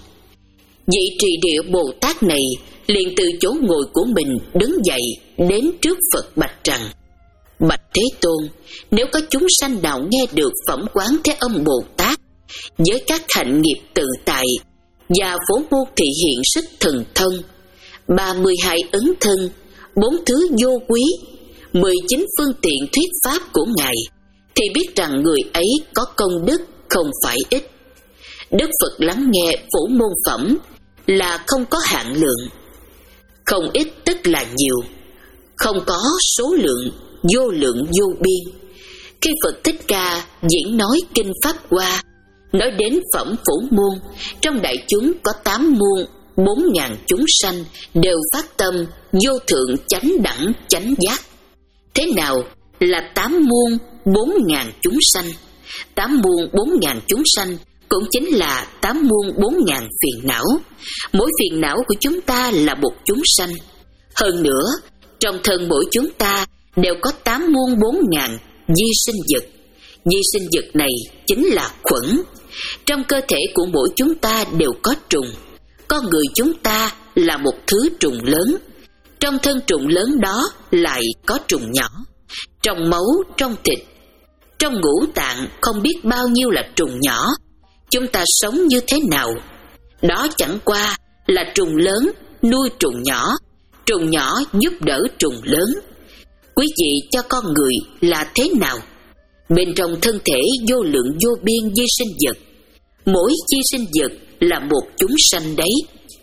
Vị Trì Địa Bồ Tát này liền từ chỗ ngồi của mình đứng dậy, đến trước Phật bạch rằng: bạch Thế Tôn, nếu có chúng sanh nào nghe được phẩm Quán Thế Âm Bồ Tát với các hạnh nghiệp tự tại và phổ môn thị hiện sức thần thông, ba mươi hai ấn thân, bốn thứ vô quý, mười chín phương tiện thuyết pháp của Ngài, thì biết rằng người ấy có công đức không phải ít. Đức Phật lắng nghe phổ môn phẩm là không có hạn lượng. Không ít tức là nhiều, không có số lượng, vô lượng vô biên. Khi Phật Thích Ca diễn nói kinh Pháp Hoa, nói đến phẩm phổ môn, trong đại chúng có tám muôn bốn ngàn chúng sanh đều phát tâm vô thượng chánh đẳng chánh giác. Thế nào là tám muôn bốn ngàn chúng sanh? Tám muôn bốn ngàn chúng sanh cũng chính là tám muôn bốn ngàn phiền não. Mỗi phiền não của chúng ta là một chúng sanh. Hơn nữa, trong thân mỗi chúng ta đều có tám muôn bốn ngàn di sinh vật. Di sinh vật này chính là khuẩn. Trong cơ thể của mỗi chúng ta đều có trùng. Con người chúng ta là một thứ trùng lớn. Trong thân trùng lớn đó lại có trùng nhỏ. Trong máu, trong thịt, trong ngũ tạng không biết bao nhiêu là trùng nhỏ. Chúng ta sống như thế nào? Đó chẳng qua là trùng lớn nuôi trùng nhỏ, trùng nhỏ giúp đỡ trùng lớn. Quý vị cho con người là thế nào? Bên trong thân thể vô lượng vô biên di sinh vật, mỗi di sinh vật là một chúng sanh đấy.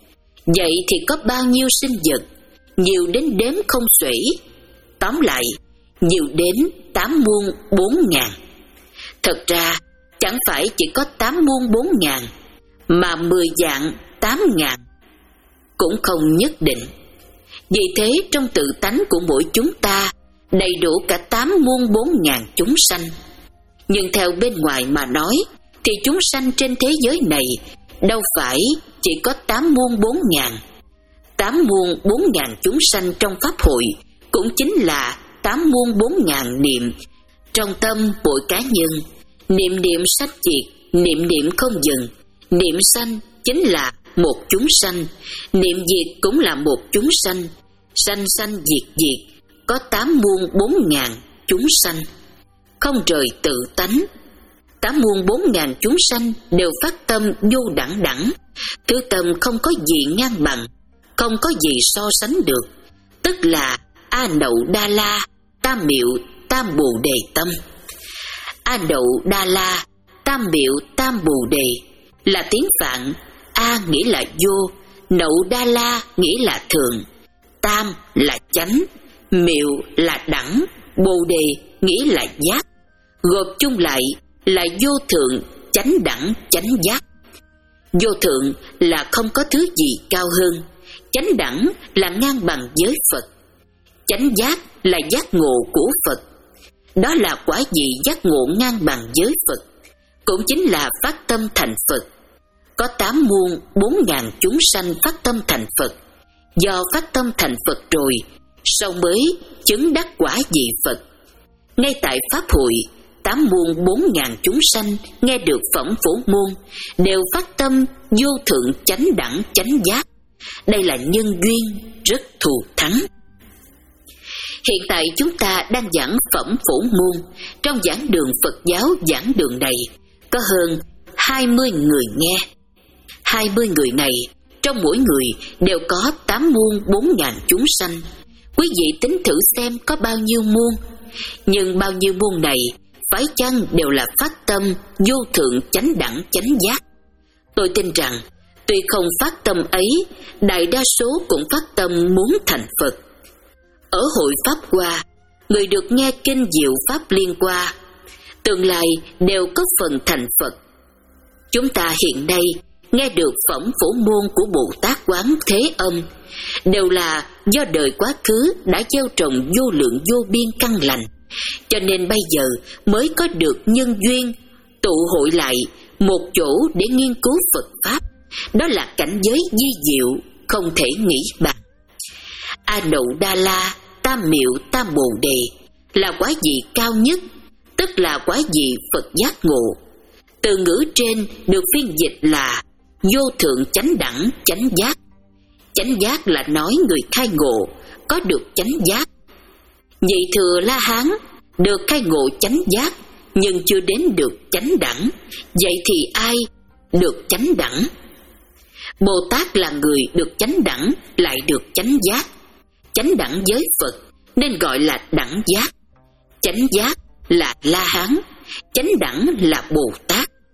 Vậy thì có bao nhiêu sinh vật? Nhiều đến đếm không xuể. Tóm lại, nhiều đến tám muôn bốn ngàn. Thật ra chẳng phải chỉ có tám muôn bốn ngàn, mà mười vạn tám ngàn cũng không nhất định. Vì thế trong tự tánh của mỗi chúng ta đầy đủ cả tám muôn bốn ngàn chúng sanh. Nhưng theo bên ngoài mà nói thì chúng sanh trên thế giới này đâu phải chỉ có tám muôn bốn ngàn. Tám muôn bốn ngàn chúng sanh trong pháp hội cũng chính là tám muôn bốn ngàn niệm trong tâm mỗi cá nhân. Niệm niệm sách diệt, niệm niệm không dừng. Niệm sanh chính là một chúng sanh, niệm diệt cũng là một chúng sanh. Sanh sanh diệt diệt, có tám muôn bốn ngàn chúng sanh, không rời tự tánh. Tám muôn bốn ngàn chúng sanh đều phát tâm vô đẳng đẳng, thứ tâm không có gì ngang bằng, không có gì so sánh được, tức là A Nậu Đa La Tam Miệu Tam Bồ Đề tâm. A Nậu Đa La Tam Miệu Tam Bồ Đề là tiếng Phạn. A nghĩa là vô, Nậu Đa La nghĩa là thường, Tam là chánh, Miệu là đẳng, Bồ Đề nghĩa là giác. Gộp chung lại là vô thượng chánh đẳng chánh giác. Vô thượng là không có thứ gì cao hơn, chánh đẳng là ngang bằng với Phật, chánh giác là giác ngộ của Phật. Đó là quả vị giác ngộ ngang bằng với Phật, cũng chính là phát tâm thành Phật. Có tám muôn bốn ngàn chúng sanh phát tâm thành Phật. Do phát tâm thành Phật rồi, sau mới chứng đắc quả vị Phật. Ngay tại pháp hội, tám muôn bốn ngàn chúng sanh nghe được phẩm phổ môn đều phát tâm vô thượng chánh đẳng chánh giác. Đây là nhân duyên rất thù thắng. Hiện tại chúng ta đang giảng phẩm phổ môn. Trong giảng đường Phật giáo giảng đường này có hơn hai mươi người nghe. Hai mươi người này, trong mỗi người đều có tám muôn bốn ngàn chúng sanh. Quý vị tính thử xem có bao nhiêu muôn. Nhưng bao nhiêu muôn này phải chăng đều là phát tâm vô thượng chánh đẳng chánh giác? Tôi tin rằng tuy không phát tâm ấy, đại đa số cũng phát tâm muốn thành Phật. Ở hội Pháp Hoa, người được nghe kinh diệu Pháp Liên Hoa tương lai đều có phần thành Phật. Chúng ta hiện nay nghe được phẩm phổ môn của Bồ Tát Quán Thế Âm đều là do đời quá khứ đã gieo trồng vô lượng vô biên căn lành, cho nên bây giờ mới có được nhân duyên tụ hội lại một chỗ để nghiên cứu Phật Pháp. Đó là cảnh giới vi diệu không thể nghĩ bằng. A Nậu Đa La Tam Miệu Tam Bồ Đề là quả vị cao nhất, tức là quả vị Phật giác ngộ. Từ ngữ trên được phiên dịch là vô thượng chánh đẳng chánh giác. Chánh giác là nói người khai ngộ có được chánh giác. Nhị thừa La Hán được khai ngộ chánh giác nhưng chưa đến được chánh đẳng. Vậy thì ai được chánh đẳng? Bồ Tát là người được chánh đẳng lại được chánh giác. Chánh đẳng với Phật nên gọi là đẳng giác. Chánh giác là La Hán, chánh đẳng là Bồ Tát.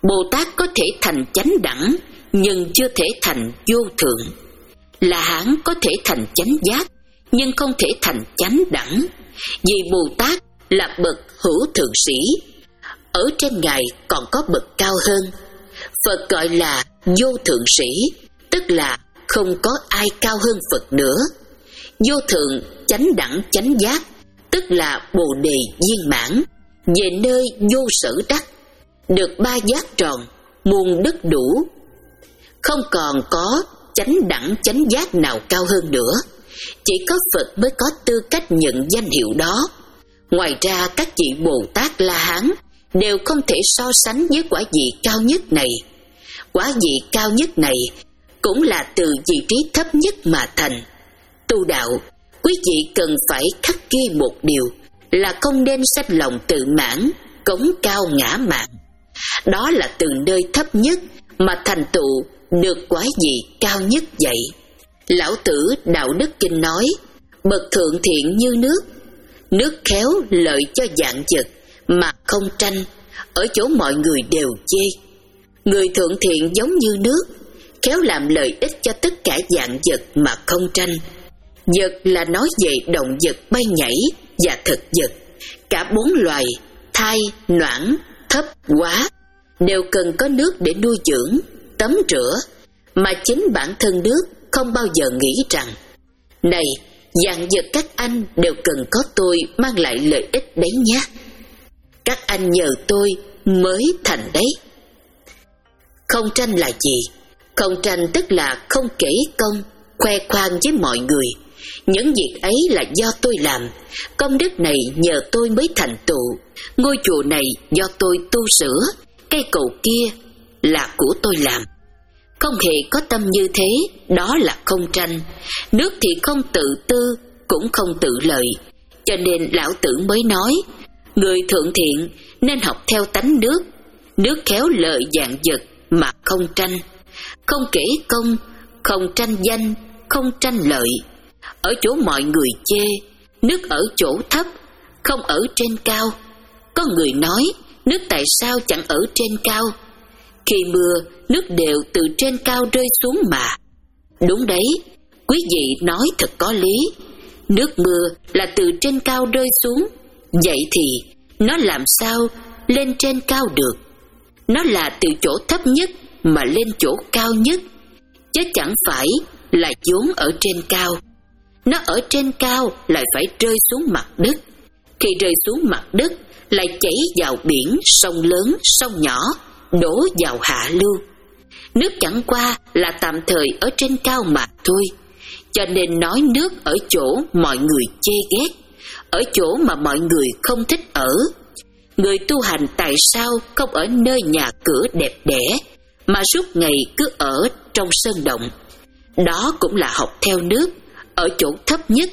Bồ Tát có thể thành chánh đẳng, nhưng chưa thể thành vô thượng. La Hán có thể thành chánh giác, nhưng không thể thành chánh đẳng, vì Bồ Tát là bậc hữu thượng sĩ. Ở trên Ngài còn có bậc cao hơn. Phật gọi là vô thượng sĩ, tức là không có ai cao hơn Phật nữa. Vô thượng chánh đẳng chánh giác, tức là Bồ đề viên mãn, về nơi vô sở đắc, được ba giác tròn, muôn đức đủ. Không còn có chánh đẳng chánh giác nào cao hơn nữa. Chỉ có Phật mới có tư cách nhận danh hiệu đó. Ngoài ra các vị Bồ Tát La Hán đều không thể so sánh với quả vị cao nhất này. Quả vị cao nhất này cũng là từ vị trí thấp nhất mà thành. Tu đạo, quý vị cần phải khắc ghi một điều là không nên sanh lòng tự mãn, cống cao ngã mạn. Đó là từ nơi thấp nhất mà thành tựu được quả vị cao nhất vậy. Lão Tử Đạo Đức Kinh nói, bậc thượng thiện như nước, nước khéo lợi cho vạn vật mà không tranh, ở chỗ mọi người đều chê. Người thượng thiện giống như nước, khéo làm lợi ích cho tất cả vạn vật mà không tranh. Vật là nói về động vật bay nhảy và thực vật. Cả bốn loài, thai, noãn, thấp, hóa, đều cần có nước để nuôi dưỡng, tắm rửa, mà chính bản thân nước không bao giờ nghĩ rằng, này, vạn vật các anh đều cần có tôi mang lại lợi ích đấy nhé. Các anh nhờ tôi mới thành đấy. Không tranh là gì? Không tranh tức là không kể công, khoe khoang với mọi người. Những việc ấy là do tôi làm, công đức này nhờ tôi mới thành tựu, ngôi chùa này do tôi tu sửa, cây cầu kia là của tôi làm. Không hề có tâm như thế, đó là không tranh. Nước thì không tự tư, cũng không tự lợi. Cho nên Lão Tử mới nói, người thượng thiện nên học theo tánh nước. Nước khéo lợi vạn vật mà không tranh, không kể công, không tranh danh, không tranh lợi. Ở chỗ mọi người chê, nước ở chỗ thấp, không ở trên cao. Có người nói, nước tại sao chẳng ở trên cao? Khi mưa, nước đều từ trên cao rơi xuống mà. Đúng đấy, quý vị nói thật có lý. Nước mưa là từ trên cao rơi xuống, vậy thì nó làm sao lên trên cao được? Nó là từ chỗ thấp nhất mà lên chỗ cao nhất, chứ chẳng phải là vốn ở trên cao. Nó ở trên cao lại phải rơi xuống mặt đất. Khi rơi xuống mặt đất lại chảy vào biển, sông lớn, sông nhỏ, đổ vào hạ lưu. Nước chẳng qua là tạm thời ở trên cao mà thôi. Cho nên nói nước ở chỗ mọi người chê ghét, ở chỗ mà mọi người không thích ở. Người tu hành tại sao không ở nơi nhà cửa đẹp đẽ, mà suốt ngày cứ ở trong sơn động? Đó cũng là học theo nước, ở chỗ thấp nhất.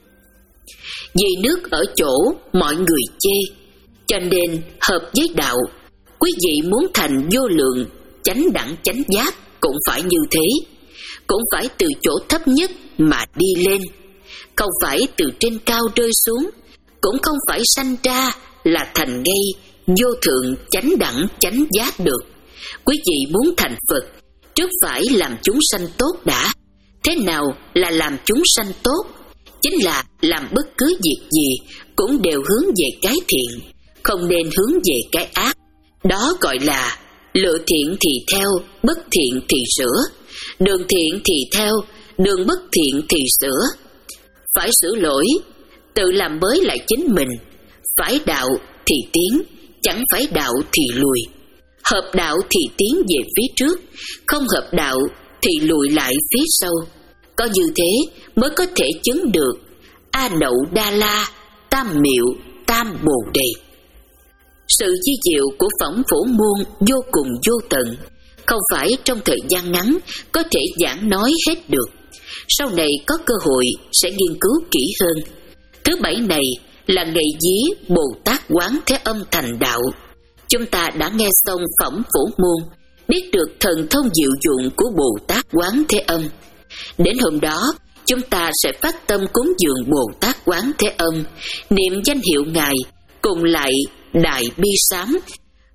Vì nước ở chỗ mọi người chê, cho nên hợp với đạo, quý vị muốn thành vô lượng chánh đẳng chánh giác cũng phải như thế. Cũng phải từ chỗ thấp nhất mà đi lên, không phải từ trên cao rơi xuống, cũng không phải sanh ra là thành ngay vô thượng chánh đẳng chánh giác được. Quý vị muốn thành Phật, trước phải làm chúng sanh tốt đã. Thế nào là làm chúng sanh tốt? Chính là làm bất cứ việc gì cũng đều hướng về cái thiện, không nên hướng về cái ác. Đó gọi là lựa thiện thì theo, bất thiện thì sửa. Đường thiện thì theo, đường bất thiện thì sửa. Phải sửa lỗi, tự làm mới lại chính mình. Phải đạo thì tiến, chẳng phải đạo thì lùi. Hợp đạo thì tiến về phía trước, không hợp đạo thì lùi lại phía sau. Có như thế mới có thể chứng được A Nậu Đa La, Tam Miệu, Tam Bồ Đề. Sự di diệu của Phỏng Phổ Môn vô cùng vô tận, không phải trong thời gian ngắn có thể giảng nói hết được. Sau này có cơ hội sẽ nghiên cứu kỹ hơn. Thứ bảy này là ngày vía Bồ Tát Quán Thế Âm thành đạo. Chúng ta đã nghe xong Phỏng Phổ Môn, biết được thần thông diệu dụng của Bồ Tát Quán Thế Âm. Đến hôm đó, chúng ta sẽ phát tâm cúng dường Bồ Tát Quán Thế Âm, niệm danh hiệu Ngài, cùng lại Đại Bi Sám,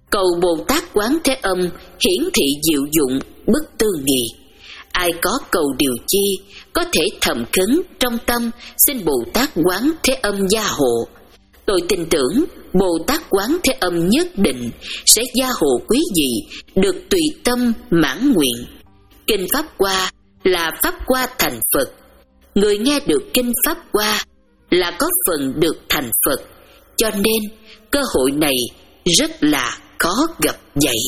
Cầu Bồ Tát Quán Thế Âm hiển thị diệu dụng bất tư nghị. Ai có cầu điều chi, có thể thầm khấn trong tâm xin Bồ Tát Quán Thế Âm gia hộ. Tôi tin tưởng Bồ Tát Quán Thế Âm nhất định sẽ gia hộ quý vị được tùy tâm mãn nguyện. Kinh Pháp Hoa là Pháp Hoa thành Phật. Người nghe được Kinh Pháp Hoa là có phần được thành Phật. Cho nên cơ hội này rất là khó gặp vậy.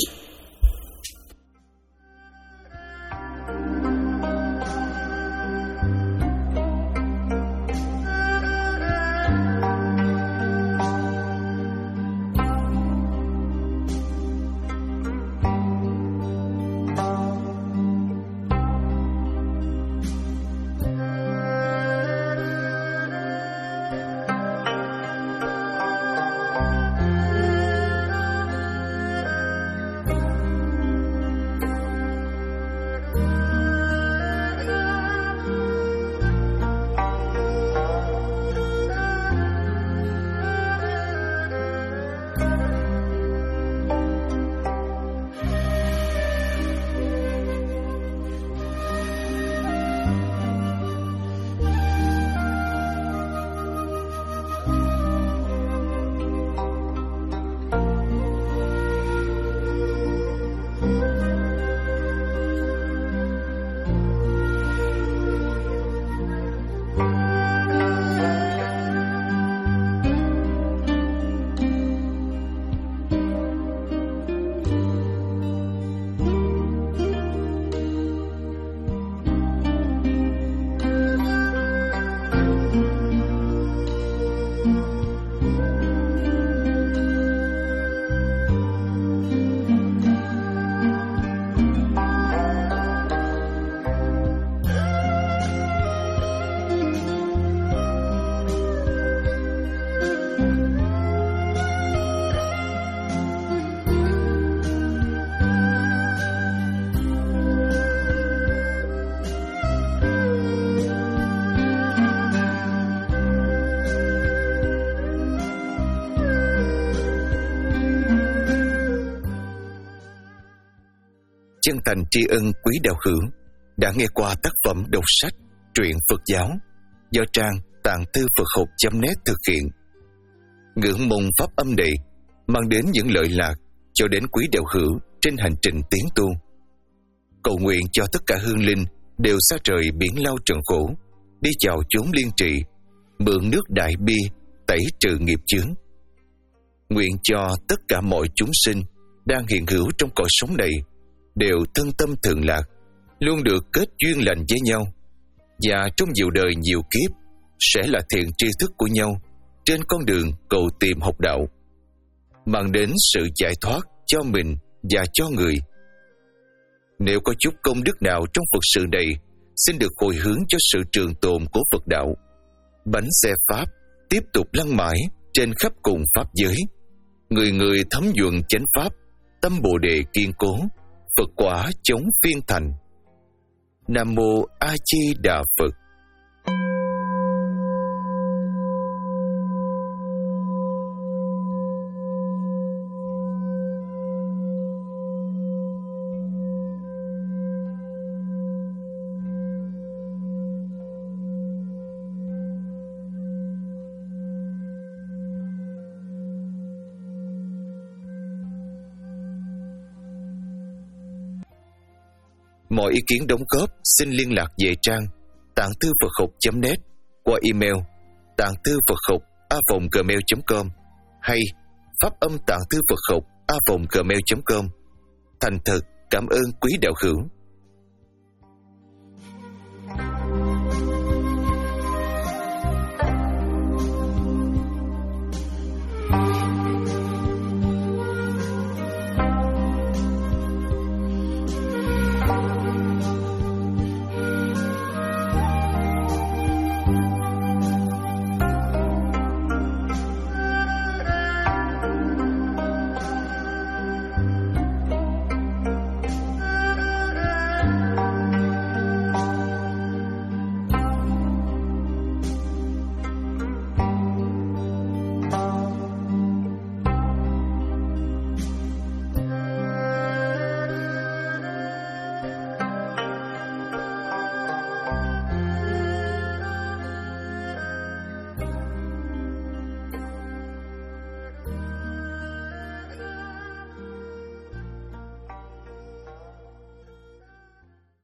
Chân thành tri ân quý đạo hữu đã nghe qua tác phẩm đọc sách truyện Phật giáo do trang tạng thư Phật học chấm net thực hiện. Ngưỡng mong pháp âm này mang đến những lợi lạc cho đến quý đạo hữu trên hành trình tiến tu. Cầu nguyện cho tất cả hương linh đều xa rời biển lao trần khổ, đi vào chốn liên trị, mượn nước đại bi tẩy trừ nghiệp chướng. Nguyện cho tất cả mọi chúng sinh đang hiện hữu trong cõi sống này đều thân tâm thường lạc, luôn được kết duyên lành với nhau, và trong nhiều đời nhiều kiếp sẽ là thiện tri thức của nhau trên con đường cầu tìm học đạo, mang đến sự giải thoát cho mình và cho người. Nếu có chút công đức nào trong Phật sự này, xin được hồi hướng cho sự trường tồn của Phật đạo. Bánh xe Pháp tiếp tục lăn mãi trên khắp cùng Pháp giới, người người thấm nhuần chánh Pháp, tâm Bồ Đề kiên cố, Phật quả chống phiên thành. Nam Mô A Di Đà Phật. Mọi ý kiến đóng góp xin liên lạc về trang tạng thư Phật học chấm net qua email tạng thư Phật học a vòng gmail chấm com hay pháp âm tạng thư Phật học a vòng gmail chấm com. Thành thật cảm ơn quý đạo hữu.